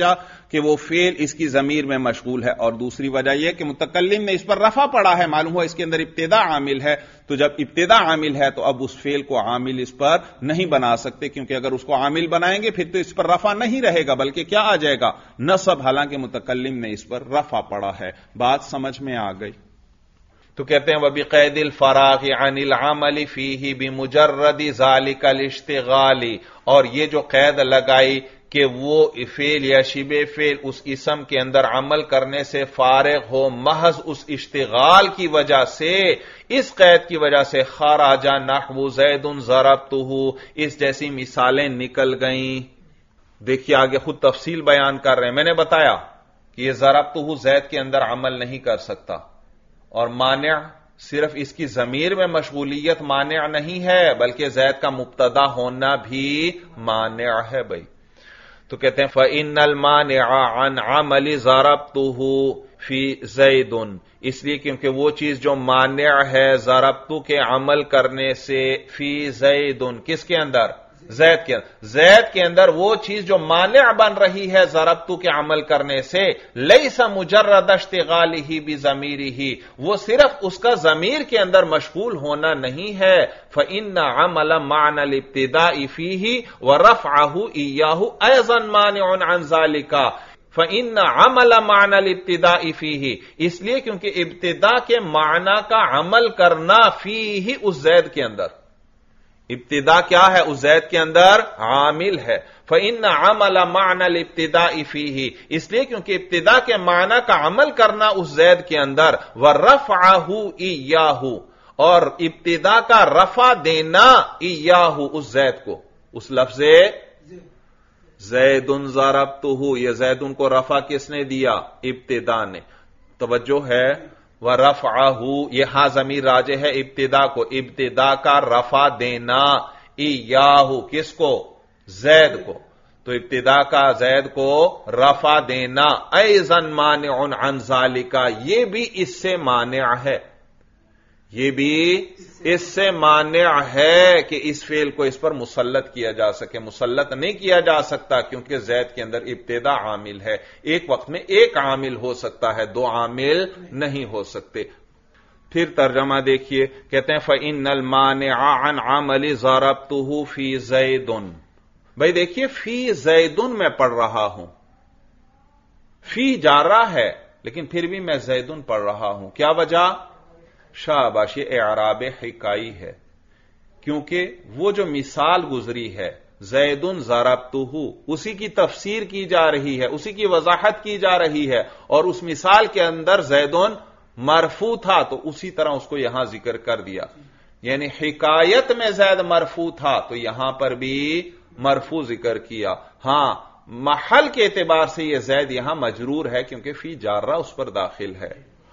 کہ وہ فعل اس کی ضمیر میں مشغول ہے، اور دوسری وجہ یہ کہ متکلم نے اس پر رفع پڑا ہے، معلوم ہوا اس کے اندر ابتدا عامل ہے، تو جب ابتدا عامل ہے تو اب اس فعل کو عامل اس پر نہیں بنا سکتے، کیونکہ اگر اس کو عامل بنائیں گے پھر تو اس پر رفع نہیں رہے گا بلکہ کیا آ جائے گا؟ نصب، حالانکہ متکلم نے اس پر رفع پڑا ہے۔ بات سمجھ میں آ گئی؟ تو کہتے ہیں وَبِقَيْدِ الْفَرَاغِ عَنِ الْعَمَلِ فِيهِ بِمُجَرَّدِ ذَلِكَ الْاشْتِغَالِ، اور یہ جو قید لگائی کہ وہ فعل یا شبہ فعل اس اسم کے اندر عمل کرنے سے فارغ ہو محض اس اشتغال کی وجہ سے، اس قید کی وجہ سے خرج نحو زید ضربتہ، اس جیسی مثالیں نکل گئیں۔ دیکھیے آگے خود تفصیل بیان کر رہے ہیں۔ میں نے بتایا کہ یہ ضربتہ زید کے اندر عمل نہیں کر سکتا، اور مانع صرف اس کی ضمیر میں مشغولیت مانع نہیں ہے بلکہ زید کا مبتدا ہونا بھی مانع ہے بھائی۔ تو کہتے ہیں فَإِنَّ الْمَانِعَ عَنْ عَمَلِ ضَرَبْتُهُ فِي زَيْدٌ، اس لیے کیونکہ وہ چیز جو مانع ہے ضربتو کے عمل کرنے سے، فی زیدن، کس کے اندر؟ زید کے اندر۔ زید کے اندر وہ چیز جو مانع بن رہی ہے ضربتو کے عمل کرنے سے، لیس مجرد اشتغالہ بضمیرہ، وہ صرف اس کا ضمیر کے اندر مشغول ہونا نہیں ہے، فإن عمل معنى الابتداء فيه ورفعه إياه أيضا مانع عن ذلك، فإن عمل معنى الابتداء فيه، اس لیے کیونکہ ابتدا کے معنی کا عمل کرنا فيه اس زید کے اندر، ابتدا کیا ہے اس زید کے اندر؟ عامل ہے۔ فإن عمل معنى الابتداء فيه، اس لیے کیونکہ ابتدا کے معنی کا عمل کرنا اس زید کے اندر، ورفعه إياه، اور ابتدا کا رفع دینا ایاہ اس زید کو، اس لفظ زید ضربتہ، یہ زید کو رفع کس نے دیا؟ ابتدا نے۔ توجہ ہے، وَرَفْعَهُ، یہ ہاں ضمیر راجع ہے ابتدا کو، ابتدا کا رفع دینا، ایاہ کس کو؟ زید کو، تو ابتدا کا زید کو رفع دینا، ایضا مانع عن ذالک، یہ بھی اس سے مانع ہے، یہ بھی اس سے مانع ہے کہ اس فعل کو اس پر مسلط کیا جا سکے۔ مسلط نہیں کیا جا سکتا کیونکہ زید کے اندر ابتدا عامل ہے، ایک وقت میں ایک عامل ہو سکتا ہے، دو عامل نہیں ہو سکتے۔ پھر ترجمہ دیکھیے، کہتے ہیں فَإِنَّ الْمَانِعَ عَنْ عَمَلِ ضَرَبْتُهُ فِي زَيْدٌ، بھائی دیکھیے فی زیدن میں پڑھ رہا ہوں، فی جارہ ہے لیکن پھر بھی میں زیدن پڑھ رہا ہوں، کیا وجہ؟ شاباش، یہ اعراب حکائی ہے، کیونکہ وہ جو مثال گزری ہے زیدن ضربتہ، اسی کی تفسیر کی جا رہی ہے، اسی کی وضاحت کی جا رہی ہے، اور اس مثال کے اندر زیدن مرفوع تھا تو اسی طرح اس کو یہاں ذکر کر دیا، یعنی حکایت میں زید مرفوع تھا تو یہاں پر بھی مرفوع ذکر کیا۔ ہاں محل کے اعتبار سے یہ زید یہاں مجرور ہے کیونکہ فی جارہ اس پر داخل ہے۔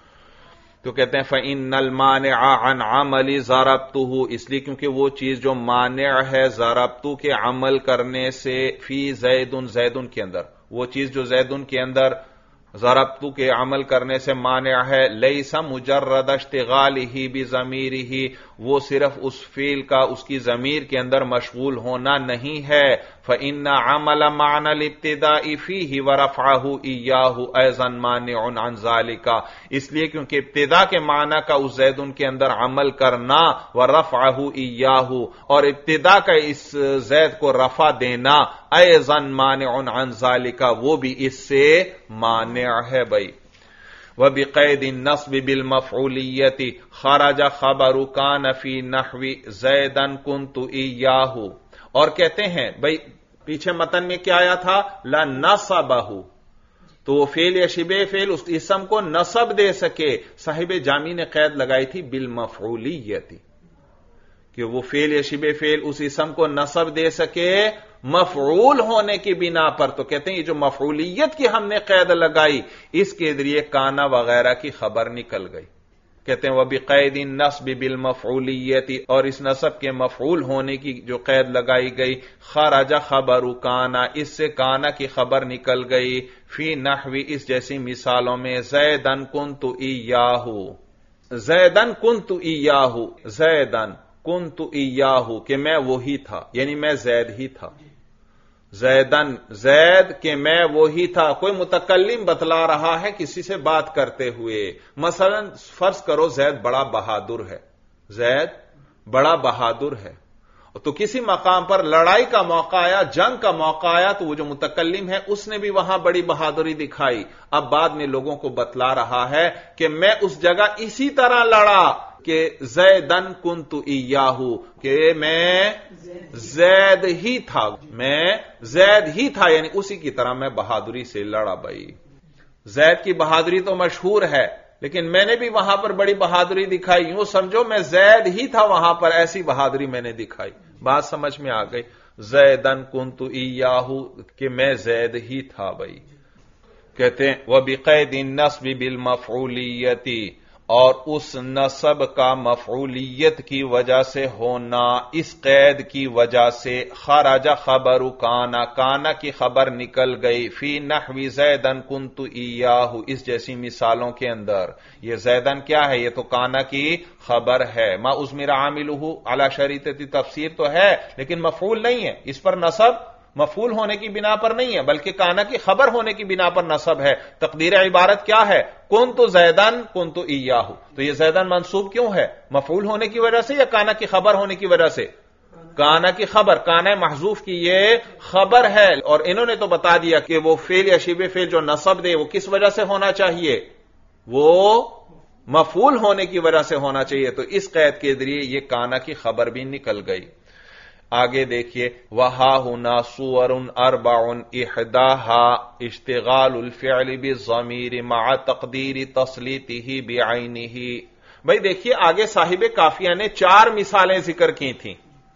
تو کہتے ہیں فَإِنَّ الْمَانِعَ عَنْ عَمَلِ ضَرَبْتُهُ، اس لیے کیونکہ وہ چیز جو مانع ہے ضربتو کے عمل کرنے سے، فی زیدن، زیدن کے اندر، وہ چیز جو زیدن کے اندر ضربتو کے عمل کرنے سے مانع ہے، لیس مجرد اشتغالہ بضمیرہ، وہ صرف اس فعل کا اس کی ضمیر کے اندر مشغول ہونا نہیں ہے، فإن عمل معنى الابتداء فيه ورفعه إياه أيضا مانع عن ذلك، اس لیے کیونکہ ابتدا کے معنی کا اس زیدن کے اندر عمل کرنا، ورفعه إياه، اور ابتدا کا اس زید کو رفع دینا، أيضا مانع عن ذلك، وہ بھی اس سے مانع ہے بھائی۔ وَبِقَيْدِ النَّصْبِ بِالْمَفْعُولِيَّةِ خَرَجَ خَبَرُ كَانَ فِي نَحْوِ زَيْدًا كُنْتُ إِيَّاهُ، اور کہتے ہیں بھائی پیچھے متن میں کیا آیا تھا؟ لَنَصَبَهُ، تو وہ فعل یا شبہ فعل اس اسم کو نصب دے سکے، صاحب جامی نے قید لگائی تھی بالمفعولیت، کہ وہ فعل یا شبہ فعل اس اسم کو نصب دے سکے مفعول ہونے کی بنا پر، تو کہتے ہیں یہ جو مفعولیت کی ہم نے قید لگائی اس کے ذریعے کانا وغیرہ کی خبر نکل گئی۔ کہتے ہیں وَبِقَيْدِ النَّصْبِ بِالْمَفْعُولِيَّةِ، اور اس نصب کے مفعول ہونے کی جو قید لگائی گئی، خرج خبر کانا، اس سے کانا کی خبر نکل گئی، فی نحوی اس جیسی مثالوں میں، زیدن کنت ایاہ، زیدن کنت ایاہ، زیدن کنت ایاہ، کہ میں وہی تھا، یعنی میں زید ہی تھا۔ زیدن زید کہ میں وہی تھا. کوئی متکلم بتلا رہا ہے کسی سے بات کرتے ہوئے. مثلا فرض کرو زید بڑا بہادر ہے، زید بڑا بہادر ہے، تو کسی مقام پر لڑائی کا موقع آیا، جنگ کا موقع آیا، تو وہ جو متکلم ہے اس نے بھی وہاں بڑی بہادری دکھائی. اب بعد میں لوگوں کو بتلا رہا ہے کہ میں اس جگہ اسی طرح لڑا کہ زیدن کنت ایاہو، کہ میں زید ہی تھا، میں زید ہی تھا، یعنی اسی کی طرح میں بہادری سے لڑا. بھائی زید کی بہادری تو مشہور ہے، لیکن میں نے بھی وہاں پر بڑی بہادری دکھائی. یوں سمجھو میں زید ہی تھا وہاں پر، ایسی بہادری میں نے دکھائی. بات سمجھ میں آ گئی؟ زیدن کنت ایاہو کہ میں زید ہی تھا. بھائی کہتے ہیں وَبِقَيْدِ النَّصْبِ بِالْمَفْعُولِيَّةِ، اور اس نصب کا مفعولیت کی وجہ سے ہونا، اس قید کی وجہ سے. خرج خبر کانا، کانا کی خبر نکل گئی. فی نحو زیدن کنت ایاہو، اس جیسی مثالوں کے اندر. یہ زیدن کیا ہے؟ یہ تو کانا کی خبر ہے. ما اضمر عاملہ علی شریطۃ تفسیر تو ہے، لیکن مفعول نہیں ہے. اس پر نصب مفعول ہونے کی بنا پر نہیں ہے، بلکہ کانا کی خبر ہونے کی بنا پر نصب ہے. تقدیر عبارت کیا ہے؟ کنت زیدن کنت ایاہو. تو یہ زیدن منصوب کیوں ہے؟ مفعول ہونے کی وجہ سے یا کانا کی خبر ہونے کی وجہ سے؟ کانا کی خبر، کانا محذوف کی یہ خبر ہے. اور انہوں نے تو بتا دیا کہ وہ فعل یا شبہ فعل جو نصب دے وہ کس وجہ سے ہونا چاہیے؟ وہ مفعول ہونے کی وجہ سے ہونا چاہیے. تو اس قید کے ذریعے یہ کانا کی خبر بھی نکل گئی. آگے دیکھیے وَهَا هُنَا صُوَرٌ أَرْبَعٌ إِحْدَاهَا اشتغال الفعل بالضمیر مع تقدیر تسلیطه بعینه. بھئی دیکھیے آگے صاحب کافیہ نے 4 مثالیں ذکر کی تھیں،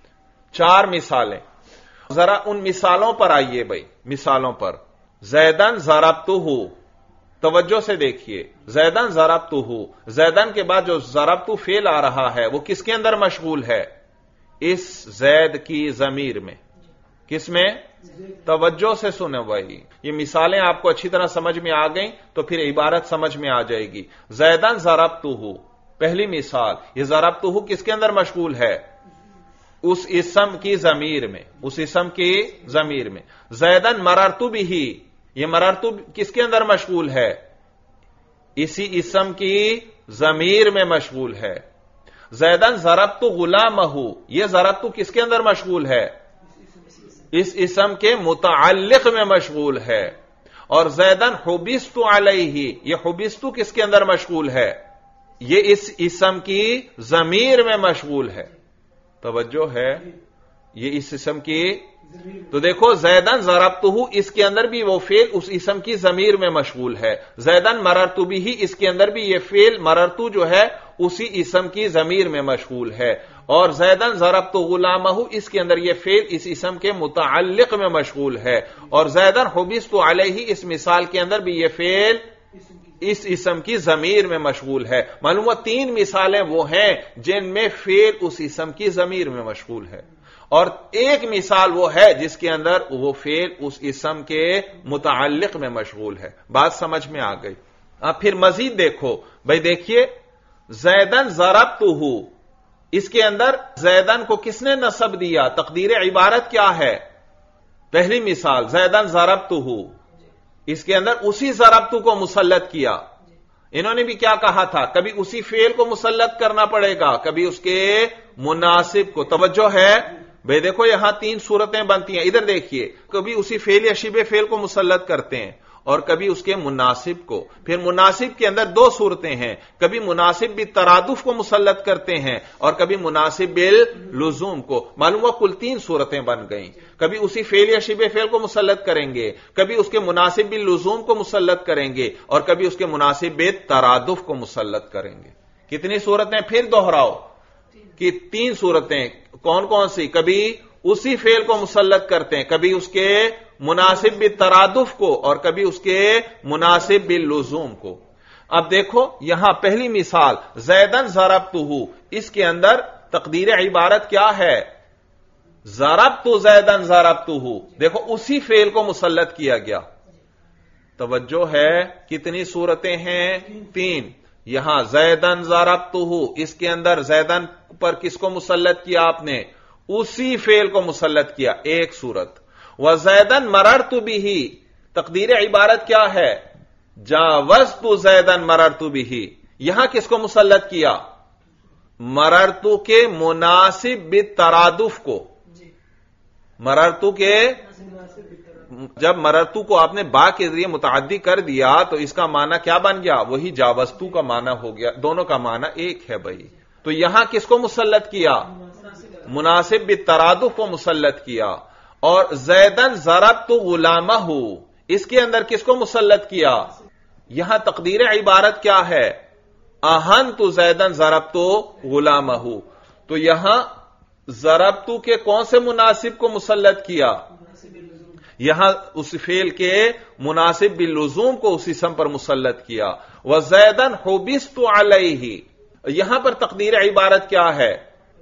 4 مثالیں. ذرا ان مثالوں پر آئیے بھئی، مثالوں پر. زیدن ضربتہ، توجہ سے دیکھیے، زیدن ضربتہ، زیدن کے بعد جو ضربتہ فعل آ رہا ہے وہ کس کے اندر مشغول ہے؟ اس زید کی ضمیر میں. کس میں؟ توجہ سے سنیں بھائی، یہ مثالیں آپ کو اچھی طرح سمجھ میں آ گئیں تو پھر عبارت سمجھ میں آ جائے گی. زیدن ضربتہ، پہلی مثال. یہ ضربتہ کس کے اندر مشغول ہے؟ اس اسم کی ضمیر میں، اس اسم کی ضمیر میں. زیدن مررت بہ، یہ مررت کس کے اندر مشغول ہے؟ اسی اسم کی ضمیر میں مشغول ہے. زیدن ضربت غلامہ، یہ ضربت کس کے اندر مشغول ہے؟ اس اسم کے متعلق میں مشغول ہے. اور زیدن حبست علیہ، یہ حبست کس کے اندر مشغول ہے؟ یہ اس اسم کی ضمیر میں مشغول ہے. توجہ ہے؟ یہ اس اسم کی. تو دیکھو زیدن ضربتہ، اس کے اندر بھی وہ فعل اس اسم کی ضمیر میں مشغول ہے. زیدن مررت بہ، اس کے اندر بھی یہ فعل مررت جو ہے اسی اسم کی ضمیر میں مشغول ہے. اور زیدن ضربت غلامہ، اس کے اندر یہ فعل اس اسم کے متعلق میں مشغول ہے. اور زیدن حبست علیہ، اس مثال کے اندر بھی یہ فعل اس اسم کی ضمیر میں مشغول ہے. معلوم ہوا 3 مثالیں وہ ہیں جن میں فعل اس اسم کی ضمیر میں مشغول ہے، اور ایک مثال وہ ہے جس کے اندر وہ فعل اس اسم کے متعلق میں مشغول ہے. بات سمجھ میں آ گئی؟ اب پھر مزید دیکھو بھائی، دیکھیے زیدن ضربتہ، اس کے اندر زیدن کو کس نے نصب دیا؟ تقدیر عبارت کیا ہے؟ پہلی مثال زیدن ضربتہ، اس کے اندر اسی ضربتہ کو مسلط کیا. انہوں نے بھی کیا کہا تھا؟ کبھی اسی فعل کو مسلط کرنا پڑے گا، کبھی اس کے مناسب کو. توجہ ہے بھئی؟ دیکھو یہاں 3 صورتیں بنتی ہیں. ادھر دیکھیے، کبھی اسی فعل یا شبہ فعل کو مسلط کرتے ہیں اور کبھی اس کے مناسب کو. پھر مناسب کے اندر 2 صورتیں ہیں، کبھی مناسب بالترادف کو مسلط کرتے ہیں اور کبھی مناسب باللزوم کو. معلوم ہوا کل 3 صورتیں بن گئیں. کبھی اسی فعل یا شبہ فعل کو مسلط کریں گے، کبھی اس کے مناسب باللزوم کو مسلط کریں گے اور کبھی اس کے مناسب بالترادف کو مسلط کریں گے. کتنی صورتیں؟ پھر دوہراؤ کہ 3 صورتیں. کون کون سی؟ کبھی اسی فعل کو مسلط کرتے ہیں، کبھی اس کے مناسب بالترادف کو اور کبھی اس کے مناسب باللزوم کو. اب دیکھو یہاں پہلی مثال زیدن ضربتہ، اس کے اندر تقدیر عبارت کیا ہے؟ ضربت زیدن ضربتہ. دیکھو اسی فعل کو مسلط کیا گیا. توجہ ہے؟ کتنی صورتیں ہیں؟ 3. یہاں زیدن ضربتہ، اس کے اندر زیدن پر کس کو مسلط کیا آپ نے؟ اسی فعل کو مسلط کیا، ایک صورت. وزیدن مررت بہ، تقدیر عبارت کیا ہے؟ جاوزت زیدن مررت بہ، یہاں کس کو مسلط کیا؟ مررتو کے مناسب بالترادف کو. مررتو کے، جب مررتو کو آپ نے با کے ذریعے متعدی کر دیا تو اس کا معنی کیا بن گیا؟ وہی جاوزتو کا معنی ہو گیا. دونوں کا معنی ایک ہے بھائی. تو یہاں کس کو مسلط کیا؟ مناسب بالترادف کو مسلط کیا. اور زیدن ضربت غلامہ، اس کے اندر کس کو مسلط کیا؟ یہاں تقدیر عبارت کیا ہے؟ اہنت زیدن ضربت غلامہ. تو یہاں ضربت کے کون سے مناسب کو مسلط کیا؟ یہاں اس فعل کے مناسب باللزوم کو اس اسم پر مسلط کیا. وزیدن حبست علیہ، یہاں پر تقدیر عبارت کیا ہے؟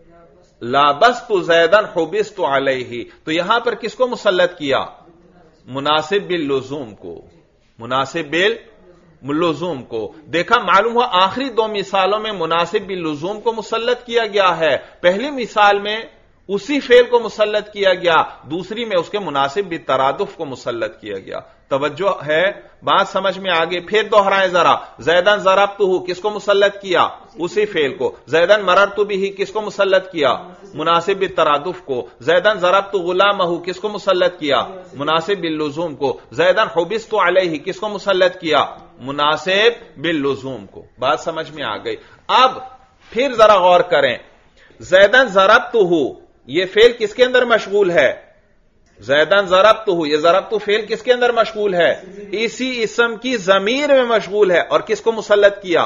لابست زیدن حبست علیہ. تو یہاں پر کس کو مسلط کیا؟ مناسب باللزوم کو. مناسب باللزوم کو. دیکھا، معلوم ہوا آخری دو مثالوں میں مناسب باللزوم کو مسلط کیا گیا ہے. پہلی مثال میں اسی فعل کو مسلط کیا گیا، دوسری میں اس کے مناسب بالترادف کو مسلط کیا گیا. توجہ ہے؟ بات سمجھ میں آگے. پھر دوہرائیں ذرا. زیدن ضربتہ کس کو مسلط کیا؟ اسی فعل کو. زیدن مررت بہ کس کو مسلط کیا؟ مناسب بالترادف کو. زیدن ضربت غلامہ کس کو مسلط کیا؟ مناسب باللزوم کو. زیدن حبست علیہ کس کو مسلط کیا؟ مناسب باللزوم کو. بات سمجھ میں آ گئی. اب پھر ذرا غور کریں. زیدن ضربتہ، یہ فعل کس کے اندر مشغول ہے؟ زیدن ضربتہ، یہ ضربتہ فعل کس کے اندر مشغول ہے؟ اسی اسم کی ضمیر میں مشغول ہے. اور کس کو مسلط کیا؟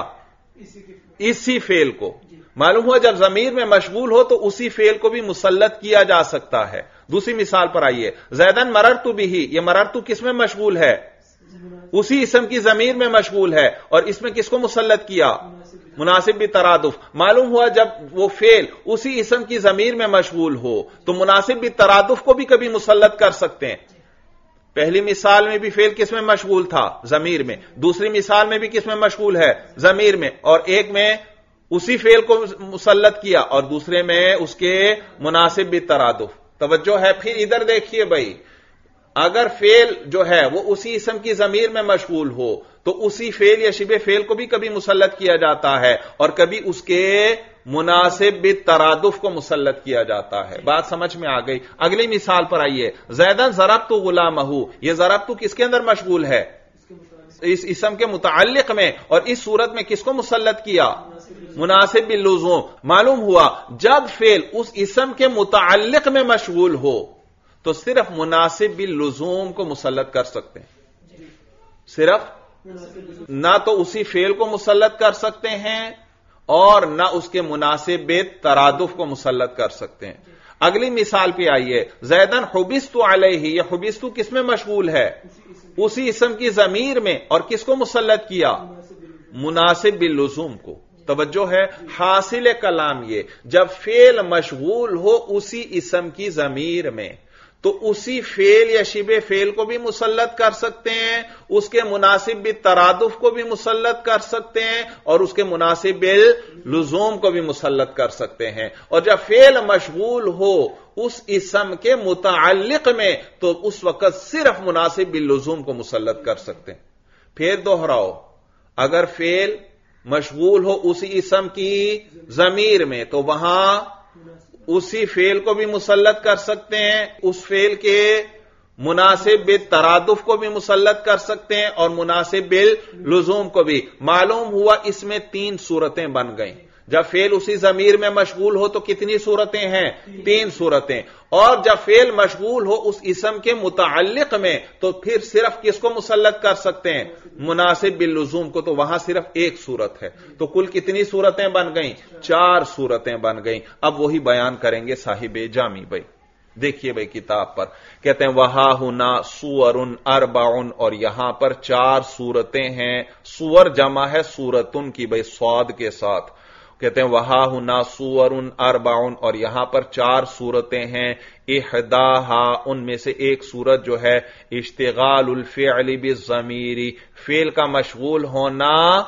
اسی فعل کو. معلوم ہوا جب ضمیر میں مشغول ہو تو اسی فعل کو بھی مسلط کیا جا سکتا ہے. دوسری مثال پر آئیے. زیدن مررت بہ، یہ مررت کس میں مشغول ہے؟ اسی اسم کی ضمیر میں مشغول ہے. اور اس میں کس کو مسلط کیا؟ مناسب بالترادف. معلوم ہوا جب وہ فعل اسی اسم کی ضمیر میں مشغول ہو تو مناسب بالترادف کو بھی کبھی مسلط کر سکتے ہیں. پہلی مثال میں بھی فعل کس میں مشغول تھا؟ ضمیر میں. دوسری مثال میں بھی کس میں مشغول ہے؟ ضمیر میں. اور ایک میں اسی فعل کو مسلط کیا اور دوسرے میں اس کے مناسب بالترادف. توجہ ہے؟ پھر ادھر دیکھیے بھائی، اگر فعل جو ہے وہ اسی اسم کی ضمیر میں مشغول ہو تو اسی فعل یا شبہ فعل کو بھی کبھی مسلط کیا جاتا ہے اور کبھی اس کے مناسب بالترادف کو مسلط کیا جاتا ہے. بات سمجھ میں آ گئی. اگلی مثال پر آئیے. زیدن ضربت غلامہ، یہ ضربت کس کے اندر مشغول ہے؟ اس اسم کے متعلق میں. اور اس صورت میں کس کو مسلط کیا؟ مناسب باللزوم. معلوم ہوا جب فعل اس اسم کے متعلق میں مشغول ہو تو صرف مناسب باللزوم کو مسلط کر سکتے ہیں. صرف نہ تو اسی فعل کو مسلط کر سکتے ہیں اور نہ اس کے مناسب بالترادف کو مسلط کر سکتے ہیں. اگلی مثال پہ آئیے. زیدن حبست علیہ، یہ حبست کس میں مشغول ہے؟ اسی اسم کی ضمیر میں. اور کس کو مسلط کیا؟ مناسب باللزوم کو. توجہ ہے؟ حاصل کلام یہ، جب فعل مشغول ہو اسی اسم کی ضمیر میں تو اسی فعل یا شبہ فعل کو بھی مسلط کر سکتے ہیں، اس کے مناسب بالترادف کو بھی مسلط کر سکتے ہیں اور اس کے مناسب باللزوم کو بھی مسلط کر سکتے ہیں. اور جب فعل مشغول ہو اس اسم کے متعلق میں تو اس وقت صرف مناسب باللزوم کو مسلط کر سکتے ہیں. پھر دوہراؤ. اگر فعل مشغول ہو اسی اسم کی ضمیر میں تو وہاں اسی فعل کو بھی مسلط کر سکتے ہیں، اس فعل کے مناسب بالترادف کو بھی مسلط کر سکتے ہیں اور مناسب باللزوم کو بھی. معلوم ہوا اس میں تین صورتیں بن گئیں. جب فعل اسی ضمیر میں مشغول ہو تو کتنی صورتیں ہیں؟ تین صورتیں. اور جب فعل مشغول ہو اس اسم کے متعلق میں تو پھر صرف کس کو مسلط کر سکتے ہیں؟ مناسب باللزوم کو. تو وہاں صرف ایک صورت ہے. تو کل کتنی صورتیں بن گئیں؟ چار صورتیں بن گئیں. اب وہی بیان کریں گے صاحب جامی بھائی. دیکھیے بھائی کتاب پر کہتے ہیں وہا ہونا سور اربع، اور یہاں پر چار صورتیں ہیں. سور جمع ہے سورتن کی بھائی، صاد کے ساتھ. کہتے ہیں وہا ہونا سور اربع، اور یہاں پر چار صورتیں ہیں. احداہا، ان میں سے ایک صورت جو ہے اشتغال الفعل بالضمیر، فعل کا مشغول ہونا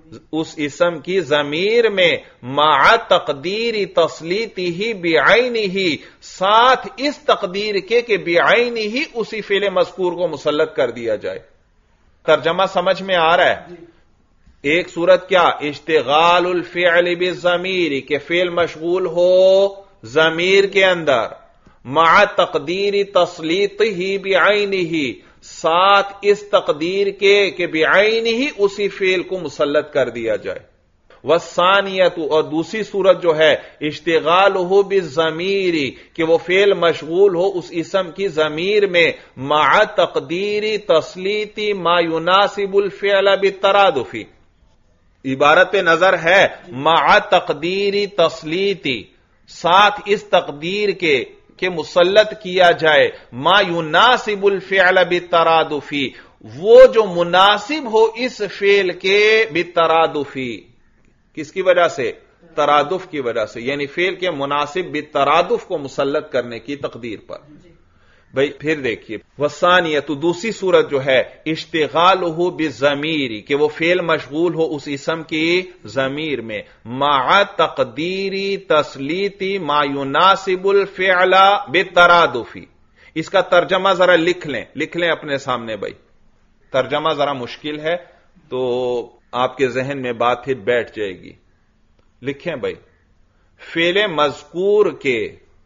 اس اسم کی ضمیر میں مع تقدیر تسلیطہ بعینہ، ساتھ اس تقدیر کے کہ بعینہ اسی فعل مذکور کو مسلط کر دیا جائے۔ ترجمہ سمجھ میں آ رہا ہے؟ ایک صورت کیا؟ اشتغال الفعل بالضمیر، کہ فعل مشغول ہو ضمیر کے اندر، مع تقدیر تسلیطہ بعینہ، ساتھ اس تقدیر کے کہ بعینہ اسی فعل کو مسلط کر دیا جائے۔ والثانیۃ، اور دوسری صورت جو ہے اشتغالہ بالضمیر، کہ وہ فعل مشغول ہو اس اسم کی ضمیر میں مع تقدیر تسلیط ما یناسب الفعل بالترادف، عبارت پہ نظر ہے مع تقدیر تسلیطی، ساتھ اس تقدیر کے کہ مسلط کیا جائے ما یناسب الفعل بالترادف، وہ جو مناسب ہو اس فعل کے بالترادف، کس کی وجہ سے؟ ترادف کی وجہ سے، یعنی فعل کے مناسب بالترادف کو مسلط کرنے کی تقدیر پر۔ بھئی پھر دیکھیے، والثانیۃ، دوسری صورت جو ہے اشتغالہ بالضمیر، کہ وہ فعل مشغول ہو اس اسم کی ضمیر میں مع تقدیر تسلیط ما یناسب الفعل بالترادف۔ اس کا ترجمہ ذرا لکھ لیں اپنے سامنے بھائی، ترجمہ ذرا مشکل ہے تو آپ کے ذہن میں بات پھر بیٹھ جائے گی۔ لکھیں بھائی، فعل مذکور کے،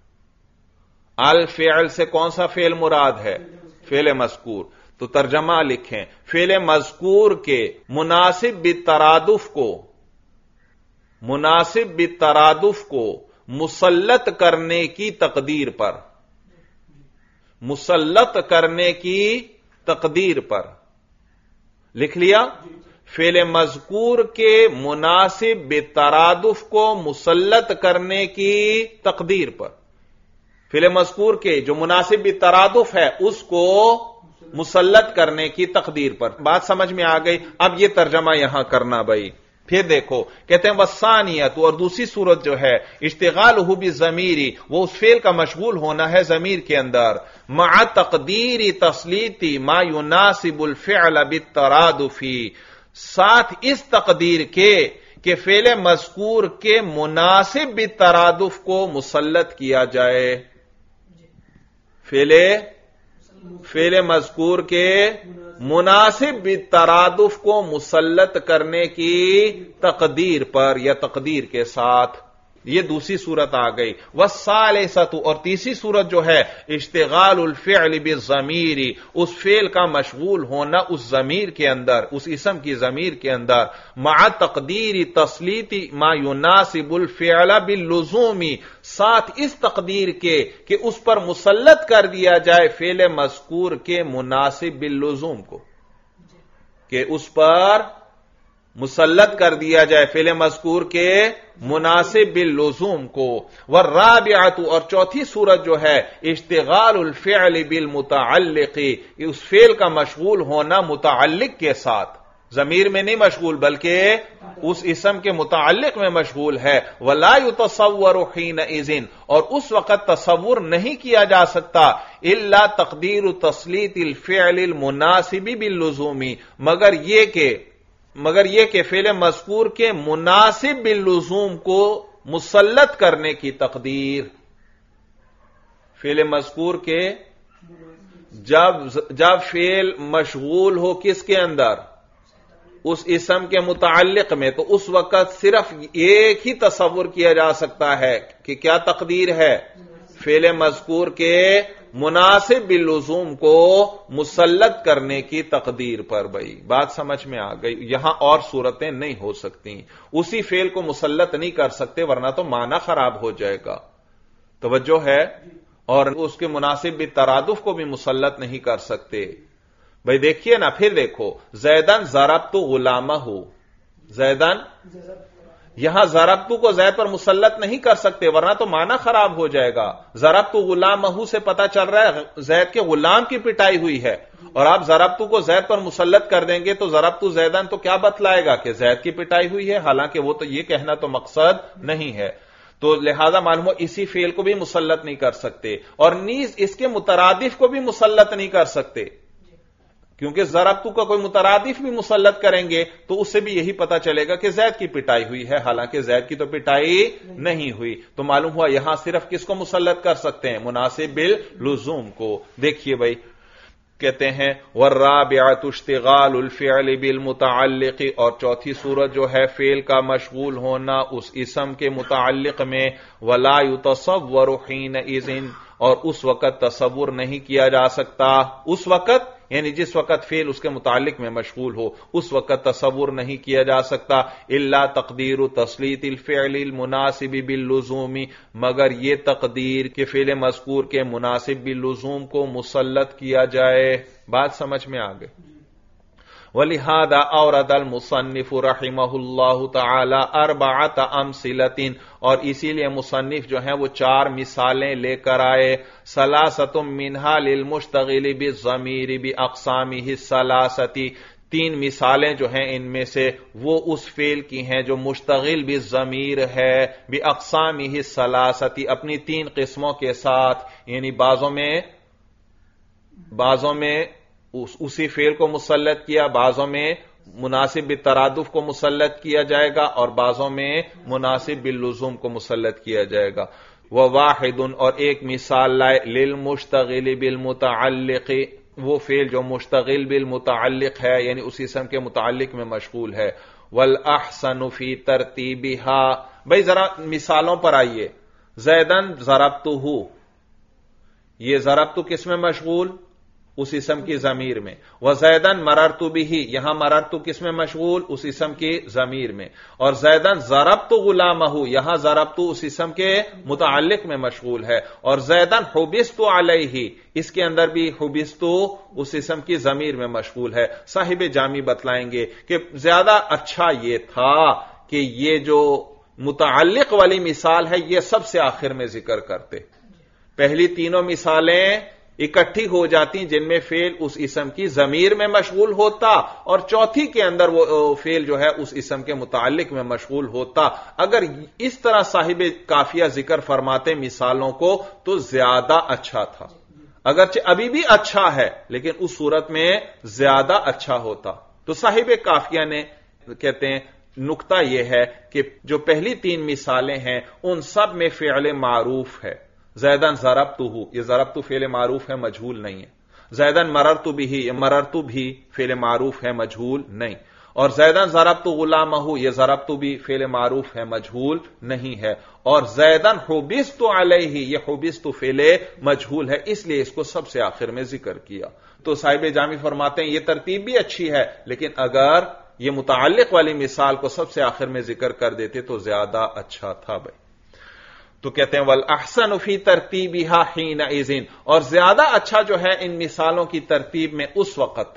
الفعل سے کون سا فعل مراد ہے؟ فعل مذکور، تو ترجمہ لکھیں، فعل مذکور کے مناسب بالترادف کو مسلط کرنے کی تقدیر پر، مسلط کرنے کی تقدیر پر، لکھ لیا؟ فعل مذکور کے مناسب بالترادف کو مسلط کرنے کی تقدیر پر، فعل مذکور کے جو مناسب بالترادف ہے اس کو مسلط کرنے کی تقدیر پر۔ بات سمجھ میں آ گئی؟ اب یہ ترجمہ یہاں کرنا بھائی، پھر دیکھو کہتے ہیں والثانیۃ، اور دوسری صورت جو ہے اشتغالہ بالضمیر، وہ اس فعل کا مشغول ہونا ہے ضمیر کے اندر مع تقدیر تسلیط ما یناسب الفعل بالترادف، ساتھ اس تقدیر کے کہ فعل مذکور کے مناسب بالترادف کو مسلط کیا جائے، فعل مذکور کے مناسب بالترادف کو مسلط کرنے کی تقدیر پر یا تقدیر کے ساتھ۔ یہ دوسری صورت آ گئی۔ والثالثۃ، اور تیسری صورت جو ہے اشتغال الفعل بالضمیر، اس فعل کا مشغول ہونا اس ضمیر کے اندر، اس اسم کی ضمیر کے اندر مع تقدیر تسلیط ما یناسب الفعل باللزوم، ساتھ اس تقدیر کے کہ اس پر مسلط کر دیا جائے فعل مذکور کے مناسب باللزوم کو، کہ اس پر مسلط کر دیا جائے فعل مذکور کے مناسب باللزوم کو۔ والرابعۃ، اور چوتھی صورت جو ہے اشتغال الفعل بالمتعلق، اس فعل کا مشغول ہونا متعلق کے ساتھ، ضمیر میں نہیں مشغول بلکہ اس اسم کے متعلق میں مشغول ہے۔ ولا يتصور حينئذ، اور اس وقت تصور نہیں کیا جا سکتا الا تقدیر تسلیط الفعل المناسب باللزوم، مگر یہ کہ فعل مذکور کے مناسب باللزوم کو مسلط کرنے کی تقدیر، فعل مذکور کے جب فعل مشغول ہو کس کے اندر؟ اس اسم کے متعلق میں، تو اس وقت صرف ایک ہی تصور کیا جا سکتا ہے کہ کیا تقدیر ہے؟ فعل مذکور کے مناسب باللزوم کو مسلط کرنے کی تقدیر پر۔ بھائی بات سمجھ میں آ گئی؟ یہاں اور صورتیں نہیں ہو سکتی، اسی فعل کو مسلط نہیں کر سکتے ورنہ تو معنی خراب ہو جائے گا، توجہ ہے؟ اور اس کے مناسب بالترادف کو بھی مسلط نہیں کر سکتے۔ بھائی دیکھیے نا، پھر دیکھو زیدن ضربت غلامہ، زیدن، یہاں ضربت کو زید پر مسلط نہیں کر سکتے ورنہ تو معنی خراب ہو جائے گا۔ ضربت غلامہ سے پتہ چل رہا ہے زید کے غلام کی پٹائی ہوئی ہے، اور آپ ضربت کو زید پر مسلط کر دیں گے تو ضربت زیدن تو کیا بتلائے گا کہ زید کی پٹائی ہوئی ہے، حالانکہ وہ تو یہ کہنا تو مقصد نہیں ہے۔ تو لہذا معلوم ہو اسی فعل کو بھی مسلط نہیں کر سکتے، اور نیز اس کے مترادف کو بھی مسلط نہیں کر سکتے، کیونکہ ضربتو کا کوئی مترادف بھی مسلط کریں گے تو اس سے بھی یہی پتا چلے گا کہ زید کی پٹائی ہوئی ہے، حالانکہ زید کی تو پٹائی نہیں ہوئی. تو معلوم ہوا یہاں صرف کس کو مسلط کر سکتے ہیں؟ مناسب باللزوم کو. دیکھیے بھائی کہتے ہیں والرابعۃ اشتغال الفعل بالمتعلق، اور چوتھی صورت جو ہے فعل کا مشغول ہونا اس اسم کے متعلق میں، ولا يتصور حينئذ، اور اس وقت تصور نہیں کیا جا سکتا. اس وقت یعنی جس وقت فعل اس کے متعلق میں مشغول ہو اس وقت تصور نہیں کیا جا سکتا. الا تقدیر تسلیط الفعل المناسب باللزوم، مگر یہ تقدیر کہ فعل مذکور کے مناسب باللزوم کو مسلط کیا جائے. بات سمجھ میں آ گئی. وَلِهَذَا أَوْرَدَ الْمُصَنِّفُ رَحِمَهُ اللَّهُ تَعَالَى أَرْبَعَةَ أَمْثِلَةٍ، اور اسی لیے مصنف جو ہیں وہ 4 مثالیں لے کر آئے. ثَلَاثَةٌ مِّنْهَا لِلْمُشْتَغِلِ بِالضَّمِيرِ بِأَقْسَامِهِ الثَّلَاثَةِ، 3 مثالیں جو ہیں ان میں سے وہ اس فعل کی ہیں جو مشتغل بالضمیر ہے، بِأَقْسَامِهِ الثَّلَاثَةِ، اپنی 3 قسموں کے ساتھ. یعنی بعضوں میں اسی فعل کو مسلط کیا، بعضوں میں مناسب بالترادف کو مسلط کیا جائے گا، اور بعضوں میں مناسب باللزوم کو مسلط کیا جائے گا. وواحد، اور ایک مثال لائے للمشتغل بالمتعلق، وہ فعل جو مشتغل بالمتعلق ہے یعنی اس اسم کے متعلق میں مشغول ہے. والاحسن فی ترتیبها، بھئی ذرا مثالوں پر آئیے. زیدن ضربتہ، یہ ضربتہ کس میں مشغول؟ اس اسم کی ضمیر میں. وزیدن مررت بہ، یہاں مررت کس میں مشغول؟ اس اسم کی ضمیر میں. اور زیدن ضربت غلامہ، یہاں ضربت اس اسم کے متعلق میں مشغول ہے. اور زیدن حبست علیہ، اس کے اندر بھی حبست اس اسم کی ضمیر میں مشغول ہے. صاحب جامی بتلائیں گے کہ زیادہ اچھا یہ تھا کہ یہ جو متعلق والی مثال ہے یہ سب سے آخر میں ذکر کرتے. پہلی تینوں مثالیں اکٹھی ہو جاتی جن میں فعل اس اسم کی ضمیر میں مشغول ہوتا، اور چوتھی کے اندر وہ فعل جو ہے اس اسم کے متعلق میں مشغول ہوتا. اگر اس طرح صاحب کافیہ ذکر فرماتے مثالوں کو تو زیادہ اچھا تھا. اگرچہ ابھی بھی اچھا ہے لیکن اس صورت میں زیادہ اچھا ہوتا. تو صاحب کافیہ نے کہتے ہیں نقطہ یہ ہے کہ جو پہلی 3 مثالیں ہیں ان سب میں فعل معروف ہے. زیدن ضربتہ، یہ ضربتہ فعل معروف ہے، مجہول نہیں ہے. زیدن مررت بہ، یہ مررت بھی فعل معروف ہے، مجہول نہیں. اور زیدن ضربت غلامہ، یہ ضربت بھی فعل معروف ہے، مجہول نہیں ہے. اور زیدن حبست علیہ، یہ حبست فعل مجہول ہے، اس لیے اس کو سب سے آخر میں ذکر کیا. تو صاحب جامی فرماتے ہیں یہ ترتیب بھی اچھی ہے لیکن اگر یہ متعلق والی مثال کو سب سے آخر میں ذکر کر دیتے تو زیادہ اچھا تھا. بھائی تو کہتے ہیں والاحسن فی ترتیبها حینئذ، اور زیادہ اچھا جو ہے ان مثالوں کی ترتیب میں اس وقت.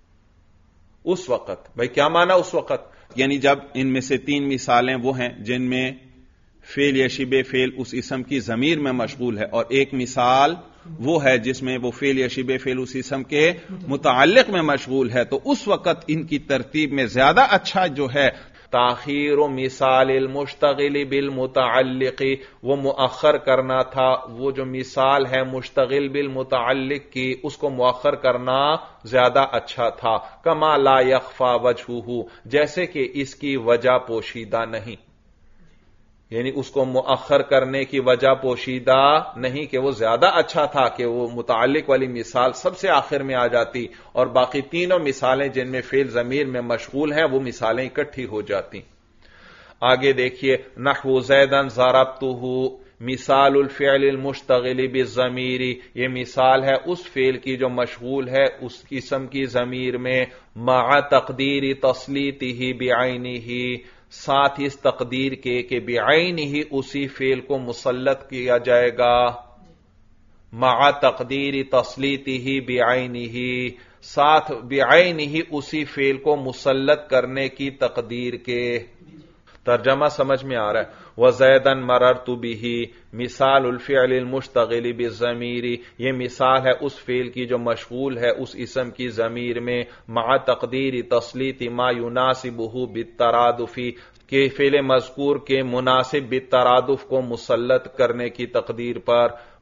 بھائی کیا معنی اس وقت؟ یعنی جب ان میں سے 3 مثالیں وہ ہیں جن میں فعل یا شبہ فعل اس اسم کی ضمیر میں مشغول ہے، اور ایک مثال وہ ہے جس میں وہ فعل یا شبہ فعل اس اسم کے متعلق میں مشغول ہے، تو اس وقت ان کی ترتیب میں زیادہ اچھا جو ہے تاخیر مثال المشتغل بالمتعلق، وہ مؤخر کرنا تھا. وہ جو مثال ہے مشتغل بالمتعلق کی اس کو مؤخر کرنا زیادہ اچھا تھا. کما لا یخفی وجہہ، جیسے کہ اس کی وجہ پوشیدہ نہیں، یعنی اس کو مؤخر کرنے کی وجہ پوشیدہ نہیں کہ وہ زیادہ اچھا تھا کہ وہ متعلق والی مثال سب سے آخر میں آ جاتی اور باقی تینوں مثالیں جن میں فعل ضمیر میں مشغول ہیں وہ مثالیں اکٹھی ہو جاتی. آگے دیکھیے نحو زیدن ضربتہ، مثال الفعل المشتغل بالضمیر، یہ مثال ہے اس فعل کی جو مشغول ہے اس اسم کی ضمیر میں، مع تقدیر تسلیطہ بعینہ، ساتھ اس تقدیر کے کہ بعینہ اسی فعل کو مسلط کیا جائے گا. مع تقدیر تسلیطہ بعینہ، ساتھ بعینہ اسی فعل کو مسلط کرنے کی تقدیر کے. ترجمہ سمجھ میں آ رہا ہے. وزیدن مررت بہ، مثال الفعل المشتغل بالضمیر، یہ مثال ہے اس فعل کی جو مشغول ہے اس اسم کی ضمیر میں، مع تقدیر تسلیط ما یناسبہ بالترادف، کہ فعل مذکور کے مناسب بالترادف کو مسلط کرنے کی تقدیر پر.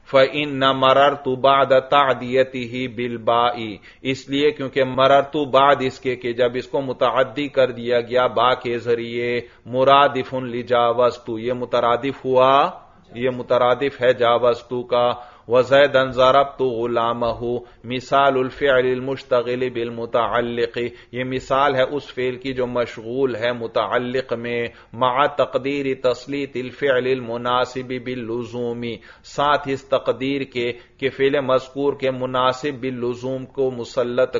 فَإِنَّ مَرَرْتُ بَعْدَ تَعْدِيَتِهِ بِالْبَاءِ، اس لیے کیونکہ مررتو بعد اس کے کہ جب اس کو متعدی کر دیا گیا با کے ذریعے، مرادف لجاوزتو، یہ مترادف ہوا، یہ مترادف ہے جاوزتو کا۔ وَزَيْدًا ضَرَبْتُ غُلَامَهُ، مثال الفعل المشتغل بالمتعلق، یہ مثال ہے اس فعل کی جو مشغول ہے متعلق میں، مع تقدیر تسلیط الفعل المناسب باللزوم، ساتھ اس تقدیر کے کہ فعل مذکور کے مناسب باللزوم کو مسلط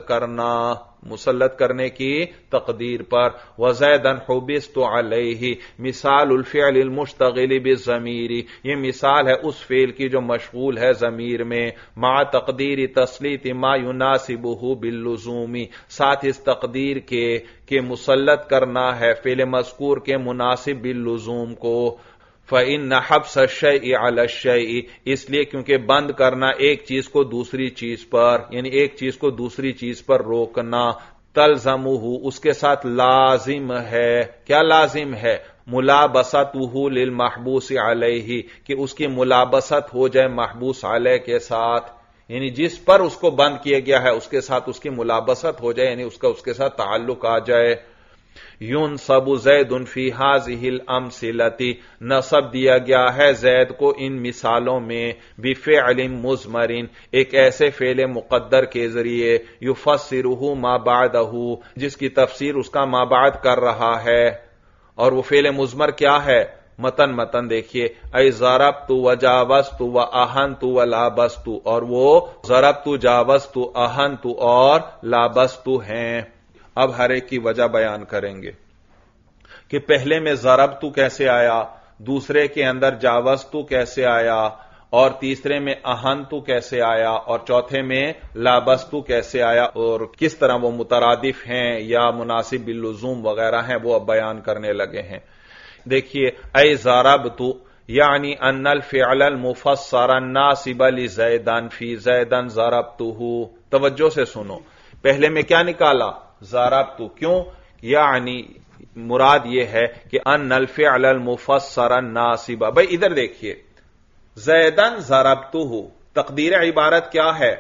کرنے کی تقدیر پر۔ وَزَيْدًا حُبِسْتُ عَلَيْهِ، مثال الفعل المشتغل بالضمیر، یہ مثال ہے اس فعل کی جو مشغول ہے ضمیر میں، مع تقدیر تسلیط ما يناسبه باللزوم، ساتھ اس تقدیر کے کہ مسلط کرنا ہے فعل مذکور کے مناسب باللزوم کو۔ فَإِنَّ حَبْسَ الشَّيْءِ عَلَى الشَّيْءِ، اس لیے کیونکہ بند کرنا ایک چیز کو دوسری چیز پر، یعنی ایک چیز کو دوسری چیز پر روکنا، تلزمہ، اس کے ساتھ لازم ہے، کیا لازم ہے؟ ملابسطہ للمحبوس علیہ، کہ اس کی ملابست ہو جائے محبوس علیہ کے ساتھ، یعنی جس پر اس کو بند کیا گیا ہے اس کے ساتھ اس کی ملابست ہو جائے، یعنی اس کے ساتھ تعلق آ جائے۔ ينصب زید فی هذه الامثلۃ، نصب دیا گیا ہے زید کو ان مثالوں میں، بفعل مضمر، ایک ایسے فعل مقدر کے ذریعے، یفسرہ ما بعدہ، جس کی تفسیر اس کا ما بعد کر رہا ہے، اور وہ فعل مضمر کیا ہے؟ متن دیکھیے، اے ضربت وجاوزت واہنت ولابست، اور وہ ضربت جاوزت اہنت اور لابست ہیں۔ اب ہر ایک کی وجہ بیان کریں گے کہ پہلے میں ضربت کیسے آیا، دوسرے کے اندر جاوزت کیسے آیا، اور تیسرے میں اہنت کیسے آیا، اور چوتھے میں لابست کیسے آیا، اور کس طرح وہ مترادف ہیں یا مناسب باللزوم وغیرہ ہیں، وہ اب بیان کرنے لگے ہیں۔ دیکھیے، اے ضربت یعنی ان الفعل المفسر الناصب لزیدًا فی زیدًا ضربتہ، توجہ سے سنو، پہلے میں کیا نکالا؟ ضربت، کیوں؟ یعنی مراد یہ ہے کہ ان الفعل المفسر الناصب، بھائی ادھر دیکھیے، زیدن ضربتہ، تقدیر عبارت کیا ہے؟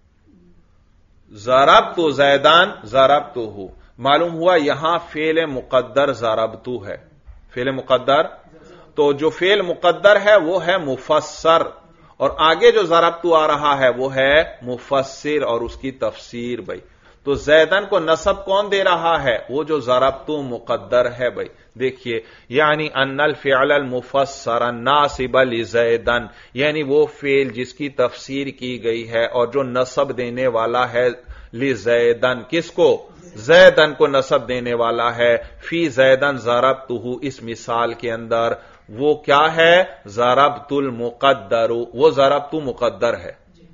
ضربت زیدن ضربتہ، معلوم ہوا یہاں فعل مقدر ضربتہ ہے، فعل مقدر، تو جو فعل مقدر ہے وہ ہے مفسر، اور آگے جو ضربتہ آ رہا ہے وہ ہے مفسر اور اس کی تفسیر۔ بھائی تو زیدن کو نصب کون دے رہا ہے؟ وہ جو ضربتہ مقدر ہے۔ بھائی دیکھیے، یعنی ان الفعل المفسر الناصب لزیدن، یعنی وہ فعل جس کی تفسیر کی گئی ہے اور جو نصب دینے والا ہے لزیدن، کس کو؟ زیدن کو نصب دینے والا ہے، فی زیدن ضربتہ، اس مثال کے اندر وہ کیا ہے؟ ضربت المقدر، وہ ضربت مقدر ہے۔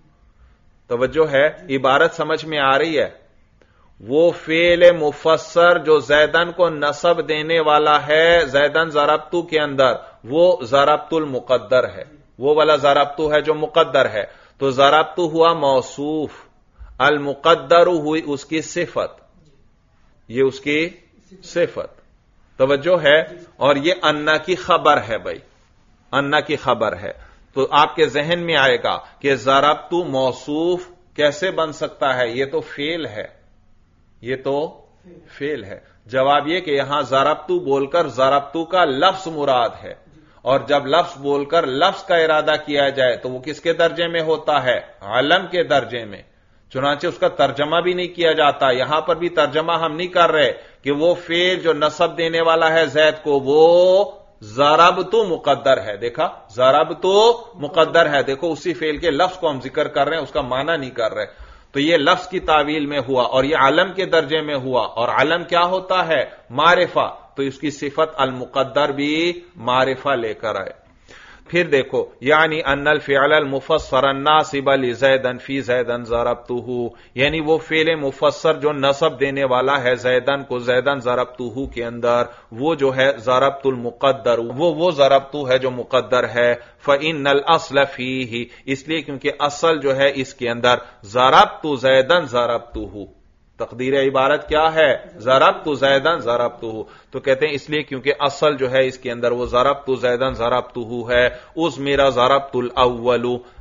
توجہ ہے، عبارت سمجھ میں آ رہی ہے؟ وہ فعل مفسر جو زیدن کو نصب دینے والا ہے زیدن ضربتو کے اندر، وہ ضربت المقدر ہے، وہ والا ضربتو ہے جو مقدر ہے۔ تو ضربتو ہوا موصوف، المقدر ہوئی اس کی صفت، یہ اس کی صفت، توجہ ہے، اور یہ انا کی خبر ہے۔ بھائی انا کی خبر ہے، تو آپ کے ذہن میں آئے گا کہ ضربتو موصوف کیسے بن سکتا ہے؟ یہ تو فعل ہے، یہ تو فعل ہے۔ جواب یہ کہ یہاں ضربتو بول کر ضربتو کا لفظ مراد ہے، اور جب لفظ بول کر لفظ کا ارادہ کیا جائے تو وہ کس کے درجے میں ہوتا ہے؟ علم کے درجے میں، چنانچہ اس کا ترجمہ بھی نہیں کیا جاتا۔ یہاں پر بھی ترجمہ ہم نہیں کر رہے کہ وہ فعل جو نصب دینے والا ہے زید کو، وہ ضربتو مقدر ہے، دیکھا، ضربتو مقدر ہے، دیکھو اسی فعل کے لفظ کو ہم ذکر کر رہے ہیں، اس کا معنی نہیں کر رہے، تو یہ لفظ کی تعویل میں ہوا، اور یہ علم کے درجے میں ہوا، اور علم کیا ہوتا ہے؟ معرفہ، تو اس کی صفت المقدر بھی معرفہ لے کر آئے۔ پھر دیکھو، یعنی ان الفعل المفسر الناصب لزیدن فی زیدن ضربتہ، یعنی وہ فعل مفسر جو نصب دینے والا ہے زیدن کو زیدن ضربتہ کے اندر، وہ جو ہے ضربت المقدر، وہ ضربتہ ہے جو مقدر ہے۔ فإن الاصل فیہ، اس لیے کیونکہ اصل جو ہے اس کے اندر ضربت زیدن ضربتہ، تقدیر عبارت کیا ہے؟ ضربت زیدن ضربتہ، تو کہتے ہیں اس لیے کیونکہ اصل جو ہے اس کے اندر وہ ضربت زیدن ضربتہ ہے، اس میرا ضربت الاول،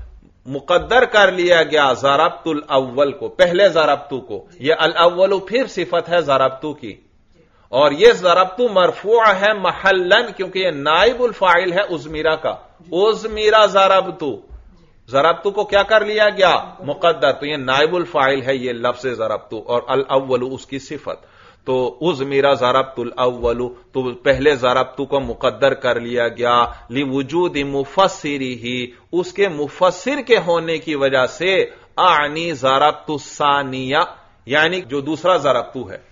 مقدر کر لیا گیا ضربت الاول کو، پہلے ضربتو کو. یہ الاول پھر صفت ہے ضربتو کی، اور یہ ضربتو مرفوع ہے محلن، کیونکہ یہ نائب الفاعل ہے ازمیرہ کا. ازمیرہ ضربتو کو کیا کر لیا گیا؟ مقدر. تو یہ نائب الفاعل ہے یہ لفظ ضربتو، اور الاول اس کی صفت. تو ازمیرہ ضربت الاول، تو پہلے ضربتو کو مقدر کر لیا گیا لوجود مفسرہ، اس کے مفسر کے ہونے کی وجہ سے. اعنی ضربت الثانیہ، یعنی جو دوسرا ضربتو ہے،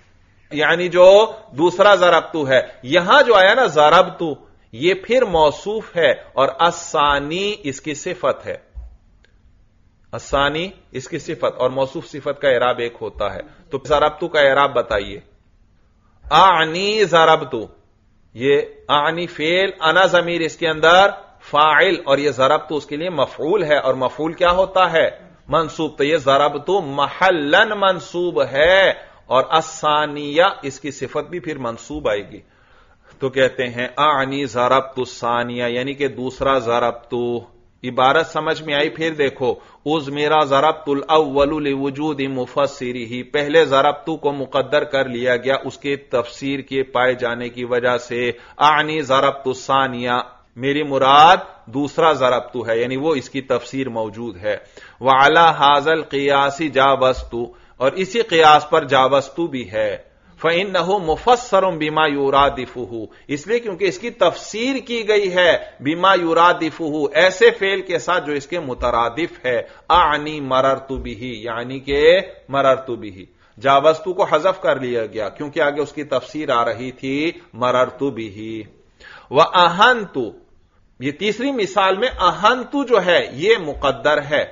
یہاں جو آیا نا ضربتو، یہ پھر موصوف ہے، اور الثانی اس کی صفت ہے. الثانی اس کی صفت، اور موصوف صفت کا اعراب ایک ہوتا ہے. تو ضربتو کا اعراب بتائیے. اعنی ضربتو، یہ اعنی فعل، انا ضمیر اس کے اندر فاعل، اور یہ ضربتو اس کے لیے مفعول ہے، اور مفعول کیا ہوتا ہے؟ منصوب. تو یہ ضربتو محلن منصوب ہے، اور الثانیہ اس کی صفت بھی پھر منصوب آئے گی. تو کہتے ہیں اعنی ضربت الثانیہ، یعنی کہ دوسرا ضربتو. عبارت سمجھ میں آئی؟ پھر دیکھو، ازمیرہ ضربت الاول لوجود مفسرہ، پہلے ضربتو کو مقدر کر لیا گیا اس کے تفسیر کے پائے جانے کی وجہ سے. اعنی ضربت الثانیہ، میری مراد دوسرا ضربتو ہے، یعنی وہ اس کی تفسیر موجود ہے. وعلی ھذا القیاس جاوزتو، اور اسی قیاس پر جاوزتو بھی ہے. فإنه مفسر بما يرادفه، اس لیے کیونکہ اس کی تفسیر کی گئی ہے بما يرادفه، ایسے فعل کے ساتھ جو اس کے مترادف ہے. اعنی مررت به، یعنی کہ مررت به. جاوزتو کو حذف کر لیا گیا کیونکہ آگے اس کی تفسیر آ رہی تھی مررت به. واہنت، یہ تیسری مثال میں اہنت جو ہے یہ مقدر ہے.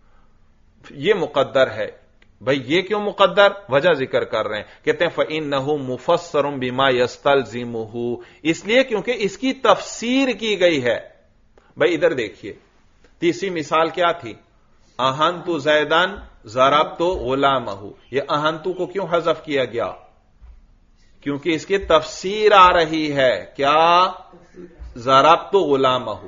بھئی یہ کیوں مقدر؟ وجہ ذکر کر رہے ہیں. کہتے ہیں فَإِنَّهُ مُفَسَّرٌ بِمَا يَسْتَلْزِمُهُ، اس لیے کیونکہ اس کی تفسیر کی گئی ہے. بھئی ادھر دیکھیے، تیسری مثال کیا تھی؟ اہنتو زیدن ضربتو غلامہ. یہ اہنتو کو کیوں حذف کیا گیا؟ کیونکہ اس کی تفسیر آ رہی ہے. کیا؟ ضربتو غلامہ.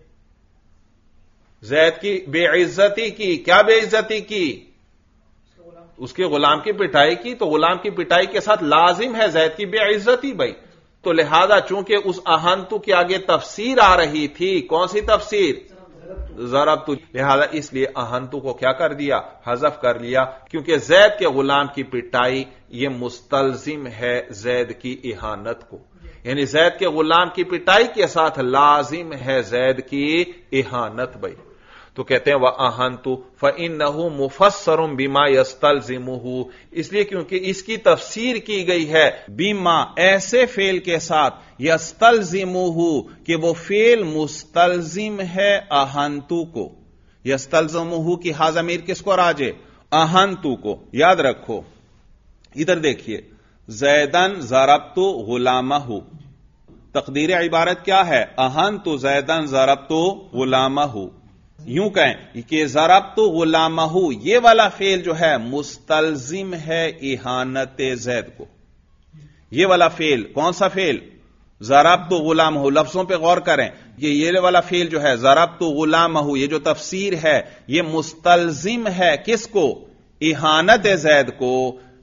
زید کی بے عزتی کی. کیا بے عزتی کی؟ اس کے غلام کی پٹائی کی. تو غلام کی پٹائی کے ساتھ لازم ہے زید کی بے عزتی. بھائی تو لہذا چونکہ اس اہنتو کے آگے تفسیر آ رہی تھی، کون سی تفسیر؟ ضربتو. لہذا اس لیے اہنتو کو کیا کر دیا؟ حذف کر لیا، کیونکہ زید کے غلام کی پٹائی یہ مستلزم ہے زید کی اہانت کو. یعنی زید کے غلام کی پٹائی کے ساتھ لازم ہے زید کی اہانت. بھائی تو کہتے ہیں وَأَهَنْتُ فَإِنَّهُ مُفَسَّرٌ بِمَا يَسْتَلْزِمُهُ، اس لیے کیونکہ اس کی تفسیر کی گئی ہے بیما، ایسے فعل کے ساتھ، يَسْتَلْزِمُهُ کہ وہ فعل مستلزم ہے اہنتو کو. يَسْتَلْزِمُهُ کی ہا ضمیر کس کو راجع؟ اہنتو کو. یاد رکھو، ادھر دیکھیے، زیدن ضربتو غلامہ، تقدیر عبارت کیا ہے؟ اہنتو زیدن ضربتو غلامہ. یوں کہیں کہ ضربتو غلامہ، یہ والا فعل جو ہے مستلزم ہے اہانت زید کو. یہ والا فعل کون سا فعل؟ ضربتو غلامہ. لفظوں پہ غور کریں، یہ والا فعل جو ہے ضربتو غلامہ، یہ جو تفسیر ہے یہ مستلزم ہے کس کو؟ اہانت زید کو.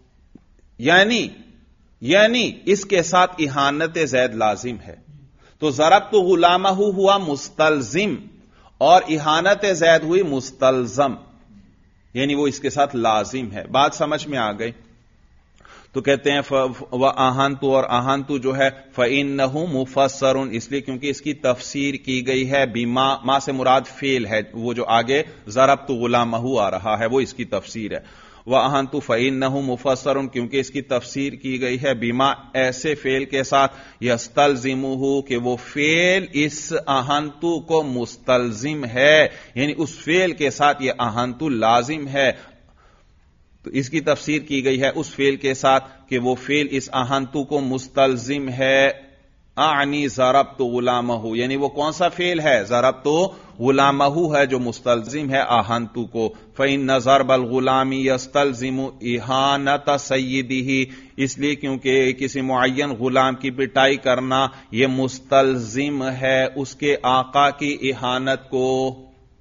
یعنی اس کے ساتھ اہانت زید لازم ہے. تو ضربتو غلامہ ہوا مستلزم، اور اہانت زید ہوئی مستلزم، یعنی وہ اس کے ساتھ لازم ہے. بات سمجھ میں آ گئی؟ تو کہتے ہیں وَأَهَنْتُ، اور اہنتو جو ہے فَإِنَّهُ مُفَسَّرٌ، اس لیے کیونکہ اس کی تفسیر کی گئی ہے بما، ما سے مراد فعل ہے، وہ جو آگے ضربتو غلامہ آ رہا ہے وہ اس کی تفسیر ہے. وَأَهَنْتُ فَإِنَّهُ مُفَسَّرٌ، کیونکہ اس کی تفسیر کی گئی ہے بیما، ایسے فعل کے ساتھ يَسْتَلْزِمُهُ کہ وہ فعل اس اہنتو کو مستلزم ہے، یعنی اس فعل کے ساتھ یہ اہنتو لازم ہے. تو اس کی تفسیر کی گئی ہے اس فعل کے ساتھ کہ وہ فعل اس اہنتو کو مستلزم ہے. اعنی ضربتو غلامہ، یعنی وہ کون سا فعل ہے؟ ضربتو غلامہ ہے جو مستلزم ہے اہنتو کو. فإن ضرب الغلام يستلزم اہانت سیدہ، اس لیے کیونکہ کسی معین غلام کی پٹائی کرنا یہ مستلزم ہے اس کے آقا کی اہانت کو.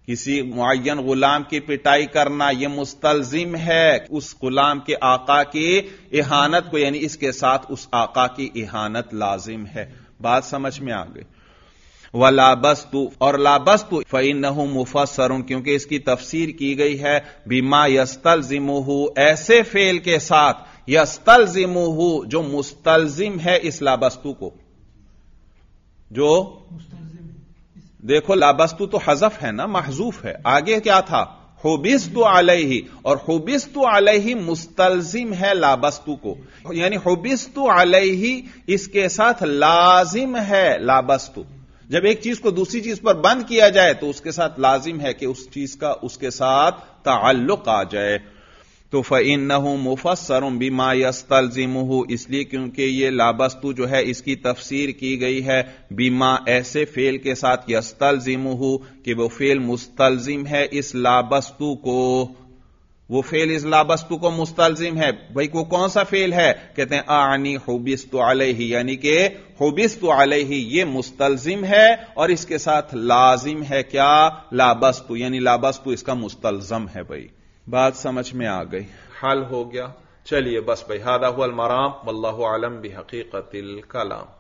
کسی معین غلام کی پٹائی کرنا یہ مستلزم ہے اس غلام کے آقا کی اہانت کو، یعنی اس کے ساتھ اس آقا کی اہانت لازم ہے. بات سمجھ میں آ گئی. وَلَابَسْتُ اور لابستُ فَإِنَّهُ مُفَسَّرٌ کیونکہ اس کی تفسیر کی گئی ہے بِمَا يَسْتَلْزِمُهُ ایسے فعل کے ساتھ يَسْتَلْزِمُهُ جو مستلزم ہے اس لابستو کو. جو دیکھو لابستو تو حذف ہے نا، محذوف ہے. آگے کیا تھا؟ حبستُ علیہ، اور حبستُ علیہ مستلزم ہے لابستو کو، یعنی حبستُ علیہ اس کے ساتھ لازم ہے لابستو. جب ایک چیز کو دوسری چیز پر بند کیا جائے تو اس کے ساتھ لازم ہے کہ اس چیز کا اس کے ساتھ تعلق آ جائے. تو فَإِنَّهُ مُفَسَّرٌ بِمَا يَسْتَلْزِمُهُ اس لیے کیونکہ یہ لابستو جو ہے اس کی تفسیر کی گئی ہے بِمَا ایسے فعل کے ساتھ يَسْتَلْزِمُهُ کہ وہ فعل مستلزم ہے اس لابستو کو. وہ فعل اس لابستو کو مستلزم ہے. بھئی وہ کون سا فعل ہے؟ کہتے ہیں اعنی حبست علیہ، یعنی کہ حبست علیہ یہ مستلزم ہے اور اس کے ساتھ لازم ہے کیا؟ لابستو، یعنی لابستو اس کا مستلزم ہے. بھئی بات سمجھ میں آ گئی، حل ہو گیا. چلیے بس بھئی، ھذا ھو المرام واللہ اعلم بحقیقت الکلام.